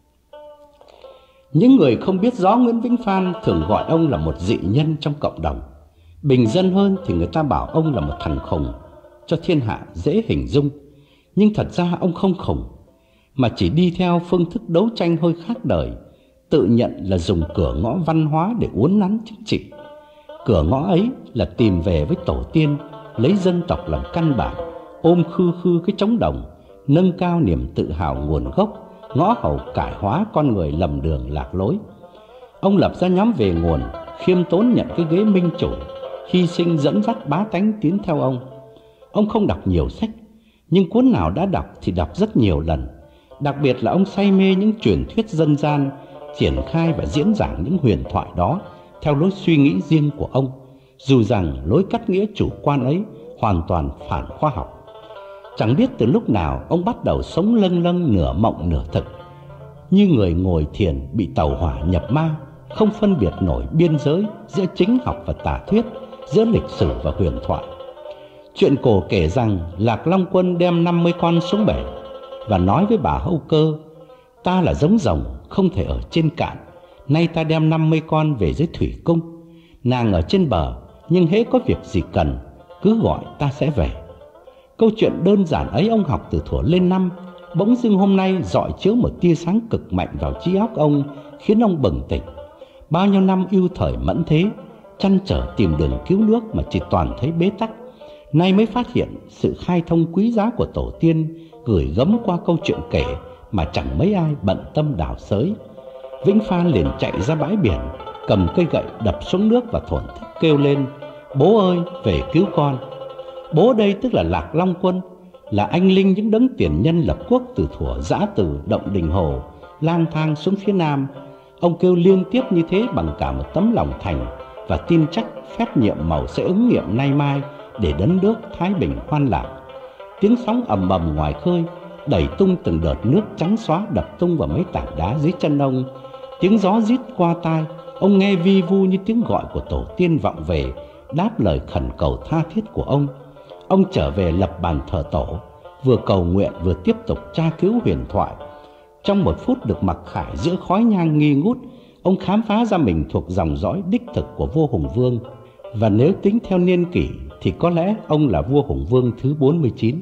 Những người không biết rõ Nguyễn Vĩnh Phan thường gọi ông là một dị nhân trong cộng đồng. Bình dân hơn thì người ta bảo ông là một thằng khùng, cho thiên hạ dễ hình dung. Nhưng thật ra ông không khùng, mà chỉ đi theo phương thức đấu tranh hơi khác đời, tự nhận là dùng cửa ngõ văn hóa để uốn nắn chính trị. Cửa ngõ ấy là tìm về với tổ tiên, lấy dân tộc làm căn bản, ôm khư khư cái trống đồng, nâng cao niềm tự hào nguồn gốc, ngõ hầu cải hóa con người lầm đường lạc lối. Ông lập ra nhóm Về Nguồn, khiêm tốn nhận cái ghế minh chủ, hy sinh dẫn dắt bá tánh tiến theo ông. Ông không đọc nhiều sách, nhưng cuốn nào đã đọc thì đọc rất nhiều lần. Đặc biệt là ông say mê những truyền thuyết dân gian, triển khai và diễn giảng những huyền thoại đó theo lối suy nghĩ riêng của ông, dù rằng lối cắt nghĩa chủ quan ấy hoàn toàn phản khoa học. Chẳng biết từ lúc nào ông bắt đầu sống lâng lâng nửa mộng nửa thực, như người ngồi thiền bị tàu hỏa nhập ma, không phân biệt nổi biên giới giữa chính học và tà thuyết, giữa lịch sử và huyền thoại. Chuyện cổ kể rằng Lạc Long Quân đem năm mươi con xuống bể và nói với bà Hậu Cơ: ta là giống rồng không thể ở trên cạn, nay ta đem năm mươi con về dưới thủy cung. Nàng ở trên bờ, nhưng hễ có việc gì cần cứ gọi ta sẽ về. Câu chuyện đơn giản ấy ông học từ thuở lên năm, bỗng dưng hôm nay rọi chiếu một tia sáng cực mạnh vào trí óc ông, khiến ông bừng tỉnh. Bao nhiêu năm ưu thời mẫn thế, chăn trở tìm đường cứu nước mà chỉ toàn thấy bế tắc, nay mới phát hiện sự khai thông quý giá của tổ tiên gửi gắm qua câu chuyện kể mà chẳng mấy ai bận tâm đào xới. Vĩnh Phan liền chạy ra bãi biển, cầm cây gậy đập xuống nước và thổn thức kêu lên: bố ơi, về cứu con. Bố đây tức là Lạc Long Quân, là anh linh những đấng tiền nhân lập quốc từ thuở Dã Từ, Động Đình Hồ, lang thang xuống phía Nam. Ông kêu liên tiếp như thế bằng cả một tấm lòng thành, và tin chắc phép nhiệm màu sẽ ứng nghiệm nay mai để đất nước thái bình hoan lạc. Tiếng sóng ầm ầm ngoài khơi đẩy tung từng đợt nước trắng xóa đập tung vào mấy tảng đá dưới chân ông. Tiếng gió rít qua tai, ông nghe vi vu như tiếng gọi của tổ tiên vọng về, đáp lời khẩn cầu tha thiết của ông. Ông trở về lập bàn thờ tổ, vừa cầu nguyện vừa tiếp tục tra cứu huyền thoại. Trong một phút được mặc khải giữa khói nhang nghi ngút, ông khám phá ra mình thuộc dòng dõi đích thực của vua Hùng Vương. Và nếu tính theo niên kỷ thì có lẽ ông là vua Hùng Vương thứ bốn mươi chín.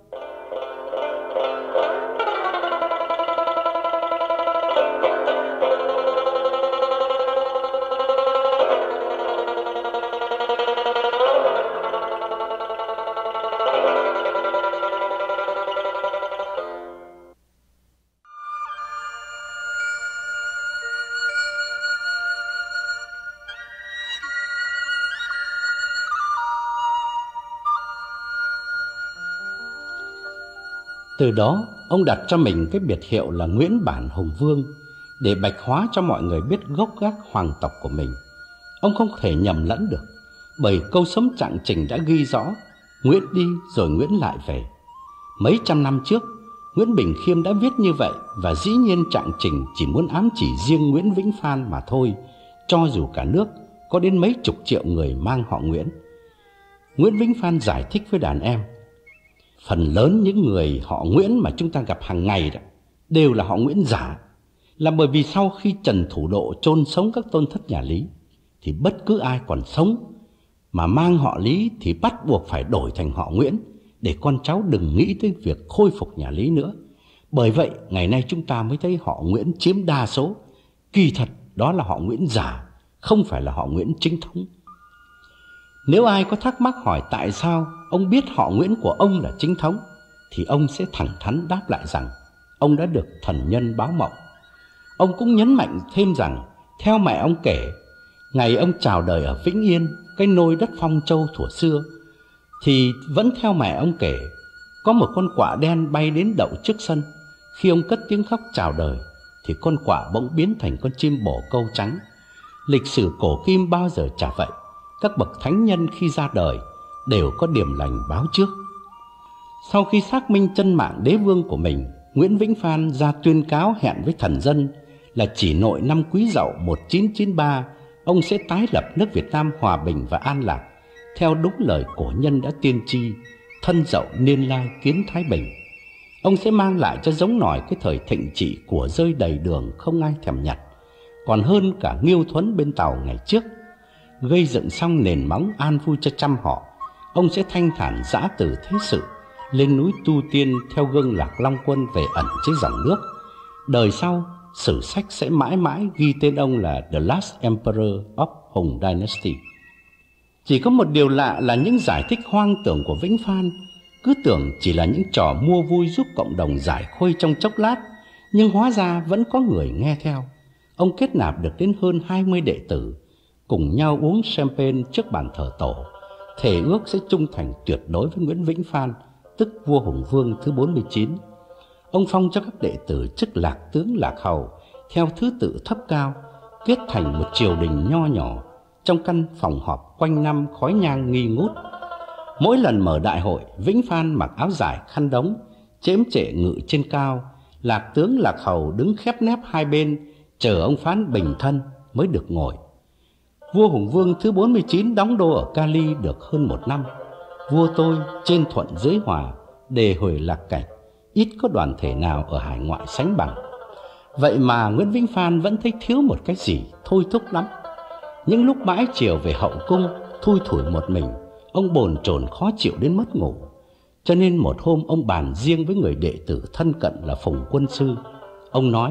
Từ đó, ông đặt cho mình cái biệt hiệu là Nguyễn Bản Hùng Vương, để bạch hóa cho mọi người biết gốc gác hoàng tộc của mình. Ông không thể nhầm lẫn được, bởi câu sấm trạng trình đã ghi rõ: Nguyễn đi rồi Nguyễn lại về. Mấy trăm năm trước, Nguyễn Bình Khiêm đã viết như vậy, và dĩ nhiên trạng trình chỉ muốn ám chỉ riêng Nguyễn Vĩnh Phan mà thôi, cho dù cả nước có đến mấy chục triệu người mang họ Nguyễn. Nguyễn Vĩnh Phan giải thích với đàn em: phần lớn những người họ Nguyễn mà chúng ta gặp hàng ngày đó đều là họ Nguyễn giả, là bởi vì sau khi Trần Thủ Độ chôn sống các tôn thất nhà Lý thì bất cứ ai còn sống mà mang họ Lý thì bắt buộc phải đổi thành họ Nguyễn, để con cháu đừng nghĩ tới việc khôi phục nhà Lý nữa. Bởi vậy ngày nay chúng ta mới thấy họ Nguyễn chiếm đa số. Kỳ thật đó là họ Nguyễn giả, không phải là họ Nguyễn chính thống. Nếu ai có thắc mắc hỏi tại sao ông biết họ Nguyễn của ông là chính thống, thì ông sẽ thẳng thắn đáp lại rằng ông đã được thần nhân báo mộng. Ông cũng nhấn mạnh thêm rằng theo mẹ ông kể, ngày ông chào đời ở Vĩnh Yên, cái nôi đất Phong Châu thuở xưa, thì vẫn theo mẹ ông kể, có một con quạ đen bay đến đậu trước sân. Khi ông cất tiếng khóc chào đời thì con quạ bỗng biến thành con chim bồ câu trắng. Lịch sử cổ kim bao giờ chả vậy, các bậc thánh nhân khi ra đời đều có điểm lành báo trước. Sau khi xác minh chân mạng đế vương của mình, Nguyễn Vĩnh Phan ra tuyên cáo hẹn với thần dân là chỉ nội năm Quý Dậu một nghìn chín trăm chín mươi ba, ông sẽ tái lập nước Việt Nam hòa bình và an lạc, theo đúng lời cổ nhân đã tiên tri: thân dậu niên lai kiến thái bình. Ông sẽ mang lại cho giống nòi cái thời thịnh trị của rơi đầy đường không ai thèm nhặt, còn hơn cả Nghiêu Thuấn bên Tàu ngày trước. Gây dựng xong nền móng an vui cho trăm họ, ông sẽ thanh thản giã từ thế sự, lên núi tu tiên theo gương Lạc Long Quân về ẩn dưới dòng nước. Đời sau, sử sách sẽ mãi mãi ghi tên ông là The Last Emperor of Hùng Dynasty. Chỉ có một điều lạ là những giải thích hoang tưởng của Vĩnh Phan cứ tưởng chỉ là những trò mua vui giúp cộng đồng giải khuây trong chốc lát, nhưng hóa ra vẫn có người nghe theo. Ông kết nạp được đến hơn hai mươi đệ tử, cùng nhau uống champagne trước bàn thờ tổ, thề ước sẽ trung thành tuyệt đối với Nguyễn Vĩnh Phan, tức vua Hùng Vương thứ bốn mươi chín. Ông phong cho các đệ tử chức lạc tướng lạc hầu theo thứ tự thấp cao, kết thành một triều đình nho nhỏ trong căn phòng họp quanh năm khói nhang nghi ngút. Mỗi lần mở đại hội, Vĩnh Phan mặc áo dài khăn đống, chễm trệ ngự trên cao, lạc tướng lạc hầu đứng khép nép hai bên, chờ ông phán bình thân mới được ngồi. Vua Hùng Vương thứ bốn mươi chín đóng đô ở Cali được hơn một năm. Vua tôi trên thuận dưới hòa, đề huề lạc cảnh, ít có đoàn thể nào ở hải ngoại sánh bằng. Vậy mà Nguyễn Vĩnh Phan vẫn thấy thiếu một cái gì thôi thúc lắm. Những lúc bãi chiều về hậu cung, thui thủi một mình, ông bồn chồn khó chịu đến mất ngủ. Cho nên một hôm ông bàn riêng với người đệ tử thân cận là Phùng Quân Sư. Ông nói: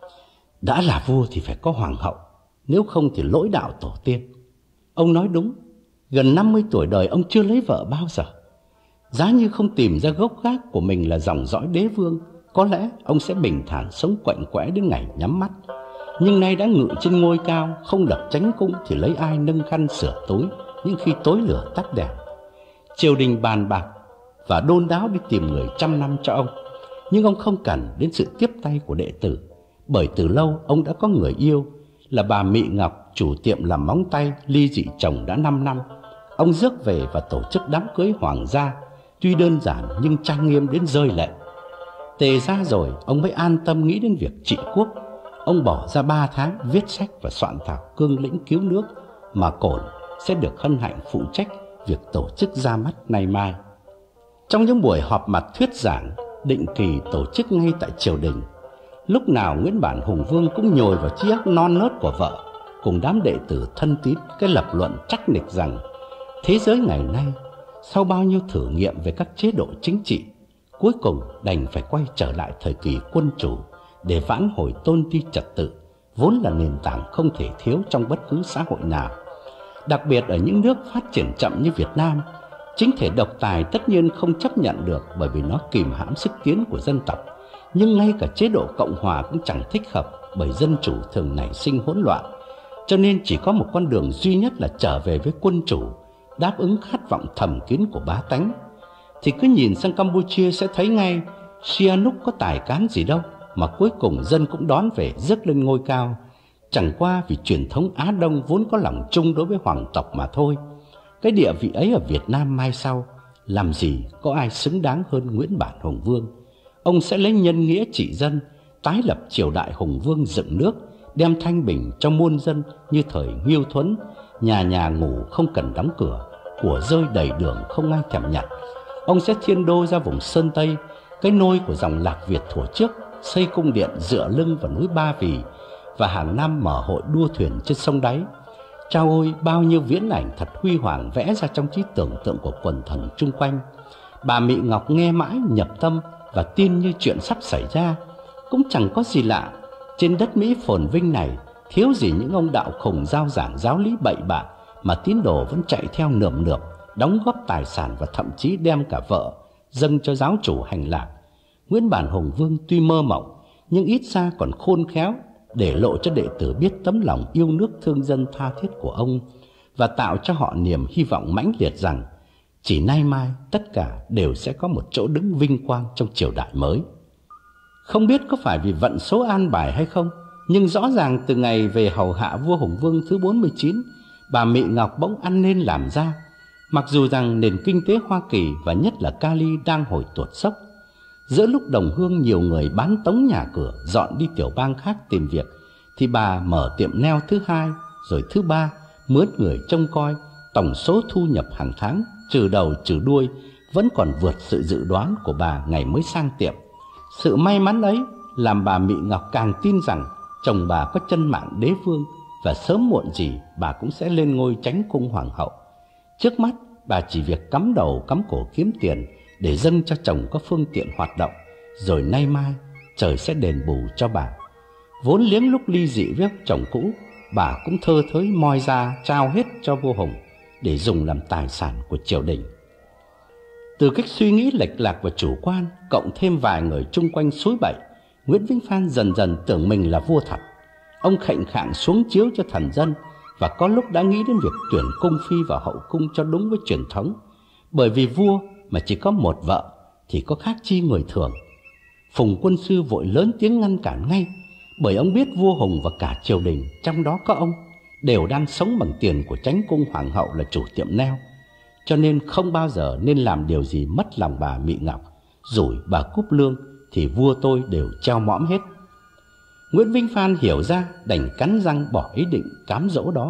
đã là vua thì phải có hoàng hậu, nếu không thì lỗi đạo tổ tiên. Ông nói đúng, gần năm mươi tuổi đời ông chưa lấy vợ bao giờ. Giá như không tìm ra gốc gác của mình là dòng dõi đế vương, có lẽ ông sẽ bình thản sống quạnh quẽ đến ngày nhắm mắt. Nhưng nay đã ngự trên ngôi cao, không lập chánh cung thì lấy ai nâng khăn sửa túi những khi tối lửa tắt đèn. Triều đình bàn bạc và đôn đáo đi tìm người trăm năm cho ông, nhưng ông không cần đến sự tiếp tay của đệ tử, bởi từ lâu ông đã có người yêu là bà Mị Ngọc, chủ tiệm làm móng tay, ly dị chồng đã năm năm. Ông rước về và tổ chức đám cưới hoàng gia, tuy đơn giản nhưng trang nghiêm đến rơi lệ. Tề ra rồi, ông mới an tâm nghĩ đến việc trị quốc. Ông bỏ ra ba tháng viết sách và soạn thảo cương lĩnh cứu nước, mà Cổn sẽ được hân hạnh phụ trách việc tổ chức ra mắt nay mai. Trong những buổi họp mặt thuyết giảng định kỳ tổ chức ngay tại triều đình, lúc nào Nguyễn Bản Hùng Vương cũng nhồi vào chiếc óc non nớt của vợ cùng đám đệ tử thân tín cái lập luận trắc nịch rằng thế giới ngày nay, sau bao nhiêu thử nghiệm về các chế độ chính trị, cuối cùng đành phải quay trở lại thời kỳ quân chủ để vãn hồi tôn ti trật tự, vốn là nền tảng không thể thiếu trong bất cứ xã hội nào. Đặc biệt ở những nước phát triển chậm như Việt Nam, chính thể độc tài tất nhiên không chấp nhận được, bởi vì nó kìm hãm sức tiến của dân tộc. Nhưng ngay cả chế độ Cộng Hòa cũng chẳng thích hợp, bởi dân chủ thường nảy sinh hỗn loạn. Cho nên chỉ có một con đường duy nhất là trở về với quân chủ, đáp ứng khát vọng thầm kín của bá tánh. Thì cứ nhìn sang Campuchia sẽ thấy ngay Sihanouk có tài cán gì đâu, mà cuối cùng dân cũng đón về rước lên ngôi cao, chẳng qua vì truyền thống Á Đông vốn có lòng chung đối với hoàng tộc mà thôi. Cái địa vị ấy ở Việt Nam mai sau, làm gì có ai xứng đáng hơn Nguyễn Bản Hùng Vương. ông sẽ lấy nhân nghĩa trị dân, tái lập triều đại hùng vương dựng nước, đem thanh bình cho muôn dân như thời Nghiêu Thuấn, nhà nhà ngủ không cần đóng cửa, của rơi đầy đường không ai thèm nhặt. Ông sẽ thiên đô ra vùng Sơn Tây, cái nôi của dòng Lạc Việt thuở trước, xây cung điện dựa lưng vào núi Ba Vì, và hàng năm mở hội đua thuyền trên sông Đáy. Chao ôi, bao nhiêu viễn ảnh thật huy hoàng vẽ ra trong trí tưởng tượng của quần thần chung quanh. Bà Mị Ngọc nghe mãi nhập tâm và tin như chuyện sắp xảy ra. Cũng chẳng có gì lạ, trên đất Mỹ phồn vinh này thiếu gì những ông đạo khùng giao giảng giáo lý bậy bạ mà tín đồ vẫn chạy theo nườm nượp, đóng góp tài sản và thậm chí đem cả vợ dâng cho giáo chủ hành lạc. Nguyễn Bản Hùng Vương tuy mơ mộng nhưng ít ra còn khôn khéo để lộ cho đệ tử biết tấm lòng yêu nước thương dân tha thiết của ông, và tạo cho họ niềm hy vọng mãnh liệt rằng chỉ nay mai tất cả đều sẽ có một chỗ đứng vinh quang trong triều đại mới. Không biết có phải vì vận số an bài hay không, nhưng rõ ràng từ ngày về hầu hạ vua Hùng Vương thứ bốn mươi chín, bà Mị Ngọc bỗng ăn nên làm ra. Mặc dù rằng nền kinh tế Hoa Kỳ và nhất là Cali đang hồi tuột dốc, giữa lúc đồng hương nhiều người bán tống nhà cửa dọn đi tiểu bang khác tìm việc, thì bà mở tiệm neo thứ hai rồi thứ ba, mướn người trông coi. Tổng số thu nhập hàng tháng trừ đầu trừ đuôi vẫn còn vượt sự dự đoán của bà ngày mới sang tiệm. Sự may mắn ấy làm bà Mị Ngọc càng tin rằng chồng bà có chân mạng đế vương, và sớm muộn gì bà cũng sẽ lên ngôi chánh cung hoàng hậu. Trước mắt bà chỉ việc cắm đầu cắm cổ kiếm tiền để dâng cho chồng có phương tiện hoạt động, rồi nay mai trời sẽ đền bù cho bà. Vốn liếng lúc ly dị với chồng cũ, bà cũng thơ thới moi ra trao hết cho vua Hùng để dùng làm tài sản của triều đình. Từ cách suy nghĩ lệch lạc và chủ quan, cộng thêm vài người chung quanh xúi bậy, Nguyễn Vĩnh Phan dần dần tưởng mình là vua thật. Ông khệnh khạng xuống chiếu cho thần dân, và có lúc đã nghĩ đến việc tuyển cung phi vào hậu cung cho đúng với truyền thống. Bởi vì vua mà chỉ có một vợ thì có khác chi người thường. Phùng Quân Sư vội lớn tiếng ngăn cản ngay, bởi ông biết vua Hùng và cả triều đình, trong đó có ông, đều đang sống bằng tiền của chánh cung hoàng hậu là chủ tiệm neo, cho nên không bao giờ nên làm điều gì mất lòng bà Mị Ngọc. Rủi bà cúp lương thì vua tôi đều treo mõm hết. Nguyễn Vĩnh Phan hiểu ra, đành cắn răng bỏ ý định cám dỗ đó.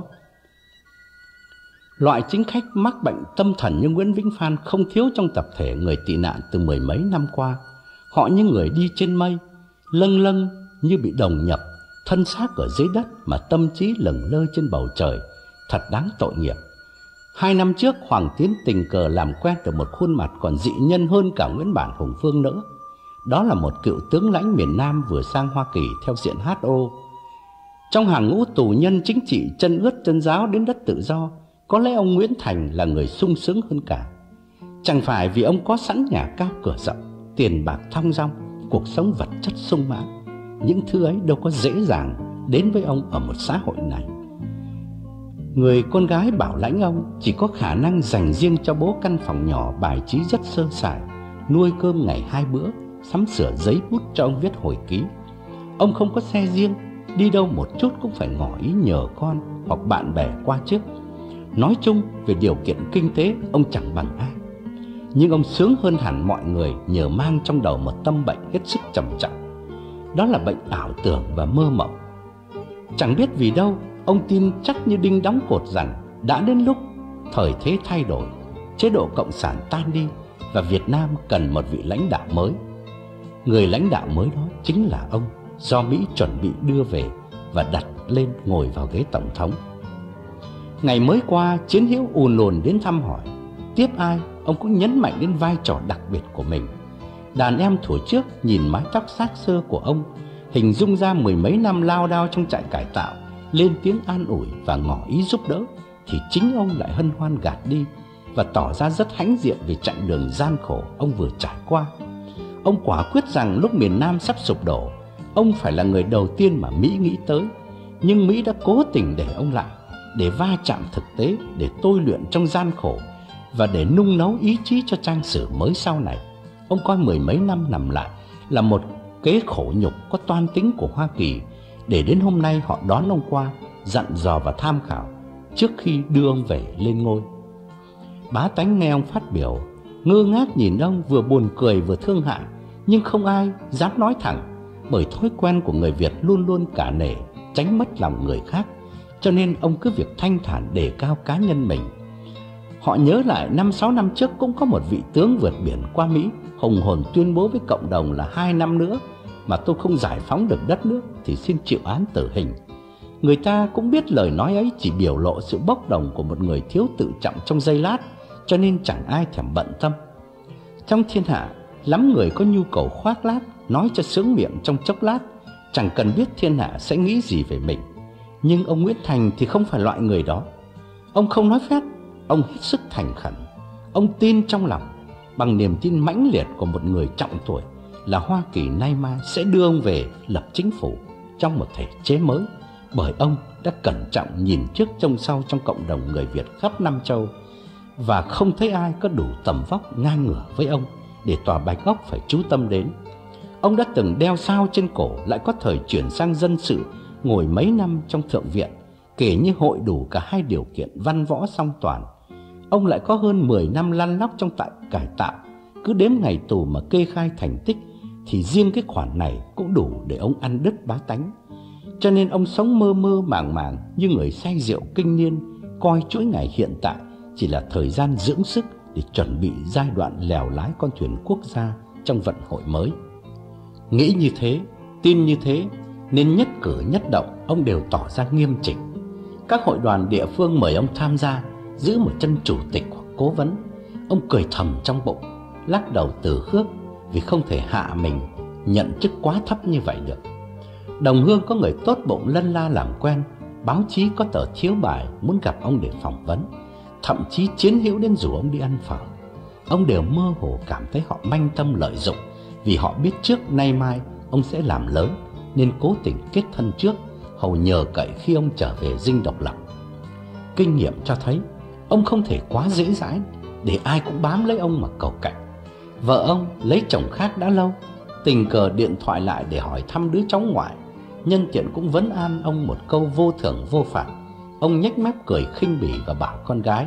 Loại chính khách mắc bệnh tâm thần như Nguyễn Vĩnh Phan không thiếu trong tập thể người tị nạn từ mười mấy năm qua. Họ như người đi trên mây, lâng lâng như bị đồng nhập, thân xác ở dưới đất mà tâm trí lững lơ trên bầu trời, thật đáng tội nghiệp. Hai năm trước, Hoàng Tiến tình cờ làm quen được một khuôn mặt còn dị nhân hơn cả Nguyễn Bản Hùng Vương nữa. Đó là một cựu tướng lãnh miền Nam vừa sang Hoa Kỳ theo diện hát o. Trong hàng ngũ tù nhân chính trị chân ướt chân ráo đến đất tự do, có lẽ ông Nguyễn Thành là người sung sướng hơn cả. Chẳng phải vì ông có sẵn nhà cao cửa rộng, tiền bạc thong dong, cuộc sống vật chất sung mãn. Những thứ ấy đâu có dễ dàng đến với ông ở một xã hội này. Người con gái bảo lãnh ông chỉ có khả năng dành riêng cho bố căn phòng nhỏ bài trí rất sơ sài, nuôi cơm ngày hai bữa, sắm sửa giấy bút cho ông viết hồi ký. Ông không có xe riêng, đi đâu một chút cũng phải ngỏ ý nhờ con hoặc bạn bè qua trước. Nói chung về điều kiện kinh tế ông chẳng bằng ai, nhưng ông sướng hơn hẳn mọi người nhờ mang trong đầu một tâm bệnh hết sức trầm trọng. Đó là bệnh ảo tưởng và mơ mộng. Chẳng biết vì đâu, ông tin chắc như đinh đóng cột rằng đã đến lúc thời thế thay đổi, chế độ cộng sản tan đi và Việt Nam cần một vị lãnh đạo mới. Người lãnh đạo mới đó chính là ông, do Mỹ chuẩn bị đưa về và đặt lên ngồi vào ghế tổng thống. Ngày mới qua, Chiến Hữu ùn ùn đến thăm hỏi. Tiếp ai, ông cũng nhấn mạnh đến vai trò đặc biệt của mình. Đàn em thuở trước nhìn mái tóc xác xơ của ông, hình dung ra mười mấy năm lao đao trong trại cải tạo, lên tiếng an ủi và ngỏ ý giúp đỡ, thì chính ông lại hân hoan gạt đi và tỏ ra rất hãnh diện về chặng đường gian khổ ông vừa trải qua. Ông quả quyết rằng lúc miền Nam sắp sụp đổ, ông phải là người đầu tiên mà Mỹ nghĩ tới. Nhưng Mỹ đã cố tình để ông lại, để va chạm thực tế, để tôi luyện trong gian khổ và để nung nấu ý chí cho trang sử mới sau này. Ông coi mười mấy năm nằm lại là một kế khổ nhục có toan tính của Hoa Kỳ, để đến hôm nay họ đón ông qua, dặn dò và tham khảo trước khi đưa ông về lên ngôi. Bá tánh nghe ông phát biểu, ngơ ngác nhìn ông, vừa buồn cười vừa thương hại, nhưng không ai dám nói thẳng, bởi thói quen của người Việt luôn luôn cả nể, tránh mất lòng người khác, cho nên ông cứ việc thanh thản đề cao cá nhân mình. Họ nhớ lại năm sáu năm trước cũng có một vị tướng vượt biển qua Mỹ hùng hồn tuyên bố với cộng đồng là hai năm nữa mà tôi không giải phóng được đất nước thì xin chịu án tử hình. Người ta cũng biết lời nói ấy chỉ biểu lộ sự bốc đồng của một người thiếu tự trọng trong giây lát, cho nên chẳng ai thèm bận tâm. Trong thiên hạ, lắm người có nhu cầu khoác lác, nói cho sướng miệng trong chốc lát, chẳng cần biết thiên hạ sẽ nghĩ gì về mình. Nhưng ông Nguyễn Thành thì không phải loại người đó. Ông không nói phét, ông hết sức thành khẩn. Ông tin trong lòng, bằng niềm tin mãnh liệt của một người trọng tuổi, là Hoa Kỳ nay mai sẽ đưa ông về lập chính phủ trong một thể chế mới, bởi ông đã cẩn trọng nhìn trước trông sau trong cộng đồng người Việt khắp năm châu, và không thấy ai có đủ tầm vóc ngang ngửa với ông để tòa Bạch Ốc phải chú tâm đến. Ông đã từng đeo sao trên cổ, lại có thời chuyển sang dân sự, ngồi mấy năm trong Thượng viện, kể như hội đủ cả hai điều kiện văn võ song toàn. Ông lại có hơn mười năm lăn lóc trong tại cải tạo, cứ đếm ngày tù mà kê khai thành tích thì riêng cái khoản này cũng đủ để ông ăn đứt bá tánh. Cho nên ông sống mơ mơ màng màng như người say rượu kinh niên, coi chuỗi ngày hiện tại chỉ là thời gian dưỡng sức để chuẩn bị giai đoạn lèo lái con thuyền quốc gia trong vận hội mới. Nghĩ như thế, tin như thế, nên nhất cử nhất động ông đều tỏ ra nghiêm chỉnh. Các hội đoàn địa phương mời ông tham gia, giữ một chân chủ tịch hoặc cố vấn, ông cười thầm trong bụng, lắc đầu từ khước vì không thể hạ mình nhận chức quá thấp như vậy được. Đồng hương có người tốt bụng lân la làm quen, báo chí có tờ chiếu bài muốn gặp ông để phỏng vấn, thậm chí chiến hữu đến rủ ông đi ăn phở. Ông đều mơ hồ cảm thấy họ manh tâm lợi dụng, vì họ biết trước nay mai ông sẽ làm lớn, nên cố tình kết thân trước, hầu nhờ cậy khi ông trở về dinh độc lập. Kinh nghiệm cho thấy ông không thể quá dễ dãi để ai cũng bám lấy ông mà cầu cạnh. Vợ ông lấy chồng khác đã lâu, tình cờ điện thoại lại để hỏi thăm đứa cháu ngoại, nhân tiện cũng vấn an ông một câu vô thưởng vô phạt. Ông nhếch mép cười khinh bỉ và bảo con gái: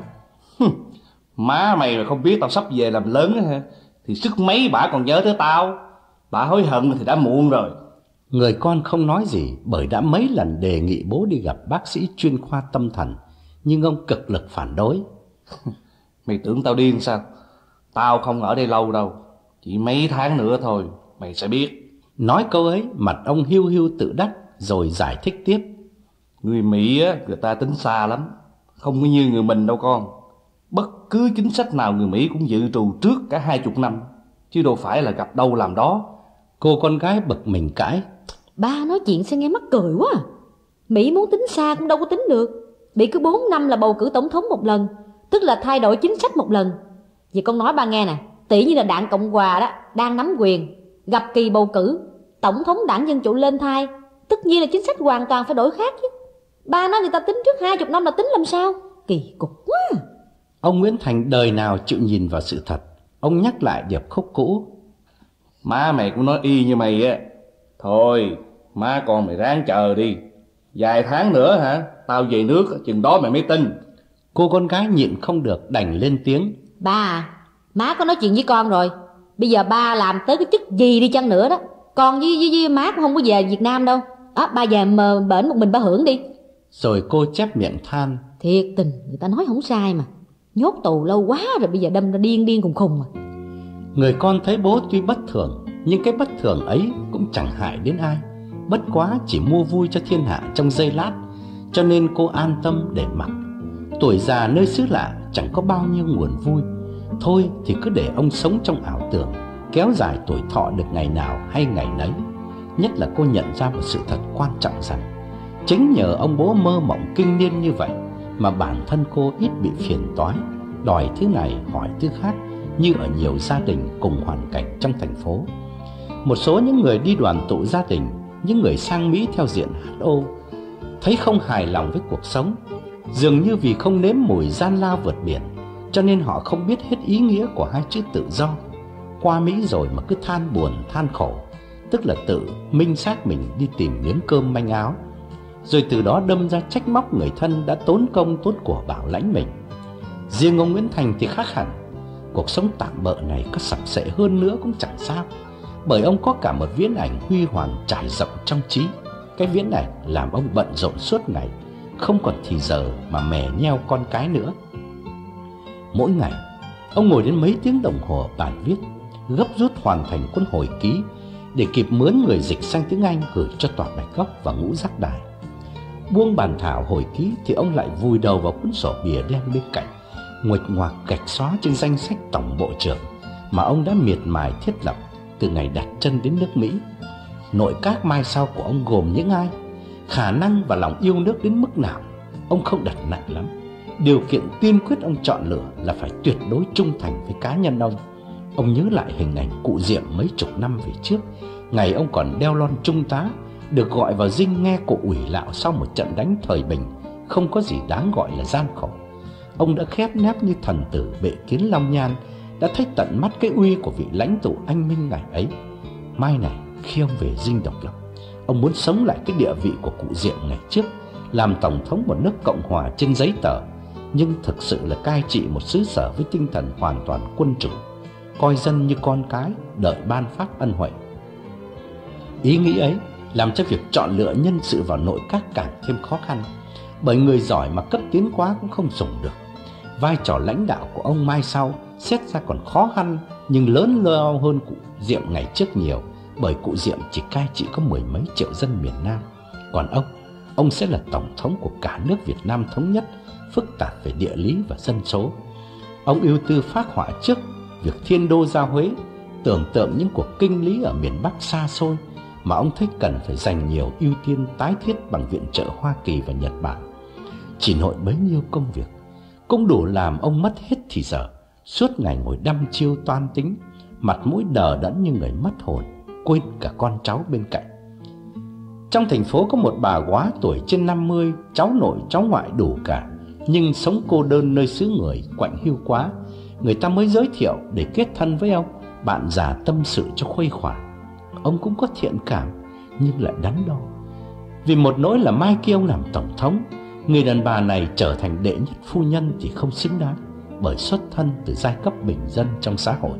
Má mày mà không biết tao sắp về làm lớn á, thì sức mấy bả còn nhớ tới tao. Bả hối hận thì đã muộn rồi. Người con không nói gì, bởi đã mấy lần đề nghị bố đi gặp bác sĩ chuyên khoa tâm thần, nhưng ông cực lực phản đối. Mày tưởng tao điên sao? Tao không ở đây lâu đâu, chỉ mấy tháng nữa thôi, mày sẽ biết. Nói câu ấy, mặt ông hiu hiu tự đắc, rồi giải thích tiếp: Người Mỹ á, người ta tính xa lắm, không có như người mình đâu con. Bất cứ chính sách nào người Mỹ cũng dự trù trước cả hai chục năm, chứ đâu phải là gặp đâu làm đó. Cô con gái bực mình cãi: Ba nói chuyện sẽ nghe mắc cười quá à. Mỹ muốn tính xa cũng đâu có tính được. Mỹ cứ bốn năm là bầu cử tổng thống một lần, tức là thay đổi chính sách một lần. Vậy con nói ba nghe nè, tỷ như là đảng Cộng Hòa đó đang nắm quyền, gặp kỳ bầu cử, tổng thống đảng Dân Chủ lên thai, tất nhiên là chính sách hoàn toàn phải đổi khác chứ. Ba nói người ta tính trước hai chục năm là tính làm sao? Kỳ cục quá. Ông Nguyễn Thành đời nào chịu nhìn vào sự thật. Ông nhắc lại điệp khúc cũ: Má mày cũng nói y như mày á. Thôi, má con mày ráng chờ đi. Vài tháng nữa hả, tao về nước, chừng đó mày mới tin. Cô con gái nhịn không được đành lên tiếng: Ba à, má có nói chuyện với con rồi. Bây giờ ba làm tới cái chức gì đi chăng nữa đó, con với, với, với má cũng không có về Việt Nam đâu. Đó, ba về mà bển một mình ba hưởng đi. Rồi cô chép miệng than: Thiệt tình, người ta nói không sai mà. Nhốt tù lâu quá rồi, bây giờ đâm ra điên điên khùng khùng mà. Người con thấy bố tuy bất thường, nhưng cái bất thường ấy cũng chẳng hại đến ai, bất quá chỉ mua vui cho thiên hạ trong giây lát, cho nên cô an tâm để mặc. Tuổi già nơi xứ lạ chẳng có bao nhiêu nguồn vui, thôi thì cứ để ông sống trong ảo tưởng, kéo dài tuổi thọ được ngày nào hay ngày nấy. Nhất là cô nhận ra một sự thật quan trọng rằng, chính nhờ ông bố mơ mộng kinh niên như vậy mà bản thân cô ít bị phiền toái, đòi thứ này hỏi thứ khác như ở nhiều gia đình cùng hoàn cảnh trong thành phố. Một số những người đi đoàn tụ gia đình, những người sang Mỹ theo diện hát o, thấy không hài lòng với cuộc sống, dường như vì không nếm mùi gian lao vượt biển, cho nên họ không biết hết ý nghĩa của hai chữ tự do. Qua Mỹ rồi mà cứ than buồn than khổ, tức là tự minh xác mình đi tìm miếng cơm manh áo, rồi từ đó đâm ra trách móc người thân đã tốn công tốn của bảo lãnh mình. Riêng ông Nguyễn Thành thì khác hẳn. Cuộc sống tạm bợ này có sập sệ hơn nữa cũng chẳng sao, bởi ông có cả một viễn ảnh huy hoàng trải rộng trong trí. Cái viễn ảnh làm ông bận rộn suốt ngày, không còn thì giờ mà mè nheo con cái nữa. Mỗi ngày, ông ngồi đến mấy tiếng đồng hồ ở bàn viết, gấp rút hoàn thành cuốn hồi ký để kịp mướn người dịch sang tiếng Anh gửi cho Tòa Bạch Gốc và Ngũ Giác Đài. Buông bàn thảo hồi ký thì ông lại vùi đầu vào cuốn sổ bìa đen bên cạnh, nguệch ngoạc gạch xóa trên danh sách tổng bộ trưởng mà ông đã miệt mài thiết lập từ ngày đặt chân đến nước Mỹ. Nội các mai sau của ông gồm những ai, khả năng và lòng yêu nước đến mức nào, ông không đặt nặng lắm. Điều kiện tiên quyết ông chọn lựa là phải tuyệt đối trung thành với cá nhân ông. Ông nhớ lại hình ảnh cụ Diệm mấy chục năm về trước, ngày ông còn đeo lon trung tá, được gọi vào dinh nghe cụ ủy lạo sau một trận đánh thời bình, không có gì đáng gọi là gian khổ. Ông đã khép nép như thần tử bệ kiến Long Nhan, đã thấy tận mắt cái uy của vị lãnh tụ anh minh ngày ấy. Mai này khi ông về dinh độc lập, ông muốn sống lại cái địa vị của cụ Diệm ngày trước, làm tổng thống một nước cộng hòa trên giấy tờ, nhưng thực sự là cai trị một xứ sở với tinh thần hoàn toàn quân chủ, coi dân như con cái, đợi ban phát ân huệ. Ý nghĩ ấy làm cho việc chọn lựa nhân sự vào nội các càng thêm khó khăn, bởi người giỏi mà cấp tiến quá cũng không dùng được. Vai trò lãnh đạo của ông mai sau xét ra còn khó khăn, nhưng lớn lao hơn cụ Diệm ngày trước nhiều, bởi cụ Diệm chỉ cai trị có mười mấy triệu dân miền Nam, còn ông, ông sẽ là tổng thống của cả nước Việt Nam thống nhất, phức tạp về địa lý và dân số. Ông ưu tư phác họa trước việc thiên đô ra Huế, tưởng tượng những cuộc kinh lý ở miền Bắc xa xôi mà ông thấy cần phải dành nhiều ưu tiên tái thiết bằng viện trợ Hoa Kỳ và Nhật Bản. Chỉ nội bấy nhiêu công việc cũng đủ làm ông mất hết thì giờ, suốt ngày ngồi đăm chiêu toan tính, mặt mũi đờ đẫn như người mất hồn, quên cả con cháu bên cạnh. Trong thành phố có một bà góa tuổi trên năm mươi, cháu nội cháu ngoại đủ cả, nhưng sống cô đơn nơi xứ người, quạnh hiu quá. Người ta mới giới thiệu để kết thân với ông, bạn già tâm sự cho khuây khỏa. Ông cũng có thiện cảm, nhưng lại đắn đo. Vì một nỗi là mai kia ông làm tổng thống, người đàn bà này trở thành đệ nhất phu nhân thì không xứng đáng, bởi xuất thân từ giai cấp bình dân trong xã hội.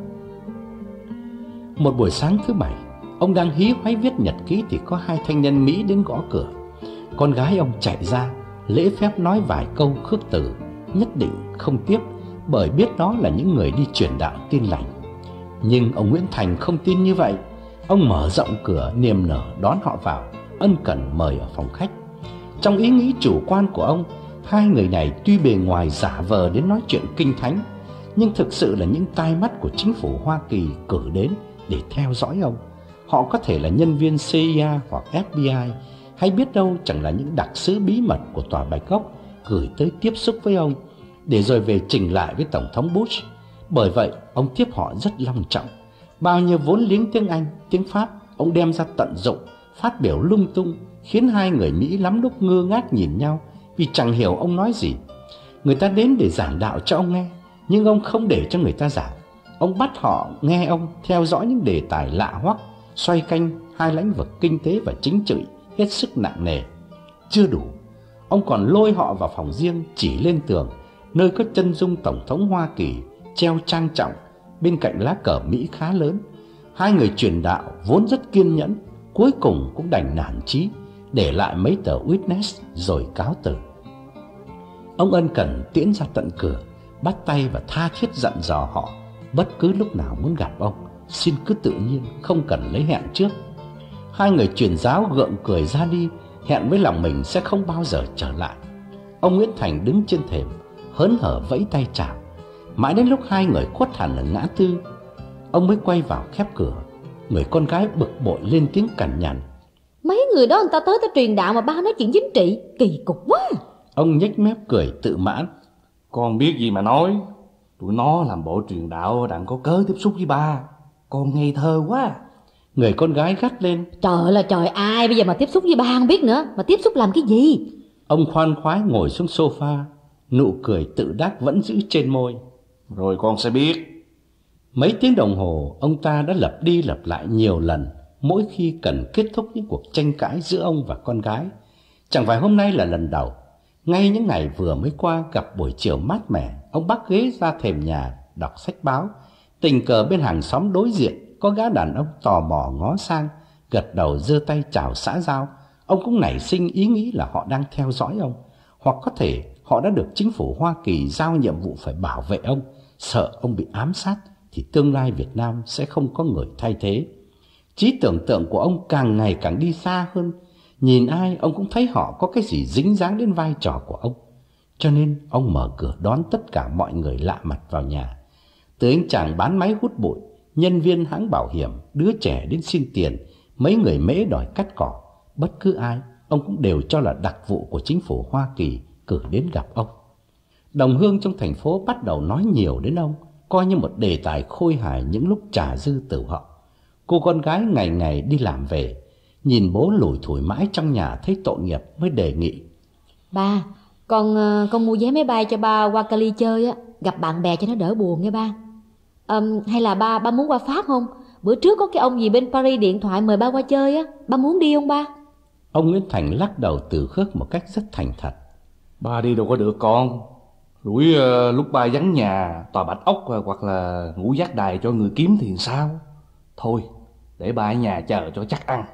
Một buổi sáng thứ bảy, ông đang hí hoáy viết nhật ký thì có hai thanh niên Mỹ đến gõ cửa. Con gái ông chạy ra, lễ phép nói vài câu khước từ, nhất định không tiếp, bởi biết đó là những người đi truyền đạo tin lành. Nhưng ông Nguyễn Thành không tin như vậy. Ông mở rộng cửa niềm nở đón họ vào, ân cần mời ở phòng khách. Trong ý nghĩ chủ quan của ông, hai người này tuy bề ngoài giả vờ đến nói chuyện kinh thánh, nhưng thực sự là những tai mắt của chính phủ Hoa Kỳ cử đến để theo dõi ông. Họ có thể là nhân viên xê i a hoặc ép bê i, hay biết đâu chẳng là những đặc sứ bí mật của Tòa Bạch Gốc gửi tới tiếp xúc với ông, để rồi về trình lại với Tổng thống Bush. Bởi vậy, ông tiếp họ rất long trọng. Bao nhiêu vốn liếng tiếng Anh, tiếng Pháp, ông đem ra tận dụng, phát biểu lung tung, khiến hai người Mỹ lắm lúc ngơ ngác nhìn nhau, vì chẳng hiểu ông nói gì. Người ta đến để giảng đạo cho ông nghe, nhưng ông không để cho người ta giảng. Ông bắt họ nghe ông theo dõi những đề tài lạ hoắc, xoay canh hai lĩnh vực kinh tế và chính trị hết sức nặng nề. Chưa đủ, ông còn lôi họ vào phòng riêng, chỉ lên tường nơi có chân dung Tổng thống Hoa Kỳ treo trang trọng, bên cạnh lá cờ Mỹ khá lớn. Hai người truyền đạo vốn rất kiên nhẫn, cuối cùng cũng đành nản chí, để lại mấy tờ witness rồi cáo từ. Ông ân cần tiễn ra tận cửa, bắt tay và tha thiết dặn dò họ, bất cứ lúc nào muốn gặp ông, xin cứ tự nhiên, không cần lấy hẹn trước. Hai người truyền giáo gượng cười ra đi, hẹn với lòng mình sẽ không bao giờ trở lại. Ông Nguyễn Thành đứng trên thềm, hớn hở vẫy tay chào. Mãi đến lúc hai người khuất hẳn ở ngã tư, ông mới quay vào khép cửa. Người con gái bực bội lên tiếng cằn nhằn: Mấy người đó người ta tới tới truyền đạo mà ba nói chuyện chính trị, kỳ cục quá. Ông nhếch mép cười tự mãn: Con biết gì mà nói, tụi nó làm bộ truyền đạo đặng có cớ tiếp xúc với ba. Con ngây thơ quá. Người con gái gắt lên: Trời là trời, ai bây giờ mà tiếp xúc với ba không biết nữa, mà tiếp xúc làm cái gì? Ông khoan khoái ngồi xuống sofa, nụ cười tự đắc vẫn giữ trên môi. Rồi con sẽ biết. Mấy tiếng đồng hồ, ông ta đã lặp đi lặp lại nhiều lần, mỗi khi cần kết thúc những cuộc tranh cãi giữa ông và con gái. Chẳng phải hôm nay là lần đầu. Ngay những ngày vừa mới qua, gặp buổi chiều mát mẻ, ông bắc ghế ra thềm nhà đọc sách báo, tình cờ bên hàng xóm đối diện có gã đàn ông tò mò ngó sang, gật đầu giơ tay chào xã giao. Ông cũng nảy sinh ý nghĩ là họ đang theo dõi ông, hoặc có thể họ đã được chính phủ Hoa Kỳ giao nhiệm vụ phải bảo vệ ông, sợ ông bị ám sát thì tương lai Việt Nam sẽ không có người thay thế. Trí tưởng tượng của ông càng ngày càng đi xa hơn, nhìn ai ông cũng thấy họ có cái gì dính dáng đến vai trò của ông. Cho nên ông mở cửa đón tất cả mọi người lạ mặt vào nhà. Từ anh chàng bán máy hút bụi, nhân viên hãng bảo hiểm, đứa trẻ đến xin tiền, mấy người mễ đòi cắt cỏ, bất cứ ai ông cũng đều cho là đặc vụ của chính phủ Hoa Kỳ cử đến gặp ông. Đồng hương trong thành phố bắt đầu nói nhiều đến ông, coi như một đề tài khôi hài những lúc trà dư tử hậu. Cô con gái ngày ngày đi làm về, nhìn bố lủi thủi mãi trong nhà thấy tội nghiệp mới đề nghị: Ba, con con mua vé máy bay cho ba qua Cali chơi á, gặp bạn bè cho nó đỡ buồn nghe ba. À, hay là ba ba muốn qua Pháp không? Bữa trước có cái ông gì bên Paris điện thoại mời ba qua chơi á, ba muốn đi không ba? Ông Nguyễn Thành lắc đầu từ khước một cách rất thành thật: Ba đi đâu có được con. Rủi uh, lúc ba vắng nhà tòa bạch ốc uh, hoặc là ngủ giác đài cho người kiếm thì sao? Thôi để ba ở nhà chờ cho chắc ăn.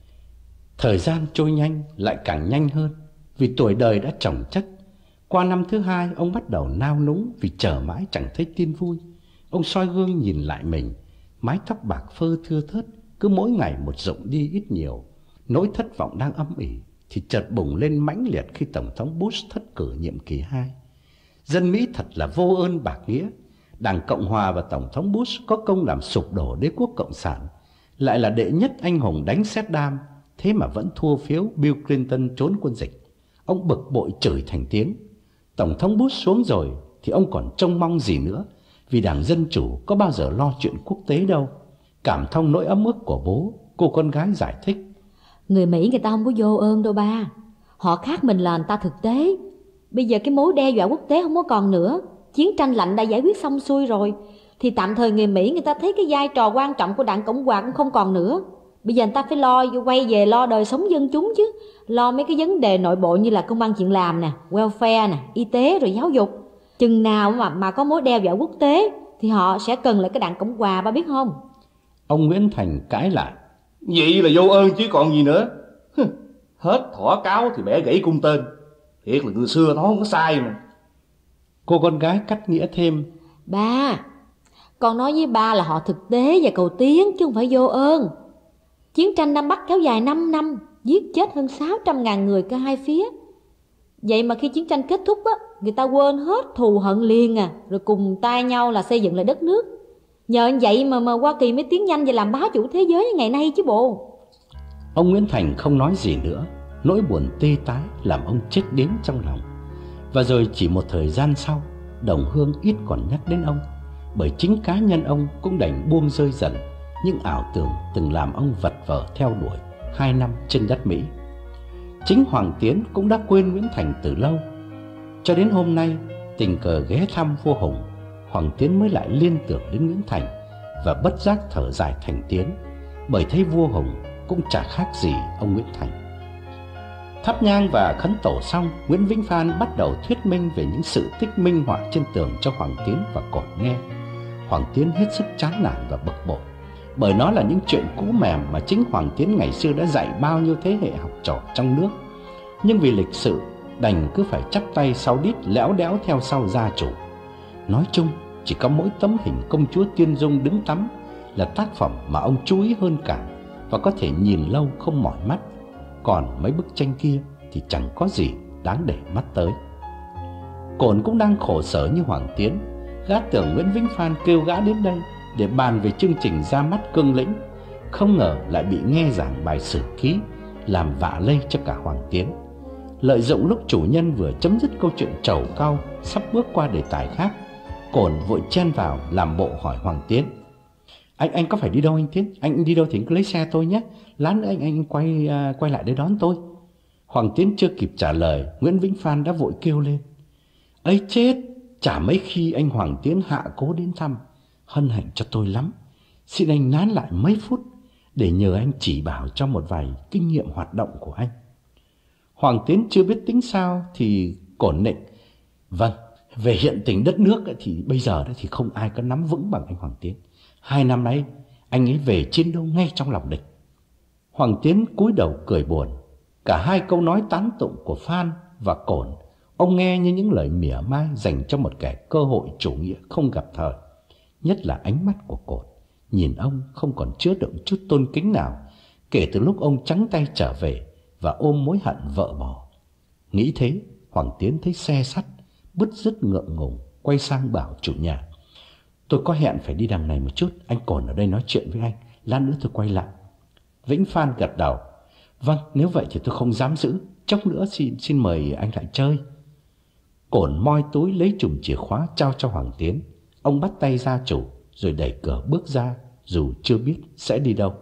Thời gian trôi nhanh, lại càng nhanh hơn, vì tuổi đời đã chồng chất. Qua năm thứ hai, ông bắt đầu nao núng vì chờ mãi chẳng thấy tin vui. Ông soi gương nhìn lại mình, mái tóc bạc phơ thưa thớt, cứ mỗi ngày một rụng đi ít nhiều. Nỗi thất vọng đang âm ỉ thì chợt bùng lên mãnh liệt khi Tổng thống Bush thất cử nhiệm kỳ hai. Dân Mỹ thật là vô ơn bạc nghĩa. Đảng Cộng Hòa và Tổng thống Bush có công làm sụp đổ đế quốc Cộng sản, lại là đệ nhất anh hùng đánh Saddam, thế mà vẫn thua phiếu Bill Clinton trốn quân dịch. Ông bực bội chửi thành tiếng. Tổng thống Bush xuống rồi thì ông còn trông mong gì nữa, vì Đảng Dân Chủ có bao giờ lo chuyện quốc tế đâu. Cảm thông nỗi ấm ức của bố, cô con gái giải thích: Người Mỹ người ta không có vô ơn đâu ba. Họ khác mình là người ta thực tế. Bây giờ cái mối đe dọa quốc tế không có còn nữa, chiến tranh lạnh đã giải quyết xong xuôi rồi, thì tạm thời người Mỹ người ta thấy cái vai trò quan trọng của Đảng Cộng Hòa cũng không còn nữa. Bây giờ người ta phải lo quay về lo đời sống dân chúng chứ, lo mấy cái vấn đề nội bộ như là công ăn chuyện làm nè, welfare nè, y tế rồi giáo dục. Chừng nào mà mà có mối đe dọa quốc tế thì họ sẽ cần lại cái Đảng Cộng Hòa, ba biết không? Ông Nguyễn Thành cãi lại: Vậy là vô ơn chứ còn gì nữa. Hết thỏ cáo thì bẻ gãy cung tên. Thiệt là người xưa nó không có sai mà. Cô con gái cắt nghĩa thêm: Ba, con nói với ba là họ thực tế và cầu tiến chứ không phải vô ơn. Chiến tranh Nam Bắc kéo dài năm năm, giết chết hơn sáu trăm ngàn người cả hai phía. Vậy mà khi chiến tranh kết thúc á, người ta quên hết thù hận liền à, rồi cùng tay nhau là xây dựng lại đất nước. Nhờ vậy mà, mà Hoa Kỳ mới tiến nhanh và làm bá chủ thế giới ngày nay chứ bộ. Ông Nguyễn Thành không nói gì nữa. Nỗi buồn tê tái làm ông chết điếng trong lòng. Và rồi chỉ một thời gian sau, đồng hương ít còn nhắc đến ông, bởi chính cá nhân ông cũng đành buông rơi dần những ảo tưởng từng làm ông vật vờ theo đuổi hai năm trên đất Mỹ. Chính Hoàng Tiến cũng đã quên Nguyễn Thành từ lâu. Cho đến hôm nay, tình cờ ghé thăm vua Hùng, Hoàng Tiến mới lại liên tưởng đến Nguyễn Thành và bất giác thở dài thành tiếng, bởi thấy vua Hùng cũng chả khác gì ông Nguyễn Thành. Thắp nhang và khấn tổ xong, Nguyễn Vĩnh Phan bắt đầu thuyết minh về những sự tích minh họa trên tường cho Hoàng Tiến và Cổn nghe. Hoàng Tiến hết sức chán nản và bực bội, bởi nó là những chuyện cũ mềm mà chính Hoàng Tiến ngày xưa đã dạy bao nhiêu thế hệ học trò trong nước. Nhưng vì lịch sự, đành cứ phải chắp tay sau đít léo đéo theo sau gia chủ. Nói chung, chỉ có mỗi tấm hình công chúa Tiên Dung đứng tắm là tác phẩm mà ông chú ý hơn cả, và có thể nhìn lâu không mỏi mắt. Còn mấy bức tranh kia thì chẳng có gì đáng để mắt tới. Cổn cũng đang khổ sở như Hoàng Tiến. Gã tưởng Nguyễn Vĩnh Phan kêu gã đến đây để bàn về chương trình ra mắt Cương Lĩnh, không ngờ lại bị nghe giảng bài sử ký, làm vạ lây cho cả Hoàng Tiến. Lợi dụng lúc chủ nhân vừa chấm dứt câu chuyện trầu cau, sắp bước qua đề tài khác, Cổn vội chen vào làm bộ hỏi Hoàng Tiến: Anh anh có phải đi đâu anh Tiến? Anh đi đâu thì anh cứ lấy xe tôi nhé. Lát nữa anh anh quay uh, quay lại để đón tôi. Hoàng Tiến chưa kịp trả lời, Nguyễn Vĩnh Phan đã vội kêu lên: ấy chết, chả mấy khi anh Hoàng Tiến hạ cố đến thăm, hân hạnh cho tôi lắm. Xin anh nán lại mấy phút để nhờ anh chỉ bảo cho một vài kinh nghiệm hoạt động của anh. Hoàng Tiến chưa biết tính sao thì Cổn nịnh: Vâng, về hiện tình đất nước thì bây giờ thì không ai có nắm vững bằng anh Hoàng Tiến. Hai năm nay anh ấy về chiến đấu ngay trong lòng địch. Hoàng Tiến cúi đầu cười buồn. Cả hai câu nói tán tụng của Phan và Cổn ông nghe như những lời mỉa mai dành cho một kẻ cơ hội chủ nghĩa không gặp thời. Nhất là ánh mắt của Cổn, nhìn ông không còn chứa đựng chút tôn kính nào kể từ lúc ông trắng tay trở về và ôm mối hận vợ bỏ. Nghĩ thế, Hoàng Tiến thấy xe sắt, bứt rứt ngượng ngùng, quay sang bảo chủ nhà: Tôi có hẹn phải đi đằng này một chút, anh Cổn ở đây nói chuyện với anh, lát nữa tôi quay lại. Vĩnh Phan gật đầu: Vâng, nếu vậy thì tôi không dám giữ, chốc nữa xin xin mời anh lại chơi. Cổn moi túi lấy chùm chìa khóa trao cho Hoàng Tiến. Ông bắt tay gia chủ rồi đẩy cửa bước ra, dù chưa biết sẽ đi đâu.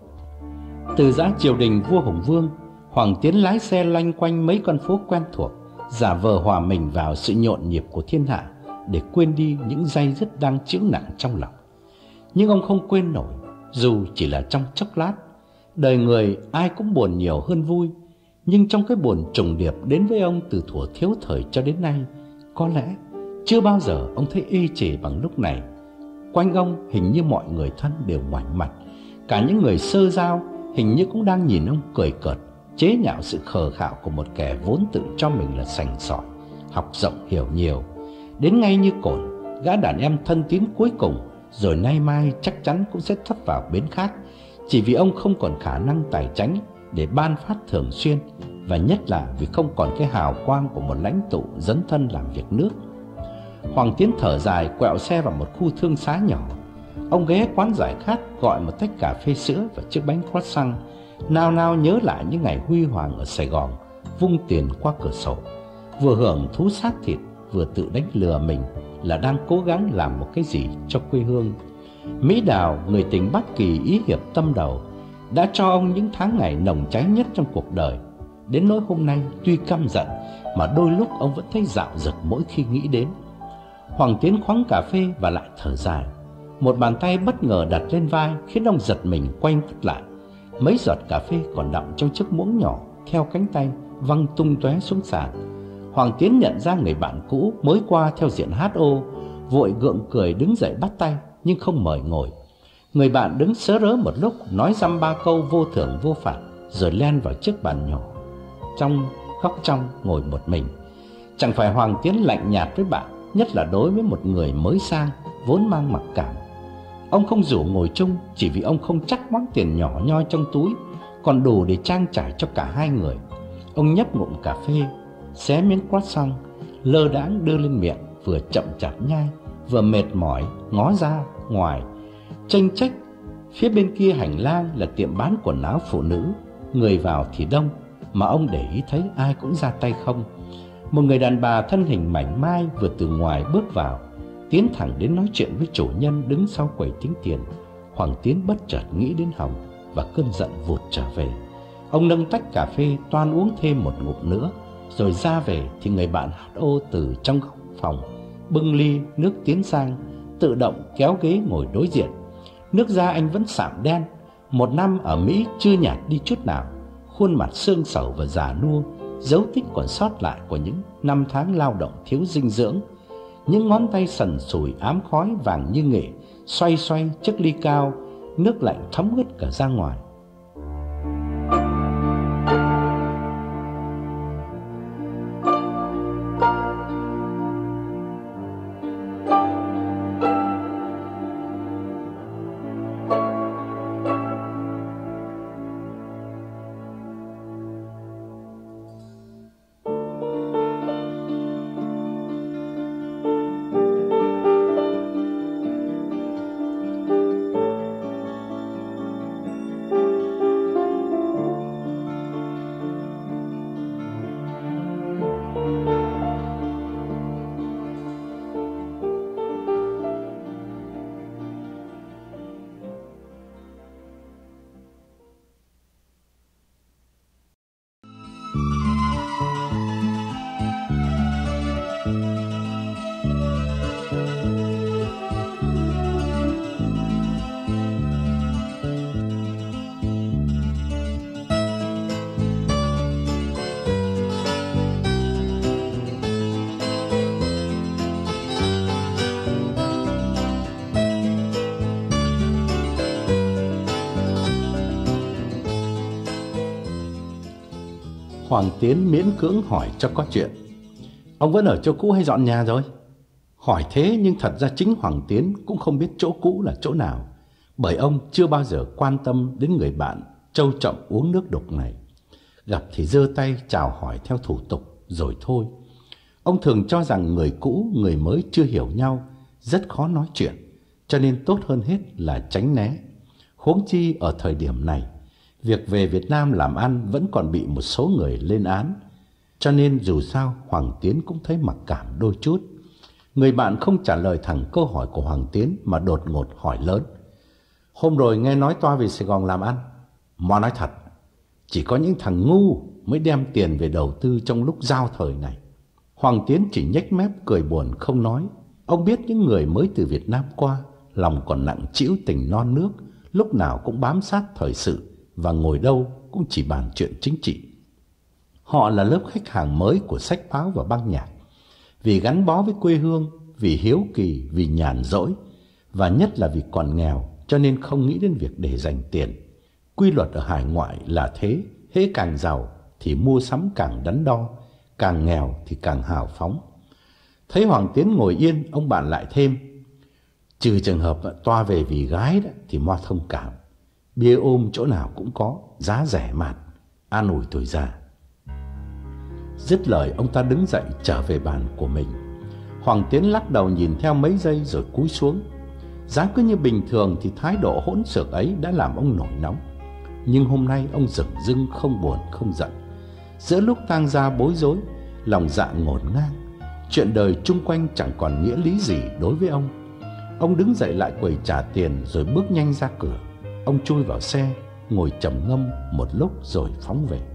Từ giã triều đình vua Hùng Vương, Hoàng Tiến lái xe loanh quanh mấy con phố quen thuộc, giả vờ hòa mình vào sự nhộn nhịp của thiên hạ để quên đi những day dứt đang chịu nặng trong lòng. Nhưng ông không quên nổi, dù chỉ là trong chốc lát. Đời người ai cũng buồn nhiều hơn vui, nhưng trong cái buồn trùng điệp đến với ông từ thuở thiếu thời cho đến nay, có lẽ chưa bao giờ ông thấy ê chề bằng lúc này. Quanh ông hình như mọi người thân đều ngoảnh mặt, cả những người sơ giao hình như cũng đang nhìn ông cười cợt, chế nhạo sự khờ khạo của một kẻ vốn tự cho mình là sành sỏi, học rộng hiểu nhiều. Đến ngay như Cổn, gã đàn em thân tín cuối cùng, rồi nay mai chắc chắn cũng sẽ thấp vào bến khác, chỉ vì ông không còn khả năng tài chánh để ban phát thường xuyên, và nhất là vì không còn cái hào quang của một lãnh tụ dấn thân làm việc nước. Hoàng Tiến thở dài quẹo xe vào một khu thương xá nhỏ. Ông ghé quán giải khát gọi một tách cà phê sữa và chiếc bánh croissant, nao nao nhớ lại những ngày huy hoàng ở Sài Gòn, vung tiền qua cửa sổ, vừa hưởng thú xác thịt vừa tự đánh lừa mình là đang cố gắng làm một cái gì cho quê hương. Mỹ Đào, người tình Bắc Kỳ ý hiệp tâm đầu, đã cho ông những tháng ngày nồng cháy nhất trong cuộc đời. Đến nỗi hôm nay tuy căm giận mà đôi lúc ông vẫn thấy dạo dực mỗi khi nghĩ đến. Hoàng Tiến khoáng cà phê và lại thở dài. Một bàn tay bất ngờ đặt lên vai khiến ông giật mình quay mắt lại. Mấy giọt cà phê còn đọng trong chiếc muỗng nhỏ theo cánh tay văng tung tóe xuống sàn. Hoàng Tiến nhận ra người bạn cũ mới qua theo diện hát ô, vội gượng cười đứng dậy bắt tay nhưng không mời ngồi. Người bạn đứng sớ rớ một lúc, nói dăm ba câu vô thưởng vô phạt, rồi len vào chiếc bàn nhỏ trong góc trong ngồi một mình. Chẳng phải Hoàng Tiến lạnh nhạt với bạn, nhất là đối với một người mới sang vốn mang mặc cảm. Ông không rủ ngồi chung chỉ vì ông không chắc món tiền nhỏ nhoi trong túi còn đủ để trang trải cho cả hai người. Ông nhấp ngụm cà phê, xé miếng croissant, lơ đãng đưa lên miệng, vừa chậm chạp nhai, vừa mệt mỏi ngó ra ngoài. Chênh chách phía bên kia hành lang là tiệm bán quần áo phụ nữ, người vào thì đông, mà ông để ý thấy ai cũng ra tay không. Một người đàn bà thân hình mảnh mai vừa từ ngoài bước vào, tiến thẳng đến nói chuyện với chủ nhân đứng sau quầy tính tiền. Hoàng Tiến bất chợt nghĩ đến Hồng và cơn giận vụt trở về. Ông nâng tách cà phê toan uống thêm một ngụm nữa, rồi ra về thì người bạn hát ô từ trong phòng bưng ly nước tiến sang, tự động kéo ghế ngồi đối diện. Nước da anh vẫn sạm đen, một năm ở Mỹ chưa nhạt đi chút nào, khuôn mặt xương xẩu và già nua, dấu tích còn sót lại của những năm tháng lao động thiếu dinh dưỡng. Những ngón tay sần sùi ám khói vàng như nghệ xoay xoay chiếc ly cao, nước lạnh thấm ướt cả ra ngoài. Hoàng Tiến miễn cưỡng hỏi cho có chuyện: Ông vẫn ở chỗ cũ hay dọn nhà rồi? Hỏi thế nhưng thật ra chính Hoàng Tiến cũng không biết chỗ cũ là chỗ nào, bởi ông chưa bao giờ quan tâm đến người bạn trâu trọng uống nước đục này. Gặp thì giơ tay chào hỏi theo thủ tục rồi thôi. Ông thường cho rằng người cũ, người mới chưa hiểu nhau, rất khó nói chuyện, cho nên tốt hơn hết là tránh né. Huống chi ở thời điểm này, việc về Việt Nam làm ăn vẫn còn bị một số người lên án, cho nên dù sao Hoàng Tiến cũng thấy mặc cảm đôi chút. Người bạn không trả lời thẳng câu hỏi của Hoàng Tiến mà đột ngột hỏi lớn: Hôm rồi nghe nói toa về Sài Gòn làm ăn. Mà nói thật, chỉ có những thằng ngu mới đem tiền về đầu tư trong lúc giao thời này. Hoàng Tiến chỉ nhếch mép cười buồn không nói. Ông biết những người mới từ Việt Nam qua, lòng còn nặng trĩu tình non nước, lúc nào cũng bám sát thời sự và ngồi đâu cũng chỉ bàn chuyện chính trị. Họ là lớp khách hàng mới của sách báo và băng nhạc, vì gắn bó với quê hương, vì hiếu kỳ, vì nhàn rỗi, và nhất là vì còn nghèo, cho nên không nghĩ đến việc để dành tiền. Quy luật ở hải ngoại là thế, hễ càng giàu thì mua sắm càng đắn đo, càng nghèo thì càng hào phóng. Thấy Hoàng Tiến ngồi yên, ông bạn lại thêm: Trừ trường hợp toa về vì gái đó, thì Mo thông cảm. Bia ôm chỗ nào cũng có, giá rẻ mạt, an ủi tuổi già. Dứt lời, ông ta đứng dậy trở về bàn của mình. Hoàng Tiến lắc đầu nhìn theo mấy giây rồi cúi xuống. Giá cứ như bình thường thì thái độ hỗn xược ấy đã làm ông nổi nóng. Nhưng hôm nay ông dửng dưng không buồn không giận. Giữa lúc tang gia bối rối, lòng dạ ngổn ngang, chuyện đời chung quanh chẳng còn nghĩa lý gì đối với ông. Ông đứng dậy lại quầy trả tiền rồi bước nhanh ra cửa. Ông chui vào xe, ngồi trầm ngâm một lúc rồi phóng về.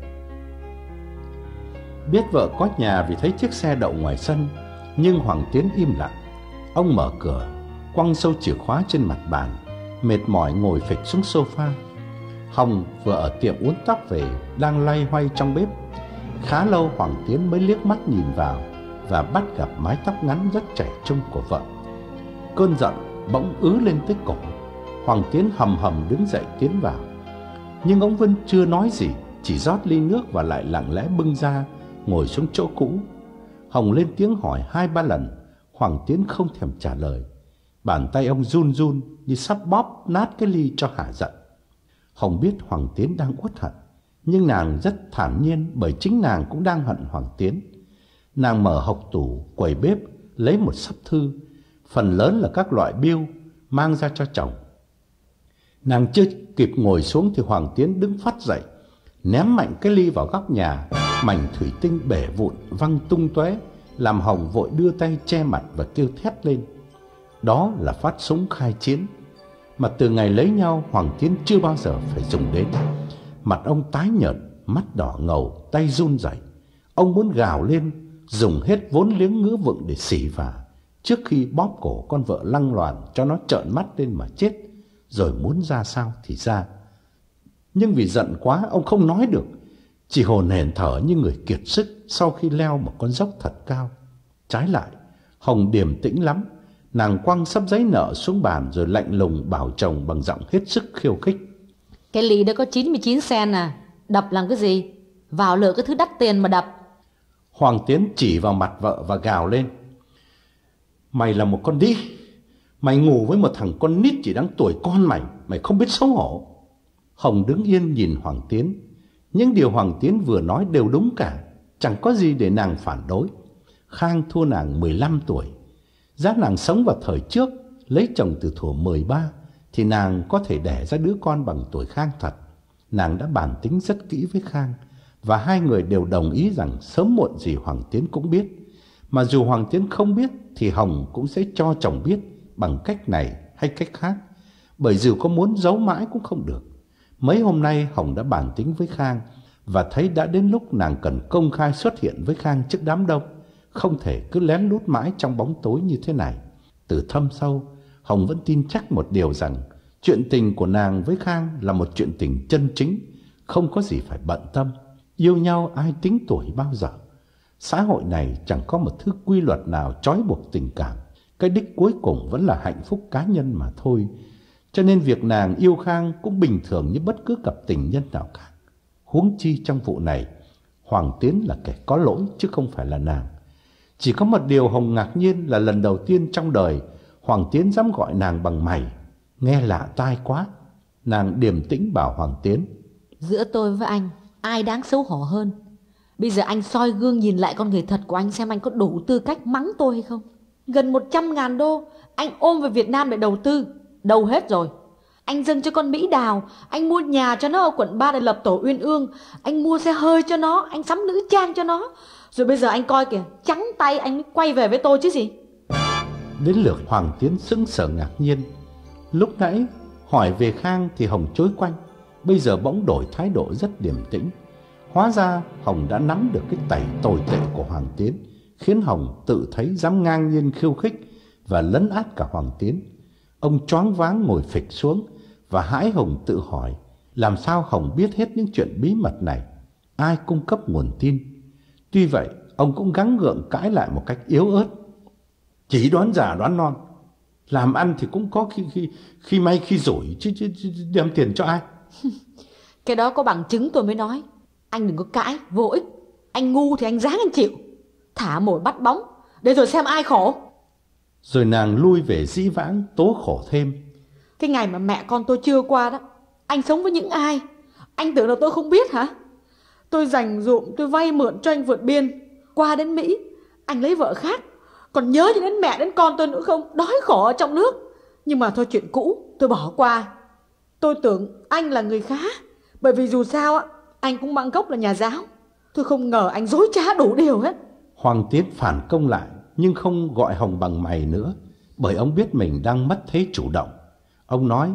Biết vợ có nhà vì thấy chiếc xe đậu ngoài sân, nhưng Hoàng Tiến im lặng. Ông mở cửa, quăng sâu chìa khóa trên mặt bàn, mệt mỏi ngồi phịch xuống sofa. Hồng vừa ở tiệm uốn tóc về, đang loay hoay trong bếp. Khá lâu Hoàng Tiến mới liếc mắt nhìn vào và bắt gặp mái tóc ngắn rất trẻ trung của vợ. Cơn giận bỗng ứ lên tới cổ. Hoàng Tiến hầm hầm đứng dậy tiến vào. Nhưng ông Vân chưa nói gì, chỉ rót ly nước và lại lặng lẽ bưng ra, ngồi xuống chỗ cũ. Hồng lên tiếng hỏi hai ba lần, Hoàng Tiến không thèm trả lời. Bàn tay ông run run như sắp bóp nát cái ly cho hả giận. Hồng biết Hoàng Tiến đang uất hận, nhưng nàng rất thản nhiên bởi chính nàng cũng đang hận Hoàng Tiến. Nàng mở hộc tủ, quầy bếp, lấy một sấp thư, phần lớn là các loại bill, mang ra cho chồng. Nàng chưa kịp ngồi xuống thì Hoàng Tiến đứng phắt dậy, ném mạnh cái ly vào góc nhà. Mảnh thủy tinh bể vụn văng tung tóe, làm Hồng vội đưa tay che mặt và kêu thét lên. Đó là phát súng khai chiến mà từ ngày lấy nhau Hoàng Tiến chưa bao giờ phải dùng đến. Mặt ông tái nhợt, mắt đỏ ngầu, tay run rẩy. Ông muốn gào lên, dùng hết vốn liếng ngữ vựng để xỉ vả, trước khi bóp cổ con vợ lăng loàn cho nó trợn mắt lên mà chết, rồi muốn ra sao thì ra. Nhưng vì giận quá ông không nói được, chỉ hồn hển thở như người kiệt sức sau khi leo một con dốc thật cao. Trái lại, Hồng điềm tĩnh lắm. Nàng quăng sấp giấy nợ xuống bàn rồi lạnh lùng bảo chồng bằng giọng hết sức khiêu khích: Cái ly đó có chín mươi chín sen à, đập làm cái gì? Vào lựa cái thứ đắt tiền mà đập. Hoàng Tiến chỉ vào mặt vợ và gào lên: Mày là một con đĩ, mày ngủ với một thằng con nít chỉ đáng tuổi con mày, mày không biết xấu hổ. Hồng đứng yên nhìn Hoàng Tiến. Những điều Hoàng Tiến vừa nói đều đúng cả, chẳng có gì để nàng phản đối. Khang thua nàng mười lăm tuổi. Giá nàng sống vào thời trước, lấy chồng từ thuở mười ba, thì nàng có thể đẻ ra đứa con bằng tuổi Khang thật. Nàng đã bàn tính rất kỹ với Khang, và hai người đều đồng ý rằng sớm muộn gì Hoàng Tiến cũng biết. Mà dù Hoàng Tiến không biết thì Hồng cũng sẽ cho chồng biết bằng cách này hay cách khác, bởi dù có muốn giấu mãi cũng không được. Mấy hôm nay Hồng đã bàn tính với Khang và thấy đã đến lúc nàng cần công khai xuất hiện với Khang trước đám đông, không thể cứ lén lút mãi trong bóng tối như thế này. Từ thâm sâu, Hồng vẫn tin chắc một điều rằng chuyện tình của nàng với Khang là một chuyện tình chân chính, không có gì phải bận tâm. Yêu nhau ai tính tuổi bao giờ? Xã hội này chẳng có một thứ quy luật nào trói buộc tình cảm. Cái đích cuối cùng vẫn là hạnh phúc cá nhân mà thôi. Cho nên việc nàng yêu Khang cũng bình thường như bất cứ cặp tình nhân nào khác. Huống chi trong vụ này, Hoàng Tiến là kẻ có lỗi chứ không phải là nàng. Chỉ có một điều Hồng ngạc nhiên là lần đầu tiên trong đời Hoàng Tiến dám gọi nàng bằng mày. Nghe lạ tai quá. Nàng điềm tĩnh bảo Hoàng Tiến: Giữa tôi với anh, ai đáng xấu hổ hơn? Bây giờ anh soi gương nhìn lại con người thật của anh xem anh có đủ tư cách mắng tôi hay không. Gần một trăm ngàn đô anh ôm về Việt Nam để đầu tư, đâu hết rồi. Anh dâng cho con Mỹ Đào, anh mua nhà cho nó ở quận ba để lập tổ uyên ương, anh mua xe hơi cho nó, anh sắm nữ trang cho nó. Rồi bây giờ anh coi kìa, trắng tay anh mới quay về với tôi chứ gì. Đến lượt Hoàng Tiến sững sờ ngạc nhiên. Lúc nãy hỏi về Khang thì Hồng chối quanh, bây giờ bỗng đổi thái độ rất điềm tĩnh. Hóa ra Hồng đã nắm được cái tẩy tồi tệ của Hoàng Tiến, khiến Hồng tự thấy dám ngang nhiên khiêu khích và lấn át cả Hoàng Tiến. Ông choáng váng ngồi phịch xuống và hãi hùng tự hỏi làm sao Hồng biết hết những chuyện bí mật này, ai cung cấp nguồn tin. Tuy vậy ông cũng gắng gượng cãi lại một cách yếu ớt: Chỉ đoán giả đoán non, làm ăn thì cũng có khi khi, khi may khi rủi chứ, chứ, chứ đem tiền cho ai. Cái đó có bằng chứng tôi mới nói. Anh đừng có cãi, vô ích. Anh ngu thì anh ráng anh chịu. Thả mồi bắt bóng, để rồi xem ai khổ. Rồi nàng lui về dĩ vãng tố khổ thêm: Cái ngày mà mẹ con tôi chưa qua đó, anh sống với những ai? Anh tưởng là tôi không biết hả? Tôi dành dụm, tôi vay mượn cho anh vượt biên. Qua đến Mỹ, anh lấy vợ khác. Còn nhớ cho đến mẹ đến con tôi nữa không? Đói khổ ở trong nước. Nhưng mà thôi, chuyện cũ tôi bỏ qua. Tôi tưởng anh là người khá, bởi vì dù sao á, anh cũng mang gốc là nhà giáo. Tôi không ngờ anh dối trá đủ điều hết. Hoàng Tiến phản công lại, nhưng không gọi Hồng bằng mày nữa, bởi ông biết mình đang mất thế chủ động. Ông nói: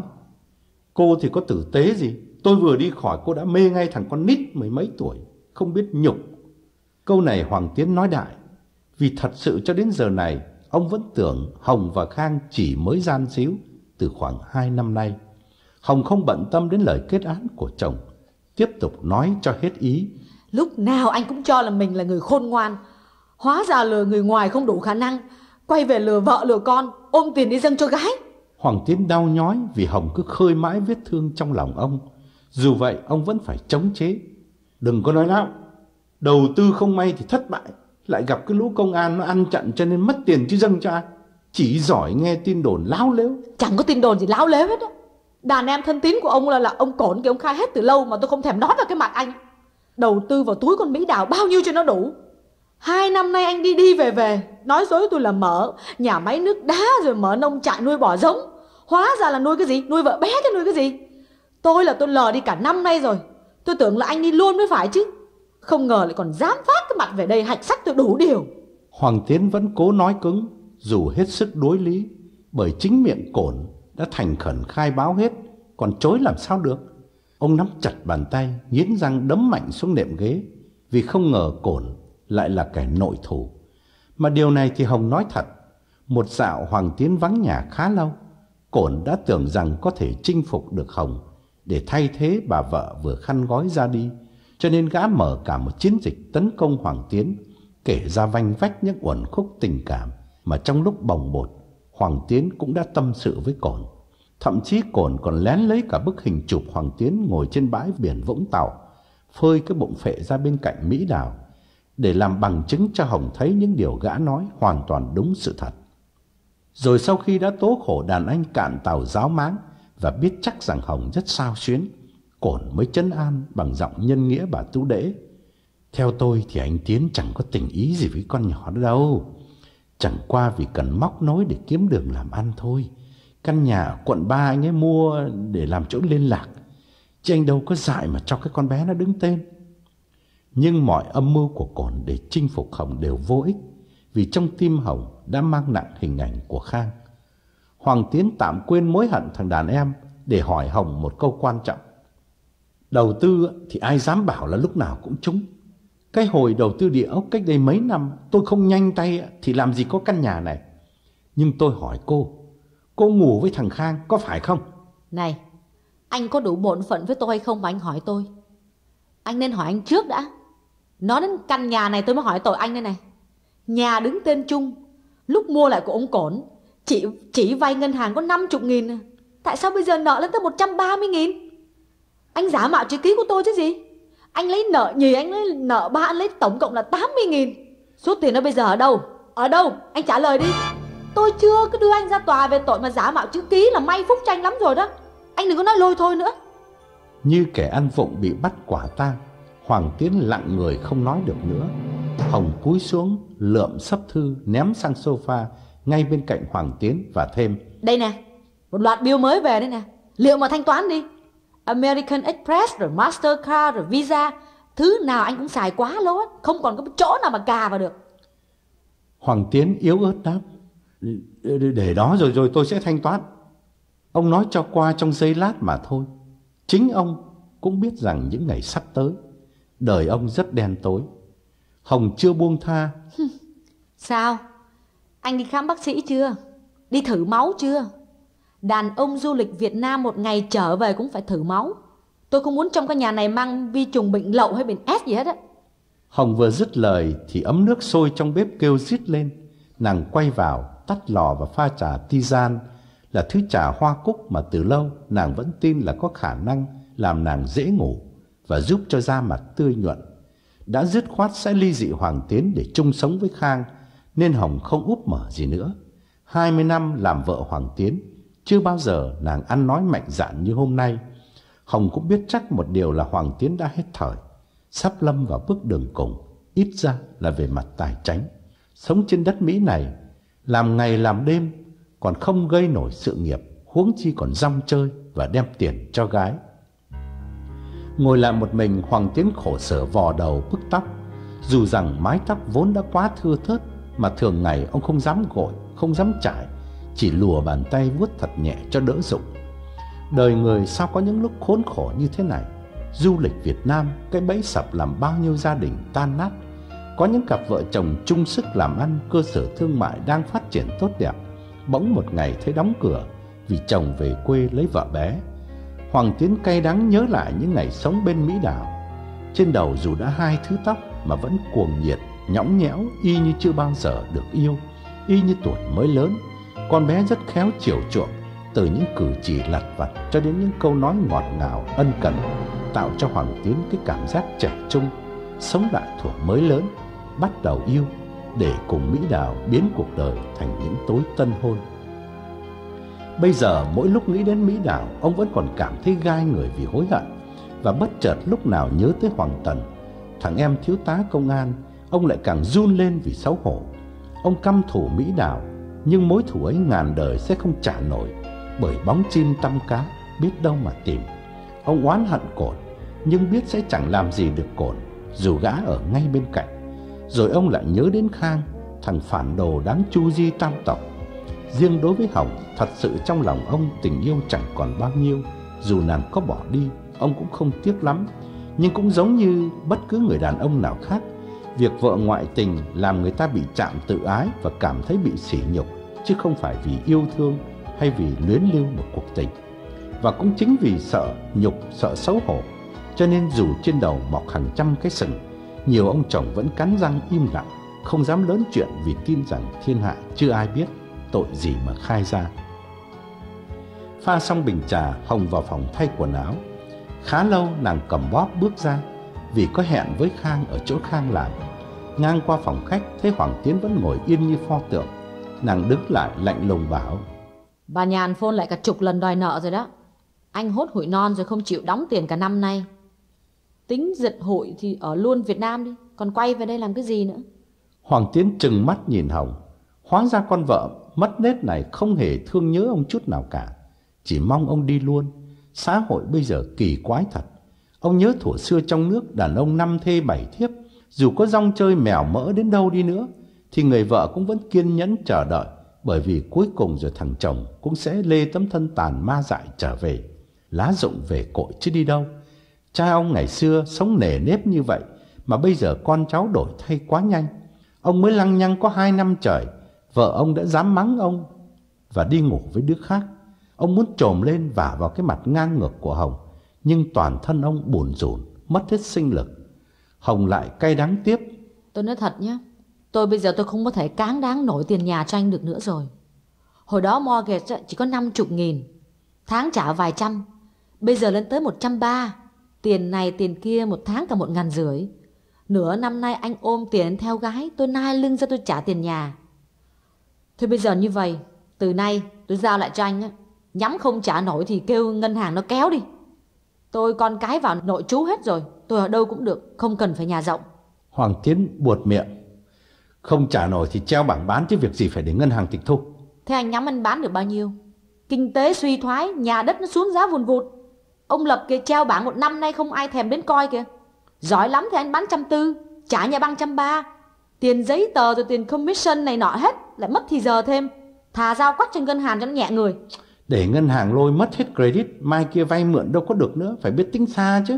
Cô thì có tử tế gì, tôi vừa đi khỏi cô đã mê ngay thằng con nít mười mấy tuổi, không biết nhục. Câu này Hoàng Tiến nói đại, vì thật sự cho đến giờ này ông vẫn tưởng Hồng và Khang chỉ mới gian díu từ khoảng hai năm nay. Hồng không bận tâm đến lời kết án của chồng, tiếp tục nói cho hết ý: Lúc nào anh cũng cho là mình là người khôn ngoan, hóa ra lừa người ngoài không đủ khả năng, quay về lừa vợ lừa con, ôm tiền đi dâng cho gái. Hoàng Tiến đau nhói vì Hồng cứ khơi mãi vết thương trong lòng ông. Dù vậy ông vẫn phải chống chế: Đừng có nói láo, đầu tư không may thì thất bại, lại gặp cái lũ công an nó ăn chặn cho nên mất tiền chứ dâng cho ai. Chỉ giỏi nghe tin đồn láo lếu. Chẳng có tin đồn gì láo lếu hết á. Đàn em thân tín của ông là, là ông Cổn kia, ông khai hết từ lâu mà tôi không thèm nói vào cái mặt anh. Đầu tư vào túi con Mỹ Đào bao nhiêu cho nó đủ. Hai năm nay anh đi đi về về, nói dối tôi là mở nhà máy nước đá rồi mở nông trại nuôi bò giống. Hóa ra là nuôi cái gì? Nuôi vợ bé chứ nuôi cái gì? Tôi là tôi lờ đi cả năm nay rồi. Tôi tưởng là anh đi luôn mới phải chứ. Không ngờ lại còn dám phát cái mặt về đây hạch sách tôi đủ điều. Hoàng Tiến vẫn cố nói cứng, dù hết sức đối lý, bởi chính miệng Cổn đã thành khẩn khai báo hết, còn chối làm sao được. Ông nắm chặt bàn tay, nghiến răng đấm mạnh xuống nệm ghế, vì không ngờ Cổn lại là kẻ nội thủ. Mà điều này thì Hồng nói thật. Một dạo Hoàng Tiến vắng nhà khá lâu, Cổn đã tưởng rằng có thể chinh phục được Hồng để thay thế bà vợ vừa khăn gói ra đi, cho nên gã mở cả một chiến dịch tấn công Hoàng Tiến, kể ra vanh vách những uẩn khúc tình cảm mà trong lúc bồng bột Hoàng Tiến cũng đã tâm sự với Cổn. Thậm chí Cổn còn lén lấy cả bức hình chụp Hoàng Tiến ngồi trên bãi biển Vũng Tàu, phơi cái bụng phệ ra bên cạnh Mỹ Đào, để làm bằng chứng cho Hồng thấy những điều gã nói hoàn toàn đúng sự thật. Rồi sau khi đã tố khổ đàn anh cạn tàu giáo máng và biết chắc rằng Hồng rất xao xuyến, Cổn mới trấn an bằng giọng nhân nghĩa bà Tú Đễ: Theo tôi thì anh Tiến chẳng có tình ý gì với con nhỏ đó đâu. Chẳng qua vì cần móc nối để kiếm đường làm ăn thôi. Căn nhà ở quận ba anh ấy mua để làm chỗ liên lạc, chứ anh đâu có dại mà cho cái con bé nó đứng tên. Nhưng mọi âm mưu của Cổn để chinh phục Hồng đều vô ích, vì trong tim Hồng đã mang nặng hình ảnh của Khang. Hoàng Tiến tạm quên mối hận thằng đàn em để hỏi Hồng một câu quan trọng: Đầu tư thì ai dám bảo là lúc nào cũng trúng. Cái hồi đầu tư địa ốc cách đây mấy năm, tôi không nhanh tay thì làm gì có căn nhà này. Nhưng tôi hỏi cô, cô ngủ với thằng Khang có phải không? Này, anh có đủ bổn phận với tôi hay không mà anh hỏi tôi? Anh nên hỏi anh trước đã. Nói đến căn nhà này tôi mới hỏi tội anh đây này. Nhà đứng tên chung, lúc mua lại của ông Cổn Chỉ, chỉ vay ngân hàng có năm mươi nghìn. Tại sao bây giờ nợ lên tới một trăm ba mươi nghìn? Anh giả mạo chữ ký của tôi chứ gì? Anh lấy nợ nhì, anh lấy nợ ba, anh lấy tổng cộng là tám mươi nghìn. Số tiền đó bây giờ ở đâu? Ở đâu? Anh trả lời đi. Tôi chưa cứ đưa anh ra tòa về tội mà giả mạo chữ ký là may phúc cho anh lắm rồi đó. Anh đừng có nói lôi thôi nữa. Như kẻ ăn vụng bị bắt quả tang, Hoàng Tiến lặng người không nói được nữa. Hồng cúi xuống lượm sấp thư ném sang sofa ngay bên cạnh Hoàng Tiến và thêm: Đây nè, một loạt bill mới về đây nè. Liệu mà thanh toán đi. American Express rồi Mastercard rồi Visa, thứ nào anh cũng xài quá lố, không còn có chỗ nào mà cà vào được. Hoàng Tiến yếu ớt đáp: Để đó rồi rồi tôi sẽ thanh toán. Ông nói cho qua trong giây lát mà thôi. Chính ông cũng biết rằng những ngày sắp tới đời ông rất đen tối. Hồng chưa buông tha. Sao? Anh đi khám bác sĩ chưa? Đi thử máu chưa? Đàn ông du lịch Việt Nam một ngày trở về cũng phải thử máu. Tôi không muốn trong căn nhà này mang vi trùng bệnh lậu hay bệnh S gì hết á. Hồng vừa dứt lời thì ấm nước sôi trong bếp kêu rít lên. Nàng quay vào, tắt lò và pha trà tisane, là thứ trà hoa cúc mà từ lâu nàng vẫn tin là có khả năng làm nàng dễ ngủ và giúp cho da mặt tươi nhuận. Đã dứt khoát sẽ ly dị Hoàng Tiến để chung sống với Khang, nên Hồng không úp mở gì nữa. Hai mươi năm làm vợ Hoàng Tiến, chưa bao giờ nàng ăn nói mạnh dạn như hôm nay. Hồng cũng biết chắc một điều là Hoàng Tiến đã hết thời, sắp lâm vào bước đường cùng, ít ra là về mặt tài chánh. Sống trên đất Mỹ này, làm ngày làm đêm, còn không gây nổi sự nghiệp, huống chi còn rong chơi và đem tiền cho gái. Ngồi lại một mình, Hoàng Tiến khổ sở vò đầu bứt tóc. Dù rằng mái tóc vốn đã quá thưa thớt, mà thường ngày ông không dám gội, không dám chải, chỉ lùa bàn tay vuốt thật nhẹ cho đỡ rụng. Đời người sao có những lúc khốn khổ như thế này. Du lịch Việt Nam, cái bẫy sập làm bao nhiêu gia đình tan nát. Có những cặp vợ chồng chung sức làm ăn, cơ sở thương mại đang phát triển tốt đẹp, bỗng một ngày thấy đóng cửa vì chồng về quê lấy vợ bé. Hoàng Tiến cay đắng nhớ lại những ngày sống bên Mỹ đảo. Trên đầu dù đã hai thứ tóc mà vẫn cuồng nhiệt, nhõng nhẽo, y như chưa bao giờ được yêu, y như tuổi mới lớn. Con bé rất khéo chiều chuộng, từ những cử chỉ lặt vặt cho đến những câu nói ngọt ngào ân cần, tạo cho Hoàng Tiến cái cảm giác trẻ trung, sống lại thuở mới lớn, bắt đầu yêu để cùng Mỹ đảo biến cuộc đời thành những tối tân hôn. Bây giờ mỗi lúc nghĩ đến Mỹ đảo, ông vẫn còn cảm thấy gai người vì hối hận, và bất chợt lúc nào nhớ tới Hoàng Tần, thằng em thiếu tá công an, ông lại càng run lên vì xấu hổ. Ông căm thù Mỹ đảo, nhưng mối thù ấy ngàn đời sẽ không trả nổi, bởi bóng chim tăm cá biết đâu mà tìm. Ông oán hận Cổn, nhưng biết sẽ chẳng làm gì được Cổn, dù gã ở ngay bên cạnh. Rồi ông lại nhớ đến Khang, thằng phản đồ đáng chu di tam tộc. Riêng đối với Hồng, thật sự trong lòng ông tình yêu chẳng còn bao nhiêu. Dù nàng có bỏ đi, ông cũng không tiếc lắm. Nhưng cũng giống như bất cứ người đàn ông nào khác, việc vợ ngoại tình làm người ta bị chạm tự ái và cảm thấy bị sỉ nhục, chứ không phải vì yêu thương hay vì luyến lưu một cuộc tình. Và cũng chính vì sợ nhục, sợ xấu hổ, cho nên dù trên đầu mọc hàng trăm cái sừng, nhiều ông chồng vẫn cắn răng im lặng, không dám lớn chuyện vì tin rằng thiên hạ chưa ai biết tội gì mà khai ra. Pha xong bình trà, Hồng vào phòng thay quần áo. Khá lâu nàng cầm bóp bước ra, vì có hẹn với Khang ở chỗ Khang làm. Ngang qua phòng khách thấy Hoàng Tiến vẫn ngồi yên như pho tượng. Nàng đứng lại lạnh lùng bảo: Bà Nhàn phone lại cả chục lần đòi nợ rồi đó. Anh hốt hụi non rồi không chịu đóng tiền cả năm nay. Tính giật hụi thì ở luôn Việt Nam đi, còn quay về đây làm cái gì nữa. Hoàng Tiến trừng mắt nhìn Hồng. Hóa ra con vợ mất nết này không hề thương nhớ ông chút nào cả, chỉ mong ông đi luôn. Xã hội bây giờ kỳ quái thật. Ông nhớ thuở xưa trong nước, đàn ông năm thê bảy thiếp, dù có rong chơi mèo mỡ đến đâu đi nữa thì người vợ cũng vẫn kiên nhẫn chờ đợi, bởi vì cuối cùng rồi thằng chồng cũng sẽ lê tấm thân tàn ma dại trở về. Lá rụng về cội chứ đi đâu. Cha ông ngày xưa sống nề nếp như vậy, mà bây giờ con cháu đổi thay quá nhanh. Ông mới lăng nhăng có hai năm trời, vợ ông đã dám mắng ông và đi ngủ với đứa khác. Ông muốn trồm lên vả vào cái mặt ngang ngược của Hồng, nhưng toàn thân ông bủn rủn, mất hết sinh lực. Hồng lại cay đắng tiếp: Tôi nói thật nhé, tôi bây giờ tôi không có thể cáng đáng nổi tiền nhà cho anh được nữa rồi. Hồi đó mortgage chỉ có năm mươi nghìn, tháng trả vài trăm, bây giờ lên tới một trăm ba mươi. Tiền này tiền kia một tháng cả một ngàn rưỡi. Nửa năm nay anh ôm tiền theo gái, tôi nai lưng ra tôi trả tiền nhà. Thôi bây giờ như vậy, từ nay tôi giao lại cho anh á, nhắm không trả nổi thì kêu ngân hàng nó kéo đi. Tôi con cái vào nội trú hết rồi, tôi ở đâu cũng được, không cần phải nhà rộng. Hoàng Tiến buột miệng. Không trả nổi thì treo bảng bán chứ việc gì phải để ngân hàng tịch thu. Thế anh nhắm anh bán được bao nhiêu? Kinh tế suy thoái, nhà đất nó xuống giá vùn vụt. Ông Lập kia treo bảng một năm nay không ai thèm đến coi kìa. Giỏi lắm thì anh bán trăm tư, trả nhà băng trăm ba. Tiền giấy tờ rồi tiền commission này nọ hết, lại mất thì giờ thêm. Thà giao quách cho ngân hàng cho nó nhẹ người. Để ngân hàng lôi mất hết credit, mai kia vay mượn đâu có được nữa, phải biết tính xa chứ.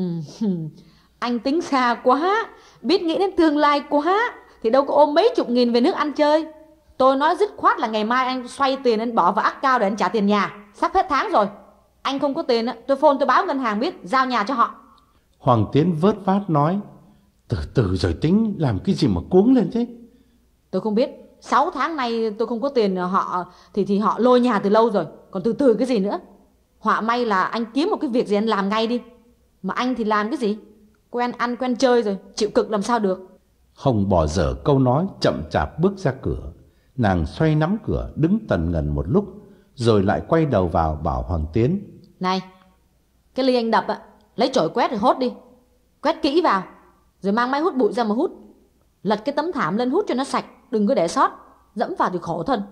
Anh tính xa quá, biết nghĩ đến tương lai quá, thì đâu có ôm mấy chục nghìn về nước ăn chơi. Tôi nói dứt khoát là ngày mai anh xoay tiền anh bỏ vào account để anh trả tiền nhà. Sắp hết tháng rồi, anh không có tiền tôi phone tôi báo ngân hàng biết, giao nhà cho họ. Hoàng Tiến vớt vát nói. Từ từ rồi tính, làm cái gì mà cuống lên thế? Tôi không biết, sáu tháng nay tôi không có tiền họ thì thì họ lôi nhà từ lâu rồi. Còn từ từ cái gì nữa? Họa may là anh kiếm một cái việc gì anh làm ngay đi. Mà anh thì làm cái gì? Quen ăn quen chơi rồi, chịu cực làm sao được. Hồng bỏ dở câu nói, chậm chạp bước ra cửa. Nàng xoay nắm cửa, đứng tần ngần một lúc, rồi lại quay đầu vào bảo Hoàng Tiến. Này, cái ly anh đập ạ, lấy chổi quét rồi hốt đi. Quét kỹ vào, rồi mang máy hút bụi ra mà hút. Lật cái tấm thảm lên hút cho nó sạch, đừng có để sót, dẫm vào thì khổ thân.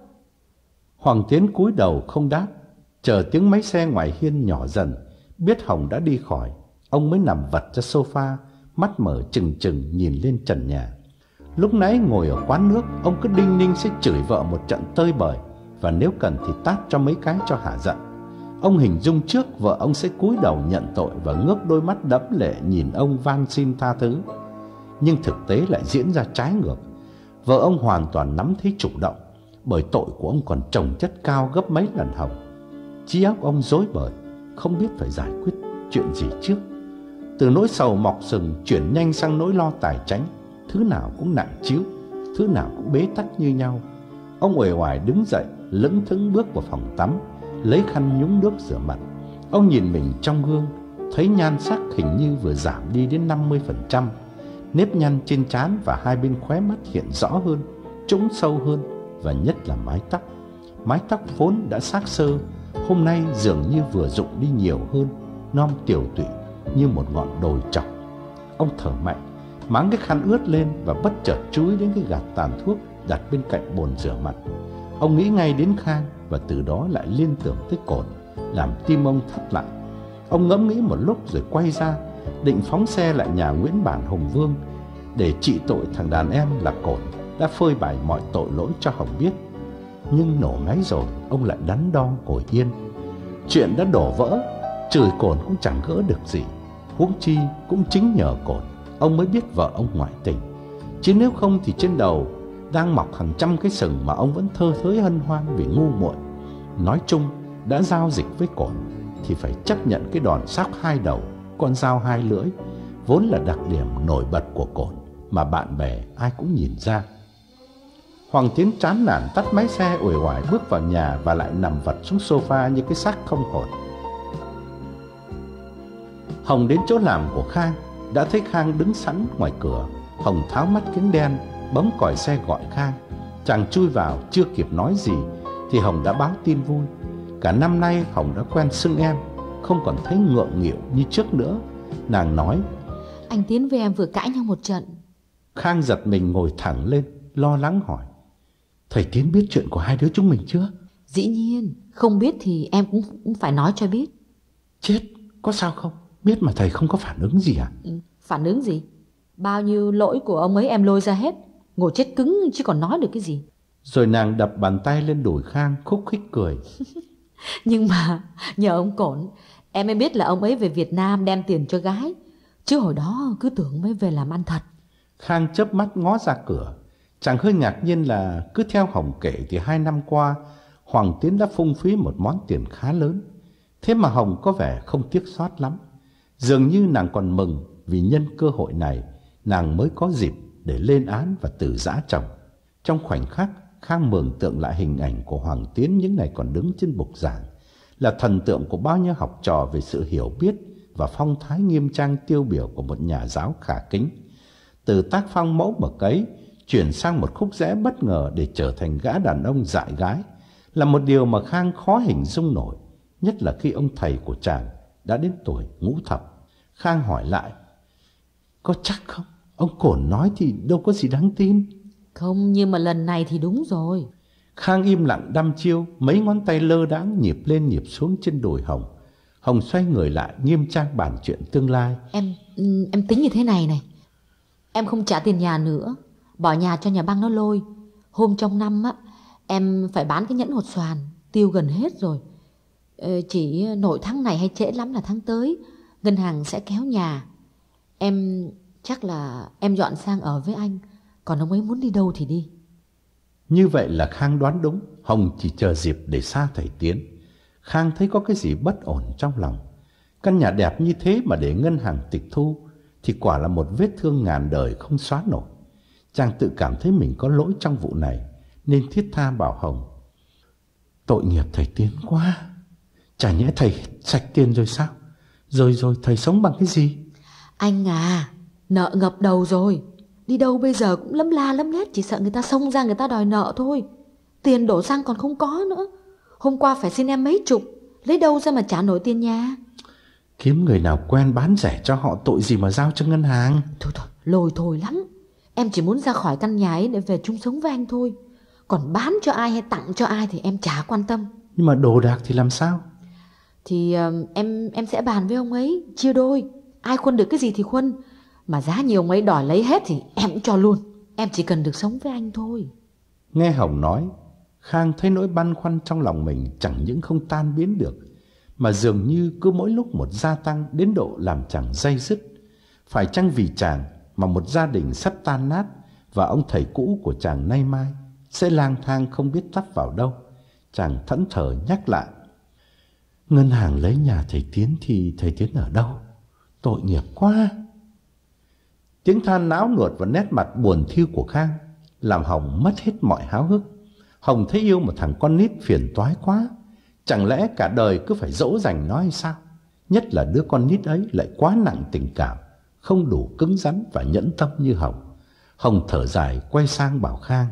Hoàng Tiến cúi đầu không đáp. Chờ tiếng máy xe ngoài hiên nhỏ dần, biết Hồng đã đi khỏi, ông mới nằm vật ra sofa, mắt mở trừng trừng nhìn lên trần nhà. Lúc nãy ngồi ở quán nước, ông cứ đinh ninh sẽ chửi vợ một trận tơi bời, và nếu cần thì tát cho mấy cái cho hả giận. Ông hình dung trước vợ ông sẽ cúi đầu nhận tội và ngước đôi mắt đẫm lệ nhìn ông van xin tha thứ. Nhưng thực tế lại diễn ra trái ngược. Vợ ông hoàn toàn nắm thế chủ động, bởi tội của ông còn chồng chất cao gấp mấy lần Hồng. Trí óc ông rối bời, không biết phải giải quyết chuyện gì trước. Từ nỗi sầu mọc sừng chuyển nhanh sang nỗi lo tài chánh, thứ nào cũng nặng chiếu, thứ nào cũng bế tắc như nhau. Ông uể oải đứng dậy, lững thững bước vào phòng tắm, lấy khăn nhúng nước rửa mặt. Ông nhìn mình trong gương, thấy nhan sắc hình như vừa giảm đi đến năm mươi phần trăm. Nếp nhăn trên trán và hai bên khóe mắt hiện rõ hơn, trũng sâu hơn, và nhất là mái tóc. Mái tóc vốn đã xác xơ, hôm nay dường như vừa rụng đi nhiều hơn, non tiều tụy như một ngọn đồi trọc. Ông thở mạnh, máng cái khăn ướt lên và bất chợt chú ý đến cái gạt tàn thuốc đặt bên cạnh bồn rửa mặt. Ông nghĩ ngay đến Khang và từ đó lại liên tưởng tới Cổn, làm tim ông thắt lại. Ông ngẫm nghĩ một lúc rồi quay ra, định phóng xe lại nhà Nguyễn Bản Hồng Vương để trị tội thằng đàn em là Cổn đã phơi bày mọi tội lỗi cho Hồng biết. Nhưng nổ ngáy rồi, ông lại đắn đo ngồi yên. Chuyện đã đổ vỡ, chửi Cổn cũng chẳng gỡ được gì. Huống chi cũng chính nhờ Cổn ông mới biết vợ ông ngoại tình, chứ nếu không thì trên đầu đang mọc hàng trăm cái sừng mà ông vẫn thơ thới hân hoan vì ngu muội. Nói chung, đã giao dịch với Cổn thì phải chấp nhận cái đòn sóc hai đầu, con dao hai lưỡi, vốn là đặc điểm nổi bật của Cổn mà bạn bè ai cũng nhìn ra. Hoàng Tiến chán nản tắt máy xe, uể oải bước vào nhà và lại nằm vật xuống sofa như cái xác không hồn. Hồng đến chỗ làm của Khang, đã thấy Khang đứng sẵn ngoài cửa. Hồng tháo mắt kính đen, bấm còi xe gọi Khang. Chàng chui vào, chưa kịp nói gì thì Hồng đã báo tin vui. Cả năm nay Hồng đã quen xưng em, không còn thấy ngượng nghịu như trước nữa. Nàng nói: Anh Tiến với em vừa cãi nhau một trận. Khang giật mình ngồi thẳng lên, lo lắng hỏi: Thầy Tiến biết chuyện của hai đứa chúng mình chưa? Dĩ nhiên, không biết thì em cũng, cũng phải nói cho biết. Chết, có sao không? Biết mà thầy không có phản ứng gì à? Ừ, phản ứng gì? Bao nhiêu lỗi của ông ấy em lôi ra hết, ngồi chết cứng chứ còn nói được cái gì. Rồi nàng đập bàn tay lên đùi Khang, khúc khích cười. Nhưng mà nhờ ông Cổn, em mới biết là ông ấy về Việt Nam đem tiền cho gái, chứ hồi đó cứ tưởng mới về làm ăn thật. Khang chớp mắt ngó ra cửa. Chàng hơi ngạc nhiên là cứ theo Hồng kể thì hai năm qua Hoàng Tiến đã phung phí một món tiền khá lớn. Thế mà Hồng có vẻ không tiếc sót lắm. Dường như nàng còn mừng vì nhân cơ hội này nàng mới có dịp để lên án và từ giã chồng. Trong khoảnh khắc, Khang mường tượng lại hình ảnh của Hoàng Tiến những ngày còn đứng trên bục giảng, là thần tượng của bao nhiêu học trò về sự hiểu biết và phong thái nghiêm trang tiêu biểu của một nhà giáo khả kính. Từ tác phong mẫu mực ấy chuyển sang một khúc rẽ bất ngờ để trở thành gã đàn ông dại gái là một điều mà Khang khó hình dung nổi, nhất là khi ông thầy của chàng đã đến tuổi ngũ thập. Khang hỏi lại: có chắc không? Ông Cổn nói thì đâu có gì đáng tin. Không, nhưng mà lần này thì đúng rồi. Khang im lặng đăm chiêu, mấy ngón tay lơ đãng nhịp lên nhịp xuống trên đùi Hồng. Hồng xoay người lại nghiêm trang bàn chuyện tương lai. Em em tính như thế này này. Em không trả tiền nhà nữa, bỏ nhà cho nhà băng nó lôi. Hôm trong năm á, em phải bán cái nhẫn hột xoàn, tiêu gần hết rồi. ờ, Chỉ nội tháng này hay trễ lắm là tháng tới ngân hàng sẽ kéo nhà. Em chắc là em dọn sang ở với anh, còn ông ấy muốn đi đâu thì đi. Như vậy là Khang đoán đúng. Hồng chỉ chờ dịp để xa thầy Tiến. Khang thấy có cái gì bất ổn trong lòng. Căn nhà đẹp như thế mà để ngân hàng tịch thu thì quả là một vết thương ngàn đời không xóa nổi. Chàng tự cảm thấy mình có lỗi trong vụ này, nên thiết tha bảo Hồng: tội nghiệp thầy Tiến quá. Chả nhẽ thầy sạch tiền rồi sao? Rồi rồi thầy sống bằng cái gì? Anh à, nợ ngập đầu rồi, đi đâu bây giờ cũng lấm la lấm lét, chỉ sợ người ta xông ra người ta đòi nợ thôi. Tiền đổ xăng còn không có nữa. Hôm qua phải xin em mấy chục, lấy đâu ra mà trả nổi tiền nhà. Kiếm người nào quen bán rẻ cho họ, tội gì mà giao cho ngân hàng. Thôi thôi, lôi thôi lắm. Em chỉ muốn ra khỏi căn nhà ấy để về chung sống với anh thôi. Còn bán cho ai hay tặng cho ai thì em chả quan tâm. Nhưng mà đồ đạc thì làm sao? Thì uh, em em sẽ bàn với ông ấy, chia đôi. Ai khuân được cái gì thì khuân. Mà giá nhiều ông ấy đòi lấy hết thì em cũng cho luôn. Em chỉ cần được sống với anh thôi. Nghe Hồng nói, Khang thấy nỗi băn khoăn trong lòng mình chẳng những không tan biến được, mà dường như cứ mỗi lúc một gia tăng đến độ làm chàng day dứt. Phải chăng vì chàng mà một gia đình sắp tan nát, và ông thầy cũ của chàng nay mai sẽ lang thang không biết tắt vào đâu? Chàng thẫn thờ nhắc lại: ngân hàng lấy nhà thầy Tiến thì thầy Tiến ở đâu? Tội nghiệp quá. Tiếng than náo nuột và nét mặt buồn thiu của Khang làm Hồng mất hết mọi háo hức. Hồng thấy yêu một thằng con nít phiền toái quá. Chẳng lẽ cả đời cứ phải dỗ dành nó hay sao? Nhất là đứa con nít ấy lại quá nặng tình cảm, không đủ cứng rắn và nhẫn tâm như Hồng. Hồng thở dài quay sang bảo Khang: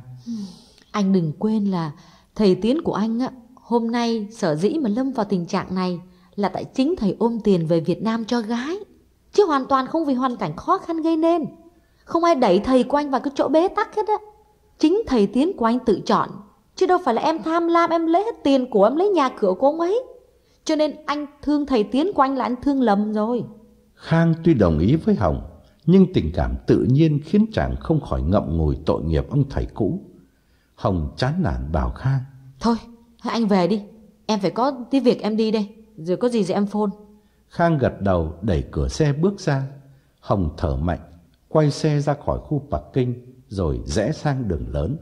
anh đừng quên là thầy Tiến của anh á, hôm nay sở dĩ mà lâm vào tình trạng này là tại chính thầy ôm tiền về Việt Nam cho gái, chứ hoàn toàn không vì hoàn cảnh khó khăn gây nên. Không ai đẩy thầy của anh vào cái chỗ bế tắc hết á. Chính thầy Tiến của anh tự chọn, chứ đâu phải là em tham lam em lấy hết tiền của em, lấy nhà cửa của ông ấy. Cho nên anh thương thầy Tiến của anh là anh thương lầm rồi. Khang tuy đồng ý với Hồng, nhưng tình cảm tự nhiên khiến chàng không khỏi ngậm ngùi tội nghiệp ông thầy cũ. Hồng chán nản bảo Khang: thôi anh về đi, em phải có tí việc em đi đây, rồi có gì rồi em phone. Khang gật đầu đẩy cửa xe bước ra. Hồng thở mạnh quay xe ra khỏi khu parking rồi rẽ sang đường lớn.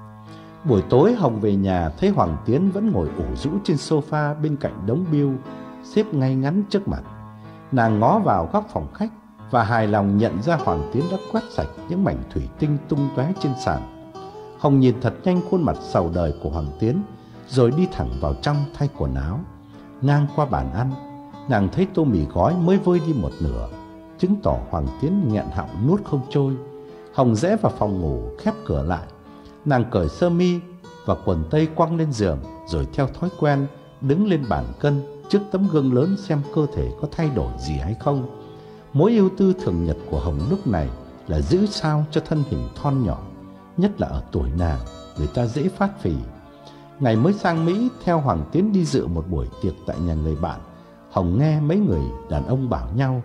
Buổi tối Hồng về nhà thấy Hoàng Tiến vẫn ngồi ủ rũ trên sofa bên cạnh đống bill xếp ngay ngắn trước mặt. Nàng ngó vào góc phòng khách và hài lòng nhận ra Hoàng Tiến đã quét sạch những mảnh thủy tinh tung tóe trên sàn. Hồng nhìn thật nhanh khuôn mặt sầu đời của Hoàng Tiến rồi đi thẳng vào trong thay quần áo. Ngang qua bàn ăn, nàng thấy tô mì gói mới vơi đi một nửa, chứng tỏ Hoàng Tiến nghẹn họng nuốt không trôi. Hồng rẽ vào phòng ngủ khép cửa lại. Nàng cởi sơ mi và quần tây quăng lên giường, rồi theo thói quen đứng lên bàn cân trước tấm gương lớn xem cơ thể có thay đổi gì hay không. Mối ưu tư thường nhật của Hồng lúc này là giữ sao cho thân hình thon nhỏ, nhất là ở tuổi nàng, người ta dễ phát phì. Ngày mới sang Mỹ theo Hoàng Tiến đi dự một buổi tiệc tại nhà người bạn, Hồng nghe mấy người đàn ông bảo nhau: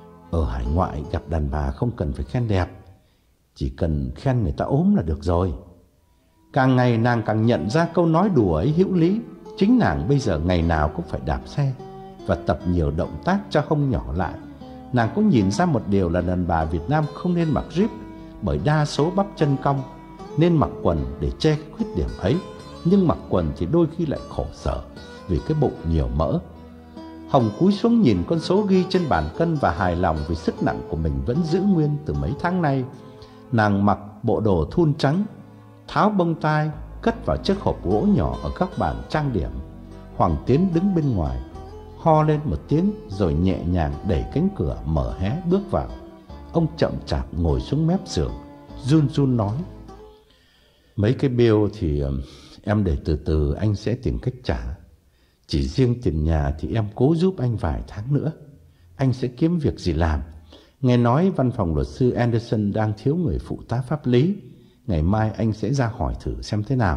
ở hải ngoại gặp đàn bà không cần phải khen đẹp, chỉ cần khen người ta ốm là được rồi. Càng ngày nàng càng nhận ra câu nói đùa ấy hữu lý. Chính nàng bây giờ ngày nào cũng phải đạp xe và tập nhiều động tác cho hông nhỏ lại. Nàng cũng nhìn ra một điều là đàn bà Việt Nam không nên mặc ríp, bởi đa số bắp chân cong, nên mặc quần để che cái khuyết điểm ấy. Nhưng mặc quần thì đôi khi lại khổ sở vì cái bụng nhiều mỡ. Hồng cúi xuống nhìn con số ghi trên bàn cân và hài lòng vì sức nặng của mình vẫn giữ nguyên từ mấy tháng nay. Nàng mặc bộ đồ thun trắng, tháo bông tai, cất vào chiếc hộp gỗ nhỏ ở các bàn trang điểm. Hoàng Tiến đứng bên ngoài, ho lên một tiếng rồi nhẹ nhàng đẩy cánh cửa mở hé bước vào. Ông chậm chạp ngồi xuống mép giường, run run nói: "Mấy cái bill thì em để từ từ anh sẽ tìm cách trả. Chỉ riêng tiền nhà thì em cố giúp anh vài tháng nữa. Anh sẽ kiếm việc gì làm. Nghe nói văn phòng luật sư Anderson đang thiếu người phụ tá pháp lý. Ngày mai anh sẽ ra hỏi thử xem thế nào."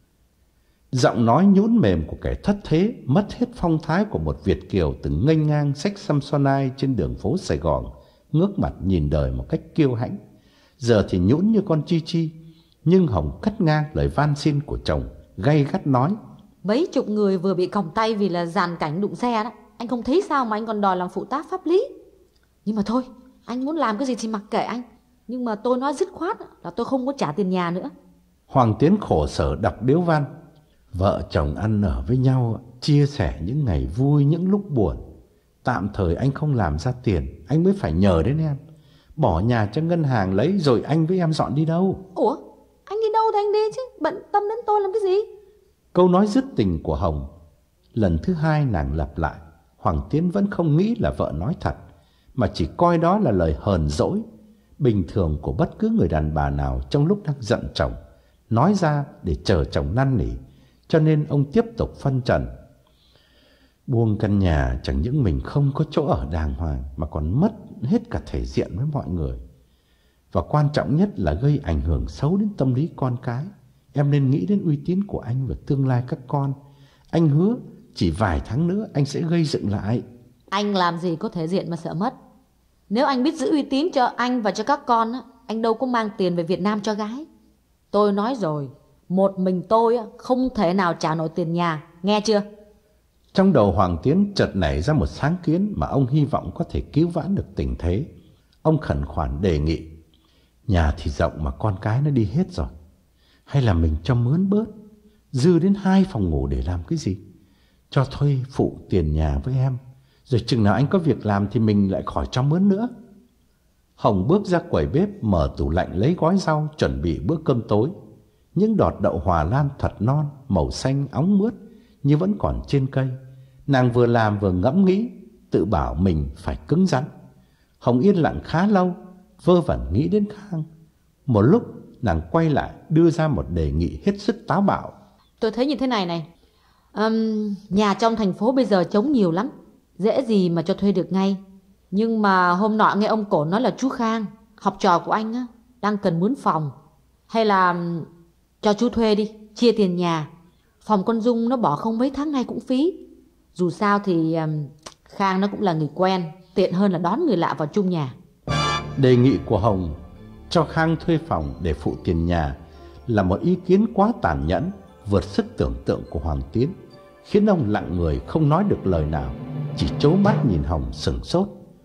Giọng nói nhũn mềm của kẻ thất thế, mất hết phong thái của một Việt kiều từng nghênh ngang xách Samsonite trên đường phố Sài Gòn, ngước mặt nhìn đời một cách kiêu hãnh. Giờ thì nhũn như con chi chi. Nhưng Hồng cắt ngang lời van xin của chồng, gay gắt nói: "Mấy chục người vừa bị còng tay vì là dàn cảnh đụng xe đó. Anh không thấy sao mà anh còn đòi làm phụ tá pháp lý. Nhưng mà thôi, anh muốn làm cái gì thì mặc kệ anh. Nhưng mà tôi nói dứt khoát là tôi không có trả tiền nhà nữa." Hoàng Tiến khổ sở đọc điếu văn: "Vợ chồng ăn ở với nhau, chia sẻ những ngày vui những lúc buồn. Tạm thời anh không làm ra tiền, anh mới phải nhờ đến em. Bỏ nhà cho ngân hàng lấy rồi anh với em dọn đi đâu." "Ủa, anh đi đâu thì anh đi chứ, bận tâm đến tôi làm cái gì?" Câu nói dứt tình của Hồng. Lần thứ hai nàng lặp lại. Hoàng Tiến vẫn không nghĩ là vợ nói thật, mà chỉ coi đó là lời hờn dỗi bình thường của bất cứ người đàn bà nào trong lúc đang giận chồng, nói ra để chờ chồng năn nỉ. Cho nên ông tiếp tục phân trần: "Buông căn nhà chẳng những mình không có chỗ ở đàng hoàng, mà còn mất hết cả thể diện với mọi người. Và quan trọng nhất là gây ảnh hưởng xấu đến tâm lý con cái. Em nên nghĩ đến uy tín của anh và tương lai các con. Anh hứa chỉ vài tháng nữa anh sẽ gây dựng lại." "Anh làm gì có thể diện mà sợ mất. Nếu anh biết giữ uy tín cho anh và cho các con, anh đâu có mang tiền về Việt Nam cho gái. Tôi nói rồi, một mình tôi không thể nào trả nổi tiền nhà, nghe chưa?" Trong đầu Hoàng Tiến chợt nảy ra một sáng kiến mà ông hy vọng có thể cứu vãn được tình thế. Ông khẩn khoản đề nghị: "Nhà thì rộng mà con cái nó đi hết rồi. Hay là mình cho mướn bớt, dư đến hai phòng ngủ để làm cái gì? Cho thuê phụ tiền nhà với em, rồi chừng nào anh có việc làm thì mình lại khỏi cho mướn nữa." Hồng bước ra quầy bếp, mở tủ lạnh lấy gói rau, chuẩn bị bữa cơm tối. Những đọt đậu Hòa Lan thật non, màu xanh óng mướt như vẫn còn trên cây. Nàng vừa làm vừa ngẫm nghĩ, tự bảo mình phải cứng rắn. Hồng yên lặng khá lâu, vơ vẩn nghĩ đến Khang. Một lúc nàng quay lại đưa ra một đề nghị hết sức táo bạo: "Tôi thấy như thế này này, um, nhà trong thành phố bây giờ trống nhiều lắm, dễ gì mà cho thuê được ngay. Nhưng mà hôm nọ nghe ông Cổ nói là chú Khang, học trò của anh á, đang cần mướn phòng. Hay là um, cho chú thuê đi, chia tiền nhà. Phòng con Dung nó bỏ không mấy tháng nay cũng phí. Dù sao thì um, Khang nó cũng là người quen, tiện hơn là đón người lạ vào chung nhà." Đề nghị của Hồng cho Khang thuê phòng để phụ tiền nhà là một ý kiến quá tàn nhẫn, vượt sức tưởng tượng của Hoàng Tiến, khiến ông lặng người không nói được lời nào, chỉ trố mắt nhìn Hồng sửng sốt.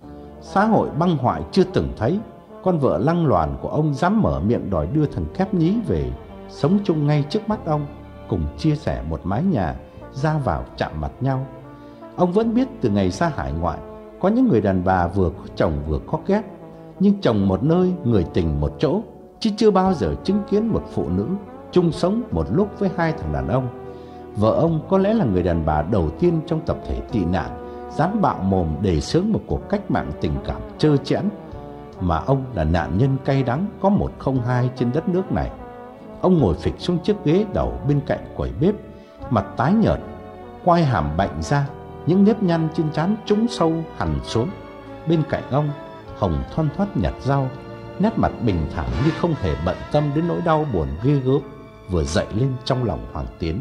Xã hội băng hoại chưa từng thấy, con vợ lăng loàn của ông dám mở miệng đòi đưa thằng Kép Nhí về sống chung ngay trước mắt ông, cùng chia sẻ một mái nhà, ra vào chạm mặt nhau. Ông vẫn biết từ ngày ra hải ngoại, có những người đàn bà vừa có chồng vừa có Kép, nhưng chồng một nơi, người tình một chỗ, chứ chưa bao giờ chứng kiến một phụ nữ chung sống một lúc với hai thằng đàn ông. Vợ ông có lẽ là người đàn bà đầu tiên trong tập thể tị nạn dám bạo mồm đề xướng một cuộc cách mạng tình cảm trơ trẽn, mà ông là nạn nhân cay đắng có một không hai trên đất nước này. Ông ngồi phịch xuống chiếc ghế đầu bên cạnh quầy bếp, mặt tái nhợt, quai hàm bạnh ra, những nếp nhăn trên trán trũng sâu hằn xuống. Bên cạnh ông, Hồng thoăn thoắt nhặt rau, nét mặt bình thản như không hề bận tâm đến nỗi đau buồn ghê gớm vừa dậy lên trong lòng Hoàng Tiến.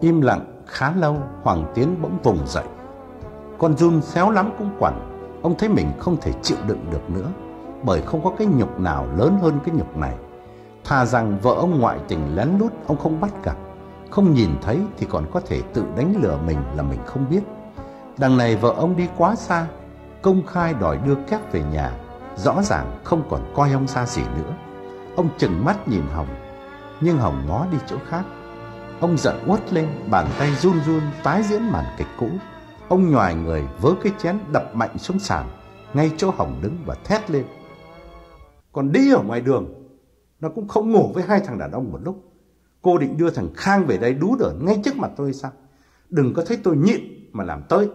Im lặng khá lâu, Hoàng Tiến bỗng vùng dậy. Con giun xéo lắm cũng quằn. Ông thấy mình không thể chịu đựng được nữa, bởi không có cái nhục nào lớn hơn cái nhục này. Thà rằng vợ ông ngoại tình lén lút ông không bắt gặp, không nhìn thấy thì còn có thể tự đánh lừa mình là mình không biết. Đằng này vợ ông đi quá xa, công khai đòi đưa Kép về nhà, rõ ràng không còn coi ông ra gì nữa. Ông trừng mắt nhìn Hồng, nhưng Hồng ngó đi chỗ khác. Ông giận uất lên, bàn tay run run tái diễn màn kịch cũ. Ông nhoài người vớ cái chén đập mạnh xuống sàn ngay chỗ Hồng đứng và thét lên: "Còn đi ở ngoài đường, nó cũng không ngủ với hai thằng đàn ông một lúc. Cô định đưa thằng Khang về đây đú đởn ngay trước mặt tôi sao? Đừng có thấy tôi nhịn mà làm tới."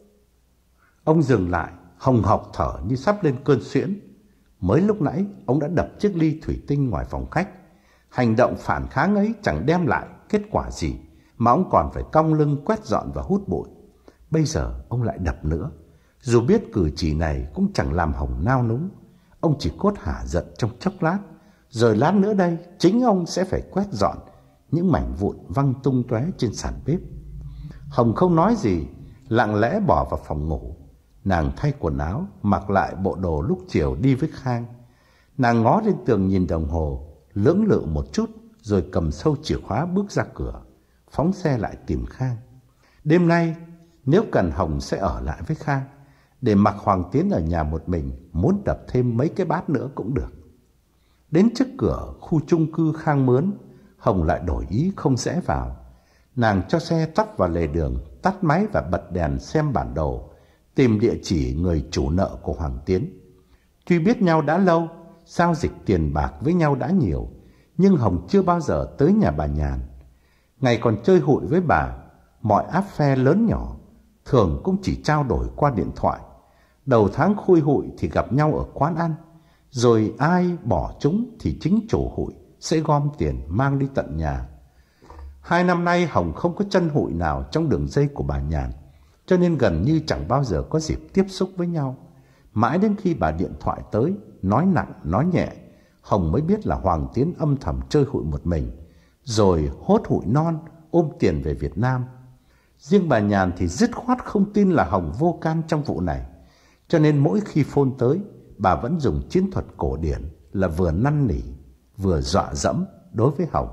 Ông dừng lại, hồng hộc thở như sắp lên cơn suyễn. Mới lúc nãy ông đã đập chiếc ly thủy tinh ngoài phòng khách. Hành động phản kháng ấy chẳng đem lại kết quả gì, mà ông còn phải cong lưng quét dọn và hút bụi. Bây giờ ông lại đập nữa. Dù biết cử chỉ này cũng chẳng làm Hồng nao núng, ông chỉ cốt hả giận trong chốc lát, rồi lát nữa đây chính ông sẽ phải quét dọn những mảnh vụn văng tung tóe trên sàn bếp. Hồng không nói gì, lặng lẽ bỏ vào phòng ngủ. Nàng thay quần áo, mặc lại bộ đồ lúc chiều đi với Khang. Nàng ngó lên tường nhìn đồng hồ, lưỡng lự một chút, rồi cầm sâu chìa khóa bước ra cửa, phóng xe lại tìm Khang. Đêm nay nếu cần Hồng sẽ ở lại với Khang, để mặc Hoàng Tiến ở nhà một mình, muốn đập thêm mấy cái bát nữa cũng được. Đến trước cửa khu chung cư Khang mướn, Hồng lại đổi ý không rẽ vào. Nàng cho xe tấp vào lề đường, tắt máy và bật đèn xem bản đồ, tìm địa chỉ người chủ nợ của Hoàng Tiến. Tuy biết nhau đã lâu, giao dịch tiền bạc với nhau đã nhiều, nhưng Hồng chưa bao giờ tới nhà bà Nhàn. Ngày còn chơi hụi với bà, mọi áp phe lớn nhỏ thường cũng chỉ trao đổi qua điện thoại. Đầu tháng khui hụi thì gặp nhau ở quán ăn, rồi ai bỏ trúng thì chính chủ hụi sẽ gom tiền mang đi tận nhà. Hai năm nay Hồng không có chân hụi nào trong đường dây của bà Nhàn, cho nên gần như chẳng bao giờ có dịp tiếp xúc với nhau. Mãi đến khi bà điện thoại tới, nói nặng nói nhẹ, Hồng mới biết là Hoàng Tiến âm thầm chơi hụi một mình, rồi hốt hụi non ôm tiền về Việt Nam. Riêng bà Nhàn thì dứt khoát không tin là Hồng vô can trong vụ này, cho nên mỗi khi phone tới, bà vẫn dùng chiến thuật cổ điển là vừa năn nỉ, vừa dọa dẫm đối với Hồng.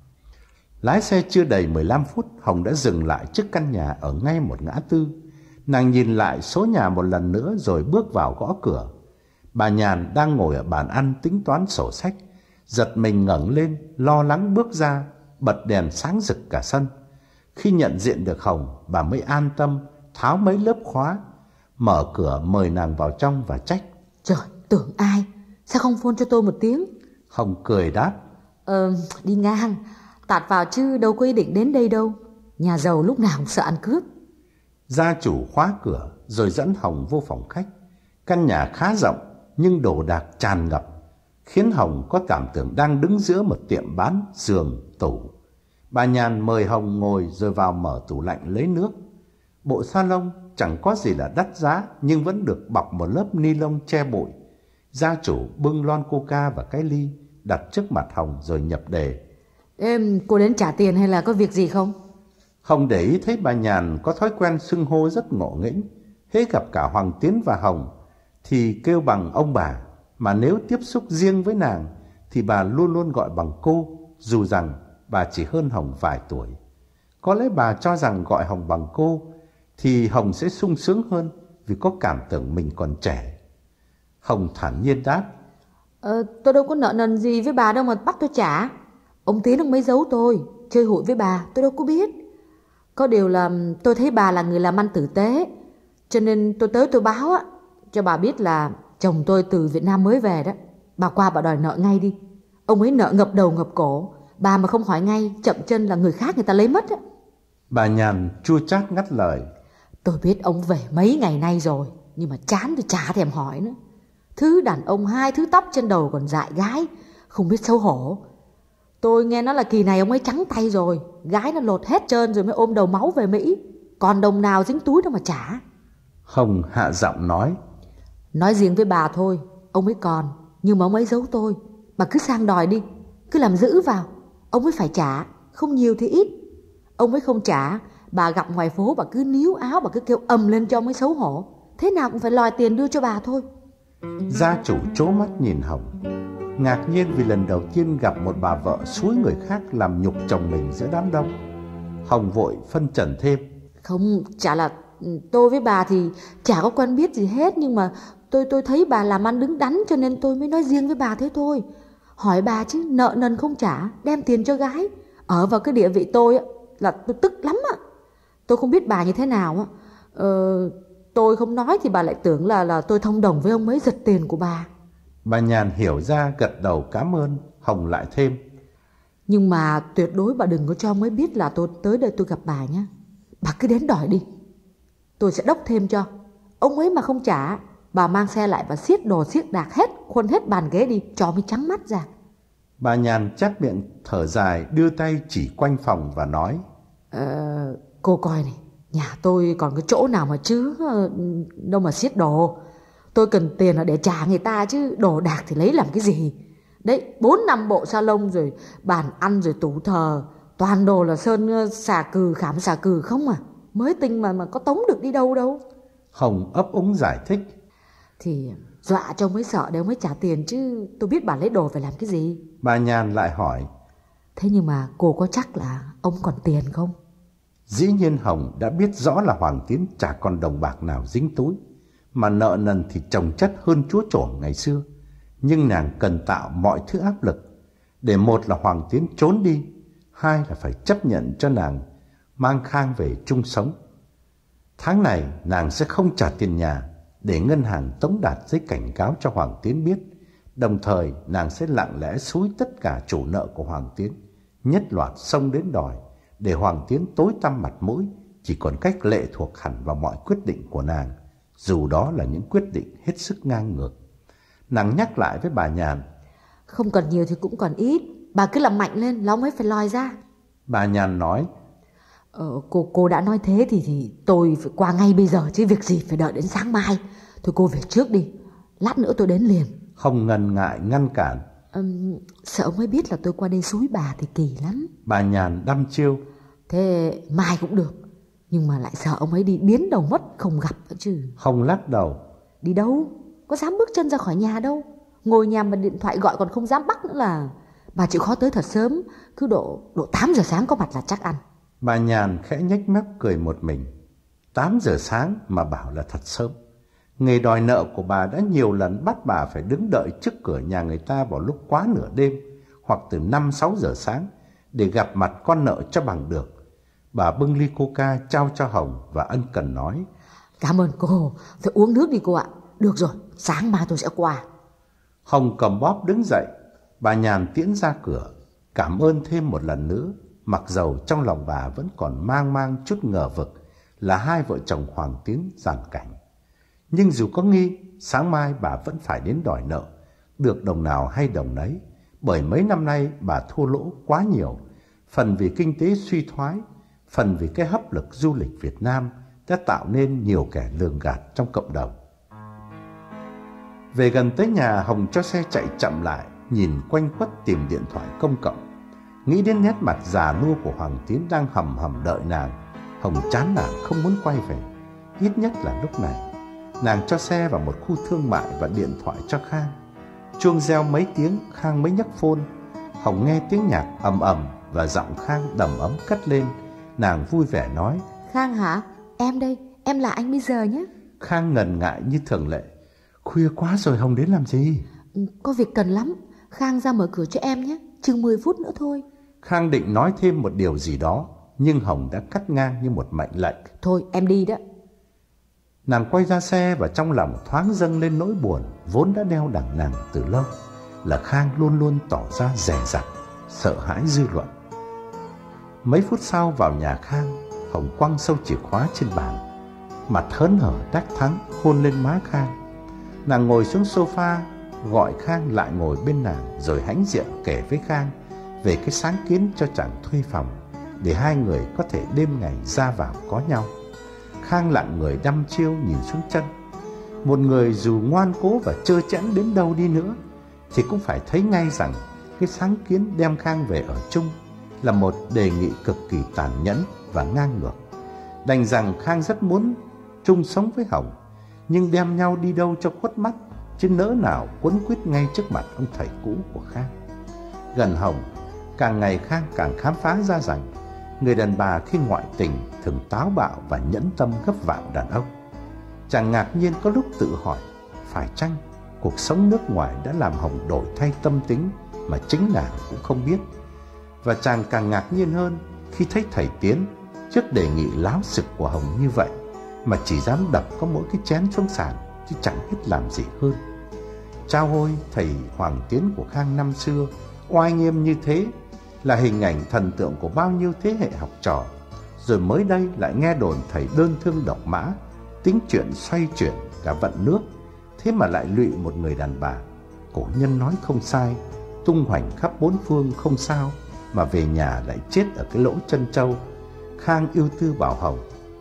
Lái xe chưa đầy mười lăm phút, Hồng đã dừng lại trước căn nhà ở ngay một ngã tư. Nàng nhìn lại số nhà một lần nữa rồi bước vào gõ cửa. Bà Nhàn đang ngồi ở bàn ăn tính toán sổ sách, giật mình ngẩng lên, lo lắng bước ra, bật đèn sáng rực cả sân. Khi nhận diện được Hồng, bà mới an tâm tháo mấy lớp khóa, mở cửa mời nàng vào trong và trách: "Trời, tưởng ai, sao không phone cho tôi một tiếng?" Hồng cười đáp: Ờ, đi ngang, tạt vào chứ đâu có ý định đến đây đâu. Nhà giàu lúc nào cũng sợ ăn cướp. Gia chủ khóa cửa rồi dẫn Hồng vô phòng khách. Căn nhà khá rộng nhưng đồ đạc tràn ngập, khiến Hồng có cảm tưởng đang đứng giữa một tiệm bán giường, tủ. Bà Nhàn mời Hồng ngồi rồi vào mở tủ lạnh lấy nước. Bộ salon chẳng có gì là đắt giá, nhưng vẫn được bọc một lớp ni lông che bụi. Gia chủ bưng lon coca và cái ly đặt trước mặt Hồng rồi nhập đề: Em, cô đến trả tiền hay là có việc gì không? Hồng để ý thấy bà Nhàn có thói quen xưng hô rất ngộ nghĩnh. Hễ gặp cả Hoàng Tiến và Hồng thì kêu bằng ông bà, mà nếu tiếp xúc riêng với nàng thì bà luôn luôn gọi bằng cô, dù rằng bà chỉ hơn Hồng vài tuổi. Có lẽ bà cho rằng gọi Hồng bằng cô thì Hồng sẽ sung sướng hơn, vì có cảm tưởng mình còn trẻ. Hồng thản nhiên đáp: Ờ, tôi đâu có nợ nần gì với bà đâu mà bắt tôi trả. Ông Tiến ông mới giấu tôi, chơi hụi với bà tôi đâu có biết. Có điều là tôi thấy bà là người làm ăn tử tế, cho nên tôi tới tôi báo á, cho bà biết là chồng tôi từ Việt Nam mới về đó. Bà qua bà đòi nợ ngay đi. Ông ấy nợ ngập đầu ngập cổ, bà mà không hỏi ngay, chậm chân là người khác người ta lấy mất á. Bà Nhàn chua chát ngắt lời: Tôi biết ông về mấy ngày nay rồi, nhưng mà chán tôi chả thèm hỏi nữa. Thứ đàn ông hai thứ tóc trên đầu còn dại gái, không biết xấu hổ. Tôi nghe nói là kỳ này ông ấy trắng tay rồi, gái nó lột hết trơn rồi mới ôm đầu máu về Mỹ, còn đồng nào dính túi đâu mà trả. Hồng hạ giọng nói: Nói riêng với bà thôi, ông ấy còn, nhưng mà ông ấy giấu tôi. Bà cứ sang đòi đi, cứ làm giữ vào, ông ấy phải trả, không nhiều thì ít. Ông ấy không trả, bà gặp ngoài phố bà cứ níu áo, bà cứ kêu ầm lên cho ông ấy xấu hổ. Thế nào cũng phải lòi tiền đưa cho bà thôi. Gia chủ trố mắt nhìn Hồng, ngạc nhiên vì lần đầu tiên gặp một bà vợ xúi người khác làm nhục chồng mình giữa đám đông. Hồng vội phân trần thêm. Không, chả là tôi với bà thì chả có quen biết gì hết, nhưng mà tôi tôi thấy bà làm ăn đứng đắn cho nên tôi mới nói riêng với bà thế thôi. Hỏi bà chứ, nợ nần không trả, đem tiền cho gái. Ở vào cái địa vị tôi á, là tôi tức lắm ạ. Tôi không biết bà như thế nào á. Ờ, tôi không nói thì bà lại tưởng là là tôi thông đồng với ông ấy giật tiền của bà. Bà Nhàn hiểu ra gật đầu cảm ơn. Hồng lại thêm. Nhưng mà tuyệt đối bà đừng có cho ông ấy biết là tôi tới đây tôi gặp bà nhé. Bà cứ đến đòi đi, tôi sẽ đốc thêm cho. Ông ấy mà không trả, bà mang xe lại và xiết đồ xiết đạc hết, khuân hết bàn ghế đi cho mới trắng mắt ra. Bà Nhàn chép miệng thở dài, đưa tay chỉ quanh phòng và nói. Ờ, cô coi này, nhà tôi còn cái chỗ nào mà chứ đâu mà xiết đồ. Tôi cần tiền là để trả người ta chứ, đồ đạc thì lấy làm cái gì. Đấy, bốn năm bộ salon rồi bàn ăn rồi tủ thờ, toàn đồ là sơn xà cừ khảm xà cừ không à. Mới tinh mà mà có tống được đi đâu đâu. Hồng ấp úng giải thích. Thì dọa cho mới sợ để ông ấy trả tiền chứ, tôi biết bà lấy đồ phải làm cái gì. Bà Nhàn lại hỏi. Thế nhưng mà cô có chắc là ông còn tiền không? Dĩ nhiên Hồng đã biết rõ là Hoàng Tiến chả còn đồng bạc nào dính túi, mà nợ nần thì chồng chất hơn chúa trổ ngày xưa. Nhưng nàng cần tạo mọi thứ áp lực, để một là Hoàng Tiến trốn đi, hai là phải chấp nhận cho nàng mang Khang về chung sống. Tháng này nàng sẽ không trả tiền nhà, để ngân hàng tống đạt giấy cảnh cáo cho Hoàng Tiến biết. Đồng thời nàng sẽ lặng lẽ xúi tất cả chủ nợ của Hoàng Tiến nhất loạt xông đến đòi, để Hoàng Tiến tối tăm mặt mũi, chỉ còn cách lệ thuộc hẳn vào mọi quyết định của nàng, dù đó là những quyết định hết sức ngang ngược. Nàng nhắc lại với bà Nhàn. Không cần nhiều thì cũng còn ít, bà cứ làm mạnh lên là ông ấy phải lòi ra. Bà Nhàn nói. Ờ, cô cô đã nói thế thì, thì tôi phải qua ngay bây giờ chứ việc gì phải đợi đến sáng mai. Thôi cô về trước đi, lát nữa tôi đến liền. Không ngần ngại ngăn cản. Uhm, sợ ông ấy biết là tôi qua đây xúi bà thì kỳ lắm. Bà Nhàn đăm chiêu. Thế mai cũng được, nhưng mà lại sợ ông ấy đi biến đầu mất không gặp nữa chứ. Không lắc đầu. Đi đâu, có dám bước chân ra khỏi nhà đâu. Ngồi nhà mà điện thoại gọi còn không dám bắt nữa là. Bà chịu khó tới thật sớm, cứ độ độ tám giờ sáng có mặt là chắc ăn. Bà Nhàn khẽ nhếch mép cười một mình. Tám giờ sáng mà bảo là thật sớm. Nghề đòi nợ của bà đã nhiều lần bắt bà phải đứng đợi trước cửa nhà người ta vào lúc quá nửa đêm, hoặc từ năm sáu giờ sáng, để gặp mặt con nợ cho bằng được. Bà bưng ly coca trao cho Hồng và ân cần nói. Cảm ơn cô, phải uống nước đi cô ạ. Được rồi, sáng mai tôi sẽ qua. Hồng cầm bóp đứng dậy. Bà Nhàn tiễn ra cửa, cảm ơn thêm một lần nữa, mặc dầu trong lòng bà vẫn còn mang mang chút ngờ vực là hai vợ chồng Hoàng Tiến giàn cảnh. Nhưng dù có nghi, sáng mai bà vẫn phải đến đòi nợ, được đồng nào hay đồng nấy, bởi mấy năm nay bà thua lỗ quá nhiều, phần vì kinh tế suy thoái, phần vì cái hấp lực du lịch Việt Nam đã tạo nên nhiều kẻ lường gạt trong cộng đồng. Về gần tới nhà, Hồng cho xe chạy chậm lại, nhìn quanh quất tìm điện thoại công cộng. Nghĩ đến nét mặt già nua của Hoàng Tiến đang hầm hầm đợi nàng, Hồng chán nản không muốn quay về, ít nhất là lúc này. Nàng cho xe vào một khu thương mại và điện thoại cho Khang. Chuông reo mấy tiếng, Khang mới nhấc phone. Hồng nghe tiếng nhạc ầm ầm và giọng Khang đầm ấm cất lên. Nàng vui vẻ nói. Khang hả? Em đây, em là anh bây giờ nhé. Khang ngần ngại như thường lệ. Khuya quá rồi, Hồng đến làm gì? Có việc cần lắm, Khang ra mở cửa cho em nhé, chừng mười phút nữa thôi. Khang định nói thêm một điều gì đó, nhưng Hồng đã cắt ngang như một mệnh lệnh. Thôi em đi đó. Nàng quay ra xe và trong lòng thoáng dâng lên nỗi buồn vốn đã đeo đẳng nàng từ lâu, là Khang luôn luôn tỏ ra dè dặt, sợ hãi dư luận. Mấy phút sau vào nhà Khang, Hồng quăng sâu chìa khóa trên bàn, mặt hớn hở đắc thắng hôn lên má Khang. Nàng ngồi xuống sofa, gọi Khang lại ngồi bên nàng, rồi hãnh diện kể với Khang về cái sáng kiến cho chàng thuê phòng, để hai người có thể đêm ngày ra vào có nhau. Khang lặng người đăm chiêu nhìn xuống chân. Một người dù ngoan cố và trơ trẽn đến đâu đi nữa thì cũng phải thấy ngay rằng cái sáng kiến đem Khang về ở chung là một đề nghị cực kỳ tàn nhẫn và ngang ngược. Đành rằng Khang rất muốn chung sống với Hồng, nhưng đem nhau đi đâu cho khuất mắt, chứ nỡ nào quấn quýt ngay trước mặt ông thầy cũ của Khang. Gần Hồng, càng ngày Khang càng khám phá ra rằng người đàn bà khi ngoại tình thường táo bạo và nhẫn tâm gấp vạn đàn ông. Chàng ngạc nhiên có lúc tự hỏi, phải chăng cuộc sống nước ngoài đã làm Hồng đổi thay tâm tính mà chính nàng cũng không biết. Và chàng càng ngạc nhiên hơn khi thấy thầy Tiến trước đề nghị láo xực của Hồng như vậy mà chỉ dám đập có mỗi cái chén xuống sàn, chứ chẳng biết làm gì hơn. Chao ôi, thầy Hoàng Tiến của Khang năm xưa oai nghiêm như thế, là hình ảnh thần tượng của bao nhiêu thế hệ học trò. Rồi mới đây lại nghe đồn thầy đơn thương độc mã, tính chuyện xoay chuyển cả vận nước, thế mà lại lụy một người đàn bà. Cổ nhân nói không sai, tung hoành khắp bốn phương không sao, mà về nhà lại chết ở cái lỗ chân trâu. Khang ưu tư bảo Hồng,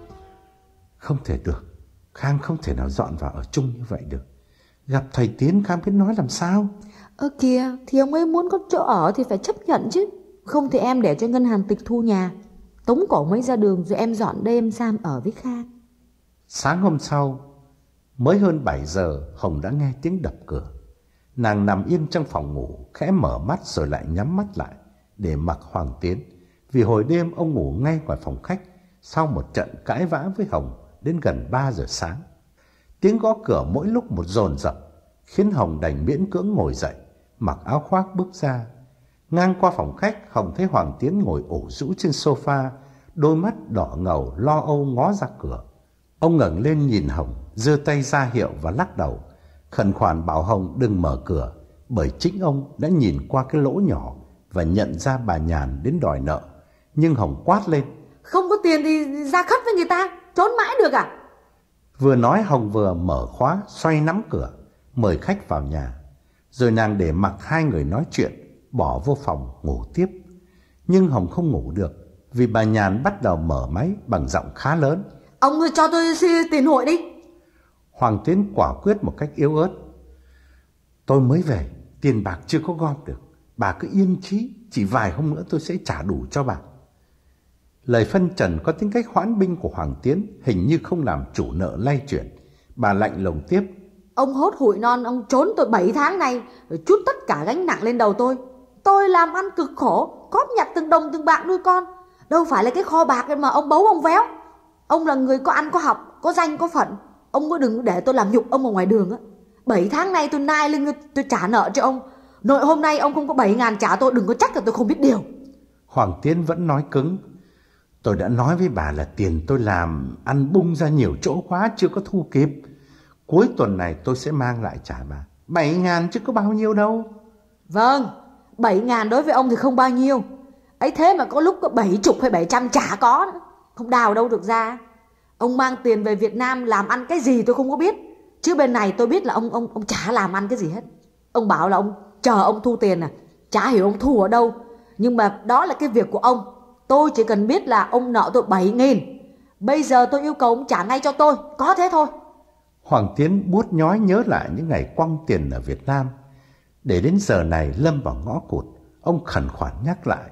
không thể được, Khang không thể nào dọn vào ở chung như vậy được. Gặp thầy Tiến Khang biết nói làm sao. Ơ kìa, thì ông ấy muốn có chỗ ở thì phải chấp nhận chứ. Không thì em để cho ngân hàng tịch thu nhà, tống cổ mấy ra đường rồi em dọn đây em giam ở với Khang. Sáng hôm sau, mới hơn bảy giờ, Hồng đã nghe tiếng đập cửa. Nàng nằm yên trong phòng ngủ, khẽ mở mắt rồi lại nhắm mắt lại để mặc Hoàng Tiến. Vì hồi đêm ông ngủ ngay ngoài phòng khách sau một trận cãi vã với Hồng đến gần ba giờ sáng. Tiếng gõ cửa mỗi lúc một dồn dập khiến Hồng đành miễn cưỡng ngồi dậy, mặc áo khoác bước ra. Ngang qua phòng khách, Hồng thấy Hoàng Tiến ngồi ủ rũ trên sofa, đôi mắt đỏ ngầu lo âu ngó ra cửa. Ông ngẩng lên nhìn Hồng, giơ tay ra hiệu và lắc đầu, khẩn khoản bảo Hồng đừng mở cửa, bởi chính ông đã nhìn qua cái lỗ nhỏ và nhận ra bà Nhàn đến đòi nợ. Nhưng Hồng quát lên, không có tiền thì ra khất với người ta, trốn mãi được à? Vừa nói Hồng vừa mở khóa, xoay nắm cửa, mời khách vào nhà. Rồi nàng để mặc hai người nói chuyện, bỏ vô phòng ngủ tiếp. Nhưng Hồng không ngủ được, vì bà Nhàn bắt đầu mở máy bằng giọng khá lớn. Ông cho tôi xin tiền hội đi. Hoàng Tiến quả quyết một cách yếu ớt. Tôi mới về, tiền bạc chưa có gom được, bà cứ yên chí, chỉ vài hôm nữa tôi sẽ trả đủ cho bà. Lời phân trần có tính cách hoãn binh của Hoàng Tiến hình như không làm chủ nợ lay chuyển. Bà lạnh lùng tiếp. Ông hốt hụi non, ông trốn tôi bảy tháng nay, rồi trút tất cả gánh nặng lên đầu tôi. Tôi làm ăn cực khổ, góp nhặt từng đồng từng bạc nuôi con, đâu phải là cái kho bạc mà ông bấu ông véo. Ông là người có ăn có học, có danh có phận, ông có đừng để tôi làm nhục ông ở ngoài đường á. Bảy tháng nay tôi nai lưng tôi trả nợ cho ông, nội hôm nay ông không có bảy ngàn trả tôi, đừng có trách là tôi không biết điều. Hoàng Tiến vẫn nói cứng. Tôi đã nói với bà là tiền tôi làm ăn bung ra nhiều chỗ quá, chưa có thu kịp. Cuối tuần này tôi sẽ mang lại trả bà. Bảy ngàn chứ có bao nhiêu đâu. Vâng, bảy ngàn đối với ông thì không bao nhiêu. Ấy thế mà có lúc có bảy chục hay bảy trăm chả có nữa, không đào đâu được ra. Ông mang tiền về Việt Nam làm ăn cái gì tôi không có biết, chứ bên này tôi biết là ông ông ông chả làm ăn cái gì hết. Ông bảo là ông chờ ông thu tiền à, chả hiểu ông thu ở đâu. Nhưng mà đó là cái việc của ông. Tôi chỉ cần biết là ông nợ tôi bảy nghìn. Bây giờ tôi yêu cầu ông trả ngay cho tôi, có thế thôi. Hoàng Tiến buốt nhói nhớ lại những ngày quăng tiền ở Việt Nam. Để đến giờ này lâm vào ngõ cụt, ông khẩn khoản nhắc lại.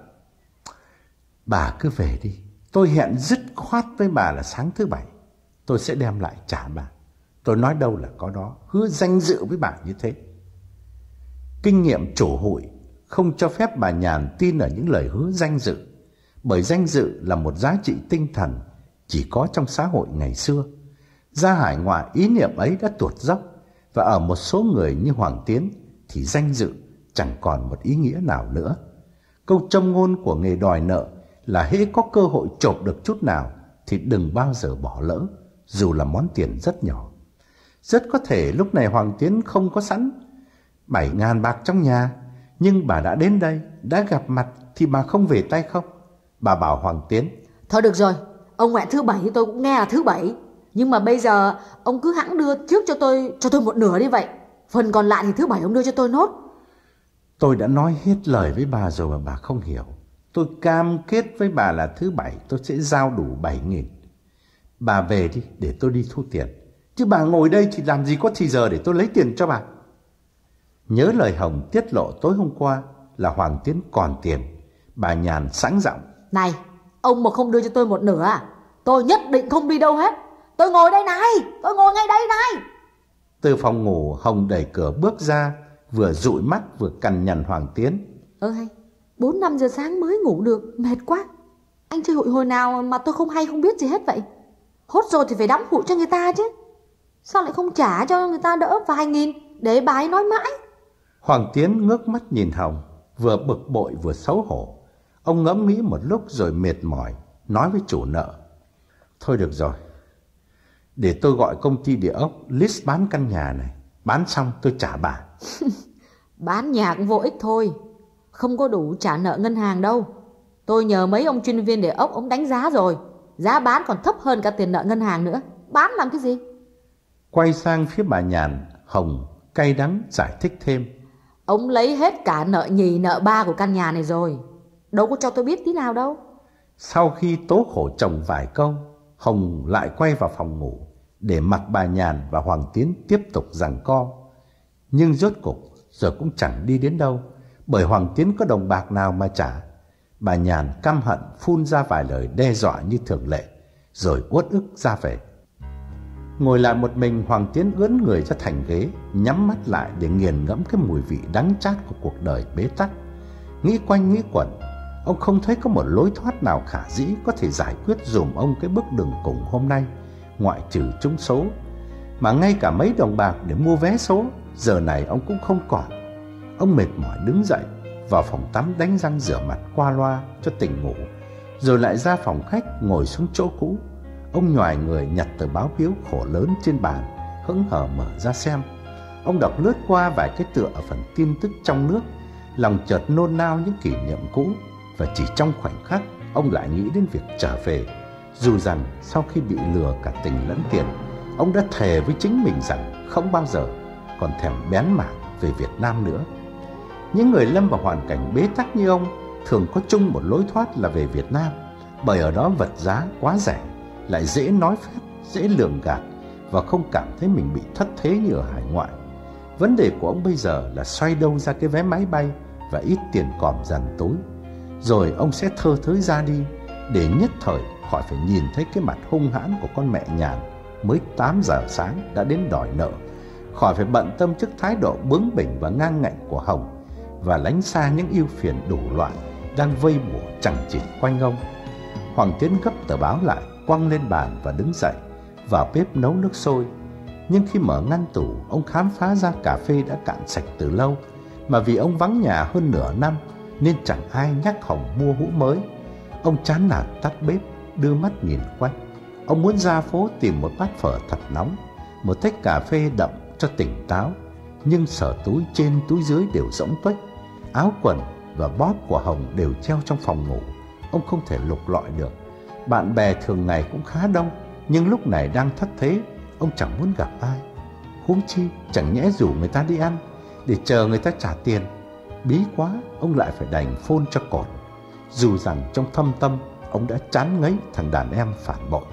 Bà cứ về đi, tôi hẹn dứt khoát với bà là sáng thứ bảy tôi sẽ đem lại trả bà. Tôi nói đâu là có đó, hứa danh dự với bà như thế. Kinh nghiệm chủ hụi không cho phép bà Nhàn tin ở những lời hứa danh dự, bởi danh dự là một giá trị tinh thần chỉ có trong xã hội ngày xưa. Ra hải ngoại ý niệm ấy đã tuột dốc, và ở một số người như Hoàng Tiến thì danh dự chẳng còn một ý nghĩa nào nữa. Câu châm ngôn của nghề đòi nợ là hễ có cơ hội chộp được chút nào thì đừng bao giờ bỏ lỡ, dù là món tiền rất nhỏ. Rất có thể lúc này Hoàng Tiến không có sẵn bảy ngàn bạc trong nhà, nhưng bà đã đến đây, đã gặp mặt thì bà không về tay không. Bà bảo Hoàng Tiến, thôi được rồi, ông hẹn thứ bảy tôi cũng nghe là thứ bảy, nhưng mà bây giờ ông cứ hẵng đưa trước cho tôi cho tôi một nửa đi vậy, phần còn lại thì thứ bảy ông đưa cho tôi nốt. Tôi đã nói hết lời với bà rồi mà bà không hiểu. Tôi cam kết với bà là thứ bảy tôi sẽ giao đủ bảy nghìn. Bà về đi để tôi đi thu tiền, chứ bà ngồi đây thì làm gì có thì giờ để tôi lấy tiền cho bà. Nhớ lời Hồng tiết lộ tối hôm qua là Hoàng Tiến còn tiền, Bà Nhàn sẵn giọng: Này, ông mà không đưa cho tôi một nửa à, tôi nhất định không đi đâu hết. Tôi ngồi đây này, tôi ngồi ngay đây này. Từ phòng ngủ, Hồng đẩy cửa bước ra, vừa dụi mắt vừa cằn nhằn Hoàng Tiến: Ơ hay, bốn năm giờ sáng mới ngủ được, mệt quá. Anh chơi hụi hồi nào mà tôi không hay không biết gì hết vậy? Hốt rồi thì phải đóng hụi cho người ta chứ. Sao lại không trả cho người ta đỡ vài nghìn để bà ấy nói mãi? Hoàng Tiến ngước mắt nhìn Hồng, vừa bực bội vừa xấu hổ. Ông ngẫm nghĩ một lúc rồi mệt mỏi nói với chủ nợ: Thôi được rồi, để tôi gọi công ty địa ốc list bán căn nhà này, bán xong tôi trả bà. Bán nhà cũng vô ích thôi, không có đủ trả nợ ngân hàng đâu. Tôi nhờ mấy ông chuyên viên địa ốc, ông đánh giá rồi, giá bán còn thấp hơn cả tiền nợ ngân hàng nữa. Bán làm cái gì? Quay sang phía bà Nhàn, Hồng cay đắng giải thích thêm: Ông lấy hết cả nợ nhì nợ ba của căn nhà này rồi, đâu có cho tôi biết tí nào đâu. Sau khi tố khổ chồng vài câu, Hồng lại quay vào phòng ngủ để mặc bà Nhàn và Hoàng Tiến tiếp tục giằng co. Nhưng rốt cục rồi cũng chẳng đi đến đâu, bởi Hoàng Tiến có đồng bạc nào mà trả. Bà Nhàn căm hận phun ra vài lời đe dọa như thường lệ, rồi uất ức ra về. Ngồi lại một mình, Hoàng Tiến ưỡn người ra thành ghế, nhắm mắt lại để nghiền ngẫm cái mùi vị đắng chát của cuộc đời bế tắc. Nghĩ quanh nghĩ quẩn, ông không thấy có một lối thoát nào khả dĩ có thể giải quyết dùm ông cái bước đường cùng hôm nay, ngoại trừ trúng số. Mà ngay cả mấy đồng bạc để mua vé số giờ này ông cũng không còn. Ông mệt mỏi đứng dậy, vào phòng tắm đánh răng rửa mặt qua loa cho tỉnh ngủ, rồi lại ra phòng khách ngồi xuống chỗ cũ. Ông nhoài người nhặt tờ báo biếu khổ lớn trên bàn, hững hờ mở ra xem. Ông đọc lướt qua vài cái tựa ở phần tin tức trong nước, lòng chợt nôn nao những kỷ niệm cũ. Và chỉ trong khoảnh khắc, ông lại nghĩ đến việc trở về. Dù rằng sau khi bị lừa cả tình lẫn tiền, ông đã thề với chính mình rằng không bao giờ còn thèm bén mảng về Việt Nam nữa. Những người lâm vào hoàn cảnh bế tắc như ông thường có chung một lối thoát là về Việt Nam, bởi ở đó vật giá quá rẻ, lại dễ nói phép, dễ lường gạt, và không cảm thấy mình bị thất thế như ở hải ngoại. Vấn đề của ông bây giờ là xoay đâu ra cái vé máy bay và ít tiền còm dằn túi, rồi ông sẽ thơ thới ra đi, để nhất thời khỏi phải nhìn thấy cái mặt hung hãn của con mẹ Nhàn mới tám giờ sáng đã đến đòi nợ, khỏi phải bận tâm trước thái độ bướng bỉnh và ngang ngạnh của Hồng, và lánh xa những ưu phiền đủ loại đang vây bủa chằng chịt quanh ông. Hoàng Tiến gấp tờ báo lại, quăng lên bàn và đứng dậy vào bếp nấu nước sôi. Nhưng khi mở ngăn tủ, ông khám phá ra cà phê đã cạn sạch từ lâu, mà vì ông vắng nhà hơn nửa năm nên chẳng ai nhắc Hồng mua hũ mới. Ông chán nản tắt bếp, đưa mắt nhìn quanh. Ông muốn ra phố tìm một bát phở thật nóng, một tách cà phê đậm cho tỉnh táo. Nhưng sở túi trên túi dưới đều rỗng tuếch. Áo quần và bóp của Hồng đều treo trong phòng ngủ, ông không thể lục lọi được. Bạn bè thường ngày cũng khá đông, nhưng lúc này đang thất thế, ông chẳng muốn gặp ai. Huống chi chẳng nhẽ rủ người ta đi ăn để chờ người ta trả tiền. Bí quá, ông lại phải đành phone cho Cổn, dù rằng trong thâm tâm ông đã chán ngấy thằng đàn em phản bội.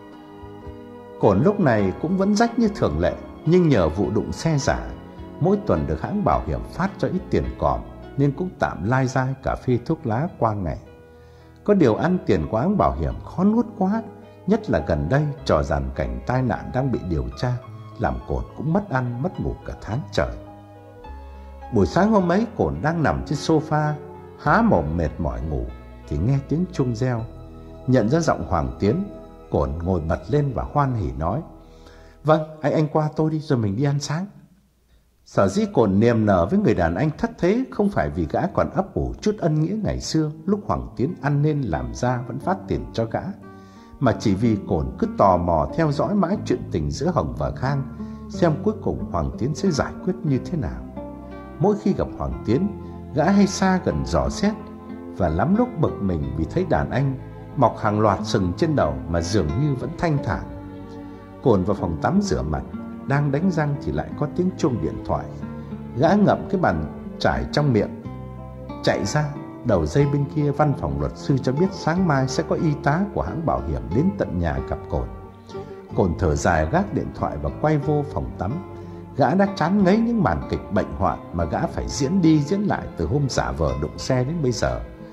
Cổn lúc này cũng vẫn rách như thường lệ, nhưng nhờ vụ đụng xe giả, mỗi tuần được hãng bảo hiểm phát cho ít tiền còm, nên cũng tạm lai dai cà phê thuốc lá qua ngày. Có điều ăn tiền của hãng bảo hiểm khó nuốt quá, nhất là gần đây trò dàn cảnh tai nạn đang bị điều tra, làm Cổn cũng mất ăn mất ngủ cả tháng trời. Buổi sáng hôm ấy, Cổn đang nằm trên sofa há mồm mệt mỏi ngủ thì nghe tiếng chuông reo. Nhận ra giọng Hoàng Tiến, Cổn ngồi bật lên và hoan hỉ nói: Vâng, anh anh qua tôi đi rồi mình đi ăn sáng. Sở dĩ Cổn niềm nở với người đàn anh thất thế không phải vì gã còn ấp ủ chút ân nghĩa ngày xưa lúc Hoàng Tiến ăn nên làm ra vẫn phát tiền cho gã, mà chỉ vì Cổn cứ tò mò theo dõi mãi chuyện tình giữa Hồng và Khang, xem cuối cùng Hoàng Tiến sẽ giải quyết như thế nào. Mỗi khi gặp Hoàng Tiến, gã hay xa gần dò xét, và lắm lúc bực mình vì thấy đàn anh mọc hàng loạt sừng trên đầu mà dường như vẫn thanh thản. Cổn vào phòng tắm rửa mặt, đang đánh răng thì lại có tiếng chuông điện thoại. Gã ngậm cái bàn chải trong miệng, chạy ra. Đầu dây bên kia văn phòng luật sư cho biết sáng mai sẽ có y tá của hãng bảo hiểm đến tận nhà gặp Cổn. Cổn thở dài gác điện thoại và quay vô phòng tắm. Gã đã chán ngấy những màn kịch bệnh hoạn mà gã phải diễn đi diễn lại từ hôm giả vờ đụng xe đến bây giờ.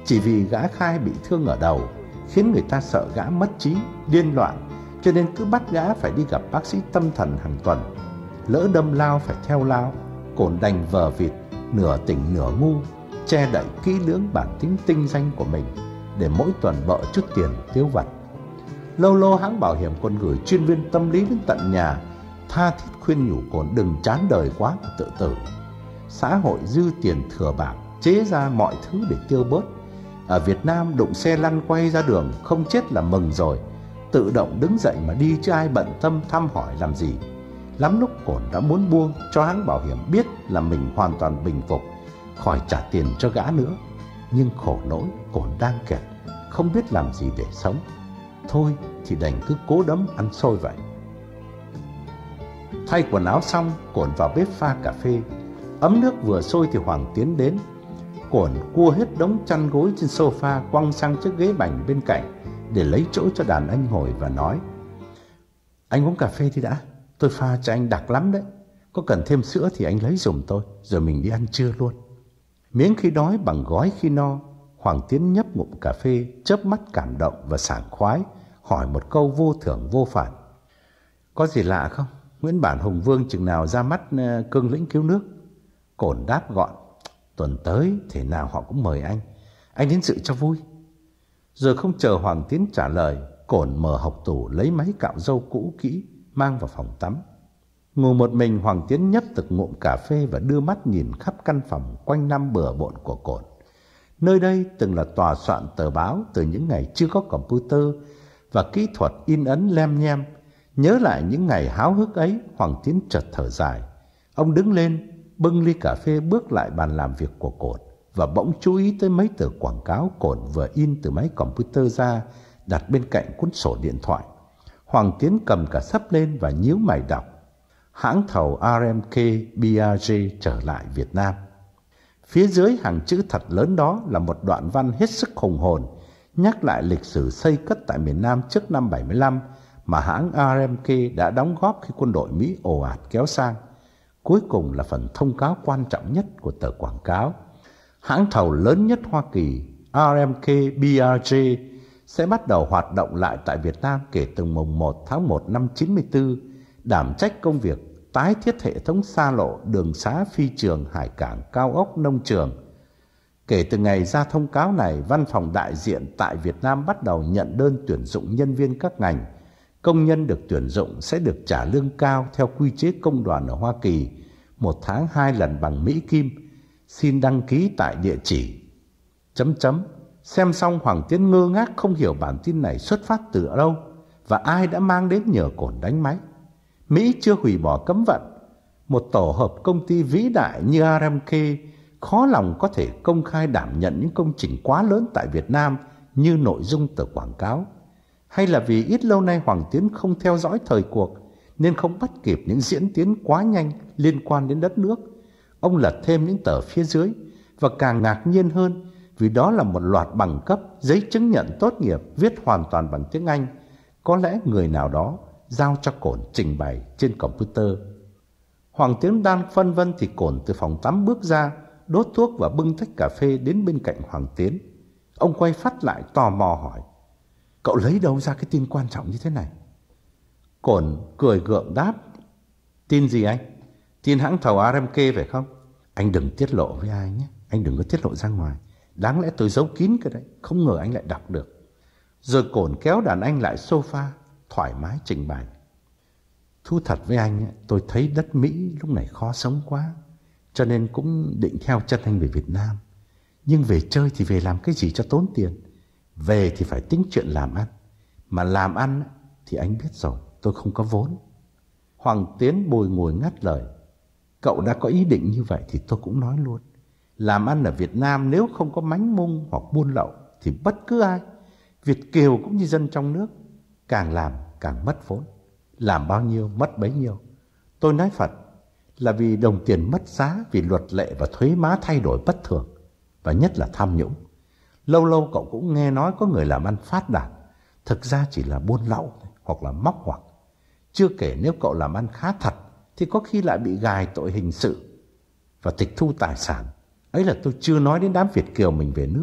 Chỉ vì gã khai bị thương ở đầu khiến người ta sợ gã mất trí, điên loạn, cho nên cứ bắt gã phải đi gặp bác sĩ tâm thần hàng tuần. Lỡ đâm lao phải theo lao, Cổn đành vờ vịt, nửa tỉnh nửa ngu, che đậy kỹ lưỡng bản tính tinh danh của mình để mỗi tuần bợ chút tiền tiêu vặt. Lâu lâu hãng bảo hiểm còn gửi chuyên viên tâm lý đến tận nhà, tha thiết khuyên nhủ Cổn đừng chán đời quá và tự tử. Xã hội dư tiền thừa bạc, chế ra mọi thứ để tiêu bớt. Ở Việt Nam đụng xe lăn quay ra đường không chết là mừng rồi, tự động đứng dậy mà đi chứ ai bận tâm thăm hỏi làm gì. Lắm lúc Cổn đã muốn buông cho hãng bảo hiểm biết là mình hoàn toàn bình phục, khỏi trả tiền cho gã nữa. Nhưng khổ nỗi Cổn đang kẹt, không biết làm gì để sống. Thôi thì đành cứ cố đấm ăn xôi vậy. Thay quần áo xong, Cổn vào bếp pha cà phê. Ấm nước vừa sôi thì Hoàng tiến đến. Cổn cua hết đống chăn gối trên sofa quăng sang chiếc ghế bành bên cạnh để lấy chỗ cho đàn anh ngồi và nói: Anh uống cà phê đi đã, tôi pha cho anh đặc lắm đấy. Có cần thêm sữa thì anh lấy giùm tôi, rồi mình đi ăn trưa luôn. Miếng khi đói bằng gói khi no, Hoàng Tiến nhấp ngụm cà phê, chớp mắt cảm động và sảng khoái, hỏi một câu vô thưởng vô phạt: Có gì lạ không? Nguyễn Bản Hùng Vương chừng nào ra mắt cương lĩnh cứu nước? Cổn đáp gọn: Tuần tới thể nào họ cũng mời anh, anh đến dự cho vui. Rồi không chờ Hoàng Tiến trả lời, Cổn mở hộc tủ lấy máy cạo râu cũ kỹ mang vào phòng tắm. Ngồi một mình, Hoàng Tiến nhấp từng ngụm cà phê và đưa mắt nhìn khắp căn phòng quanh năm bừa bộn của Cổn. Nơi đây từng là tòa soạn tờ báo từ những ngày chưa có computer và kỹ thuật in ấn lem nhem. Nhớ lại những ngày háo hức ấy, Hoàng Tiến chợt thở dài. Ông đứng lên, bưng ly cà phê bước lại bàn làm việc của Cổn và bỗng chú ý tới mấy tờ quảng cáo Cổn vừa in từ máy computer ra, đặt bên cạnh cuốn sổ điện thoại. Hoàng Tiến cầm cả sấp lên và nhíu mày đọc: Hãng thầu rờ em ca bê rờ giê trở lại Việt Nam. Phía dưới hàng chữ thật lớn đó là một đoạn văn hết sức hùng hồn, nhắc lại lịch sử xây cất tại miền Nam trước năm bảy mươi lăm mà hãng rờ em ca đã đóng góp khi quân đội Mỹ ồ ạt kéo sang. Cuối cùng là phần thông cáo quan trọng nhất của tờ quảng cáo: hãng thầu lớn nhất Hoa Kỳ rờ em ca bê rờ giê sẽ bắt đầu hoạt động lại tại Việt Nam kể từ mùng một tháng một năm chín mươi tư, đảm trách công việc tái thiết hệ thống xa lộ, đường xá, phi trường, hải cảng, cao ốc, nông trường. Kể từ ngày ra thông cáo này, văn phòng đại diện tại Việt Nam bắt đầu nhận đơn tuyển dụng nhân viên các ngành. Công nhân được tuyển dụng sẽ được trả lương cao theo quy chế công đoàn ở Hoa Kỳ, một tháng hai lần bằng Mỹ Kim. Xin đăng ký tại địa chỉ... Chấm chấm. Xem xong, Hoàng Tiến ngơ ngác không hiểu bản tin này xuất phát từ đâu và ai đã mang đến nhờ Cổn đánh máy. Mỹ chưa hủy bỏ cấm vận. Một tổ hợp công ty vĩ đại như rờ em ca khó lòng có thể công khai đảm nhận những công trình quá lớn tại Việt Nam như nội dung tờ quảng cáo. Hay là vì ít lâu nay Hoàng Tiến không theo dõi thời cuộc nên không bắt kịp những diễn tiến quá nhanh liên quan đến đất nước. Ông lật thêm những tờ phía dưới và càng ngạc nhiên hơn vì đó là một loạt bằng cấp, giấy chứng nhận tốt nghiệp viết hoàn toàn bằng tiếng Anh. Có lẽ người nào đó giao cho Cổn trình bày trên computer. Hoàng Tiến đang phân vân thì Cổn từ phòng tắm bước ra, đốt thuốc và bưng tách cà phê đến bên cạnh Hoàng Tiến. Ông quay phắt lại tò mò hỏi: Cậu lấy đâu ra cái tin quan trọng như thế này? Cổn cười gượng đáp: Tin gì anh? Tin hãng thầu rờ em ca phải không? Anh đừng tiết lộ với ai nhé, anh đừng có tiết lộ ra ngoài. Đáng lẽ tôi giấu kín cái đấy, không ngờ anh lại đọc được. Rồi Cổn kéo đàn anh lại sofa, thoải mái trình bày: Thú thật với anh, tôi thấy đất Mỹ lúc này khó sống quá, cho nên cũng định theo chân anh về Việt Nam. Nhưng về chơi thì về làm cái gì cho tốn tiền? Về thì phải tính chuyện làm ăn. Mà làm ăn thì anh biết rồi, tôi không có vốn. Hoàng Tiến bồi ngồi ngắt lời: Cậu đã có ý định như vậy thì tôi cũng nói luôn. Làm ăn ở Việt Nam nếu không có mánh mung hoặc buôn lậu thì bất cứ ai, Việt kiều cũng như dân trong nước, càng làm càng mất vốn. Làm bao nhiêu mất bấy nhiêu. Tôi nói Phật là vì đồng tiền mất giá, vì luật lệ và thuế má thay đổi bất thường, và nhất là tham nhũng. Lâu lâu cậu cũng nghe nói có người làm ăn phát đạt, thực ra chỉ là buôn lậu hoặc là móc ngoặc. Chưa kể nếu cậu làm ăn khá thật thì có khi lại bị gài tội hình sự và tịch thu tài sản. Ấy là tôi chưa nói đến đám Việt kiều mình về nước,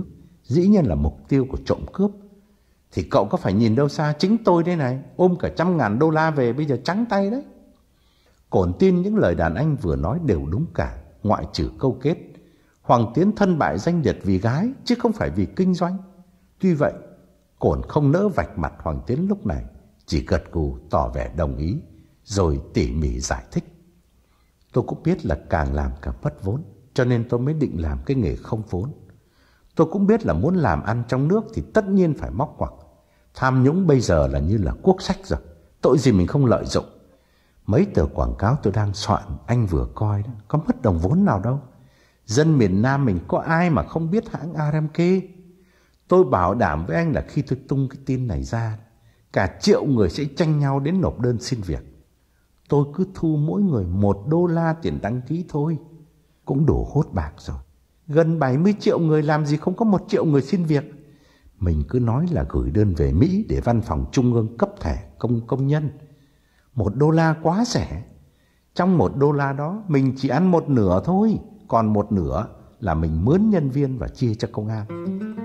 dĩ nhiên là mục tiêu của trộm cướp. Thì cậu có phải nhìn đâu xa, chính tôi đây này, ôm cả trăm ngàn đô la về, bây giờ trắng tay đấy. Cổn tin những lời đàn anh vừa nói đều đúng cả, ngoại trừ câu kết Hoàng Tiến thân bại danh liệt vì gái chứ không phải vì kinh doanh. Tuy vậy, Cổn không nỡ vạch mặt Hoàng Tiến lúc này, chỉ gật gù tỏ vẻ đồng ý, rồi tỉ mỉ giải thích. Tôi cũng biết là càng làm càng mất vốn, cho nên tôi mới định làm cái nghề không vốn. Tôi cũng biết là muốn làm ăn trong nước thì tất nhiên phải móc ngoặc. Tham nhũng bây giờ là như là quốc sách rồi, tội gì mình không lợi dụng. Mấy tờ quảng cáo tôi đang soạn, anh vừa coi đó, có mất đồng vốn nào đâu. Dân miền Nam mình có ai mà không biết hãng Aramco. Tôi bảo đảm với anh là khi tôi tung cái tin này ra, cả triệu người sẽ tranh nhau đến nộp đơn xin việc. Tôi cứ thu mỗi người một đô la tiền đăng ký thôi, cũng đủ hốt bạc rồi. Gần bảy mươi triệu người làm gì không có một triệu người xin việc. Mình cứ nói là gửi đơn về Mỹ để văn phòng trung ương cấp thẻ công công nhân. Một đô la quá rẻ. Trong một đô la đó mình chỉ ăn một nửa thôi, còn một nửa là mình mướn nhân viên và chia cho công an.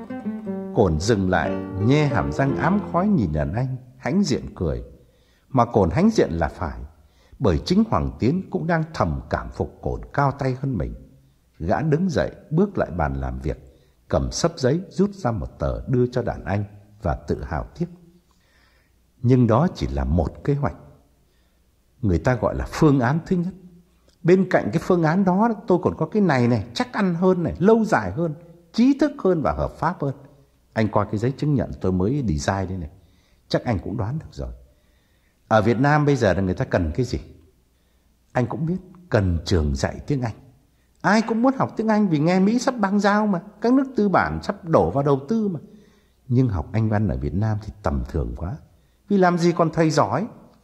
Cổn dừng lại, nhe hàm răng ám khói nhìn đàn anh, hãnh diện cười. Mà Cổn hãnh diện là phải, bởi chính Hoàng Tiến cũng đang thầm cảm phục Cổn cao tay hơn mình. Gã đứng dậy, bước lại bàn làm việc, cầm xấp giấy rút ra một tờ đưa cho đàn anh và tự hào tiếp. Nhưng đó chỉ là một kế hoạch, người ta gọi là phương án thứ nhất. Bên cạnh cái phương án đó tôi còn có cái này này, chắc ăn hơn này, lâu dài hơn, trí thức hơn và hợp pháp hơn. Anh coi cái giấy chứng nhận tôi mới design đây này, chắc anh cũng đoán được rồi. Ở Việt Nam bây giờ là người ta cần cái gì? Anh cũng biết, cần trường dạy tiếng Anh. Ai cũng muốn học tiếng Anh vì nghe Mỹ sắp băng giao mà, các nước tư bản sắp đổ vào đầu tư mà. Nhưng học Anh văn ở Việt Nam thì tầm thường quá, vì làm gì còn thầy giỏi.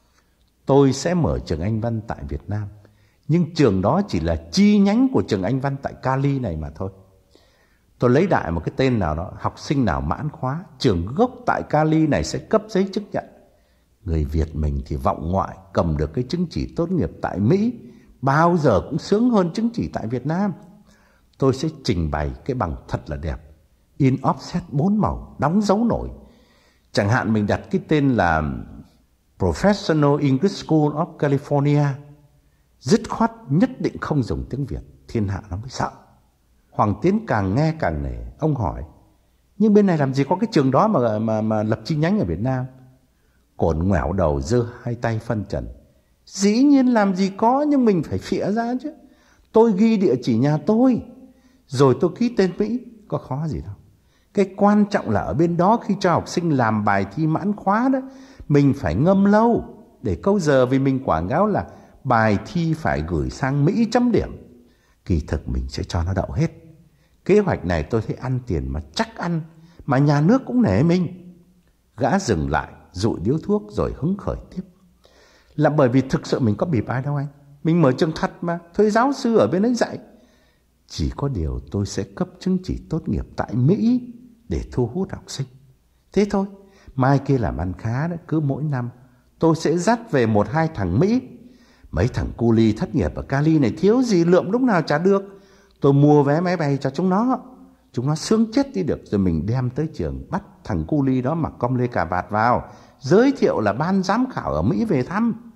Tôi sẽ mở trường Anh văn tại Việt Nam, nhưng trường đó chỉ là chi nhánh của trường Anh văn tại Cali này mà thôi. Tôi lấy đại một cái tên nào đó, học sinh nào mãn khóa, trường gốc tại Cali này sẽ cấp giấy chứng nhận. Người Việt mình thì vọng ngoại, cầm được cái chứng chỉ tốt nghiệp tại Mỹ bao giờ cũng sướng hơn chứng chỉ tại Việt Nam. Tôi sẽ trình bày cái bằng thật là đẹp, in offset bốn màu, đóng dấu nổi. Chẳng hạn mình đặt cái tên là Professional English School of California. Dứt khoát nhất định không dùng tiếng Việt, thiên hạ nó mới sợ. Hoàng Tiến càng nghe càng nể. Ông hỏi, nhưng bên này làm gì có cái trường đó mà, mà, mà lập chi nhánh ở Việt Nam? Cổn ngoẻo đầu giơ hai tay phân trần. Dĩ nhiên làm gì có, nhưng mình phải phịa ra chứ. Tôi ghi địa chỉ nhà tôi, rồi tôi ký tên Mỹ, có khó gì đâu. Cái quan trọng là ở bên đó khi cho học sinh làm bài thi mãn khóa đó, mình phải ngâm lâu để câu giờ, vì mình quảng cáo là bài thi phải gửi sang Mỹ chấm điểm. Kỳ thực mình sẽ cho nó đậu hết. Kế hoạch này tôi thấy ăn tiền mà chắc ăn, mà nhà nước cũng nể mình. Gã dừng lại, dụi điếu thuốc rồi hứng khởi tiếp. Là bởi vì thực sự mình có bịp ai đâu anh. Mình mở trường thật mà, thuê giáo sư ở bên ấy dạy. Chỉ có điều tôi sẽ cấp chứng chỉ tốt nghiệp tại Mỹ để thu hút học sinh. Thế thôi, mai kia làm ăn khá đấy, cứ mỗi năm tôi sẽ dắt về một hai thằng Mỹ. Mấy thằng cu li thất nghiệp ở Cali này thiếu gì lượm lúc nào trả được. Tôi mua vé máy bay cho chúng nó, chúng nó sướng chết đi được. Rồi mình đem tới trường, bắt thằng cu li đó mặc com lê cà vạt vào, giới thiệu là ban giám khảo ở Mỹ về thăm.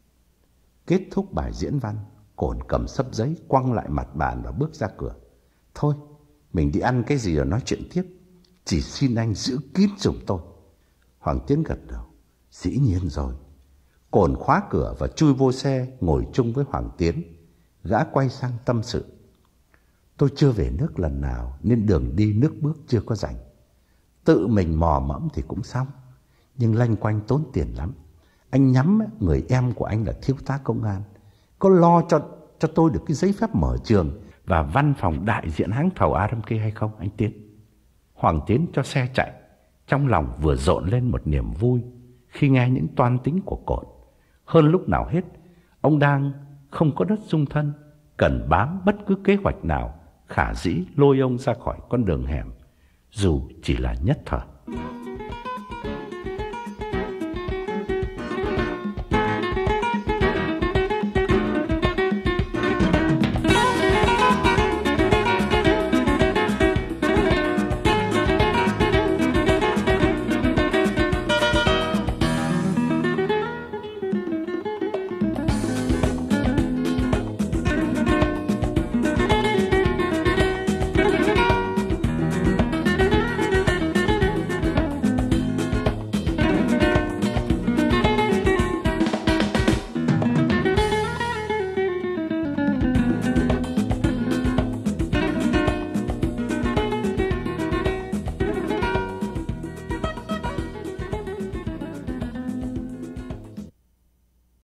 Kết thúc bài diễn văn, Cổn cầm xấp giấy quăng lại mặt bàn và bước ra cửa. Thôi, mình đi ăn cái gì rồi nói chuyện tiếp, chỉ xin anh giữ kín giùm tôi. Hoàng Tiến gật đầu. Dĩ nhiên rồi. Cổn khóa cửa và chui vô xe, ngồi chung với Hoàng Tiến. Gã quay sang tâm sự. Tôi chưa về nước lần nào nên đường đi nước bước chưa có rảnh. Tự mình mò mẫm thì cũng xong, nhưng lanh quanh tốn tiền lắm. Anh nhắm người em của anh là thiếu tá công an, có lo cho cho tôi được cái giấy phép mở trường và văn phòng đại diện hãng thầu Aramco hay không anh Tiến? Hoàng Tiến cho xe chạy, trong lòng vừa rộn lên một niềm vui khi nghe những toan tính của Cổn. Hơn lúc nào hết, ông đang không có đất dung thân, cần bám bất cứ kế hoạch nào khả dĩ lôi ông ra khỏi con đường hẻm, dù chỉ là nhất thời.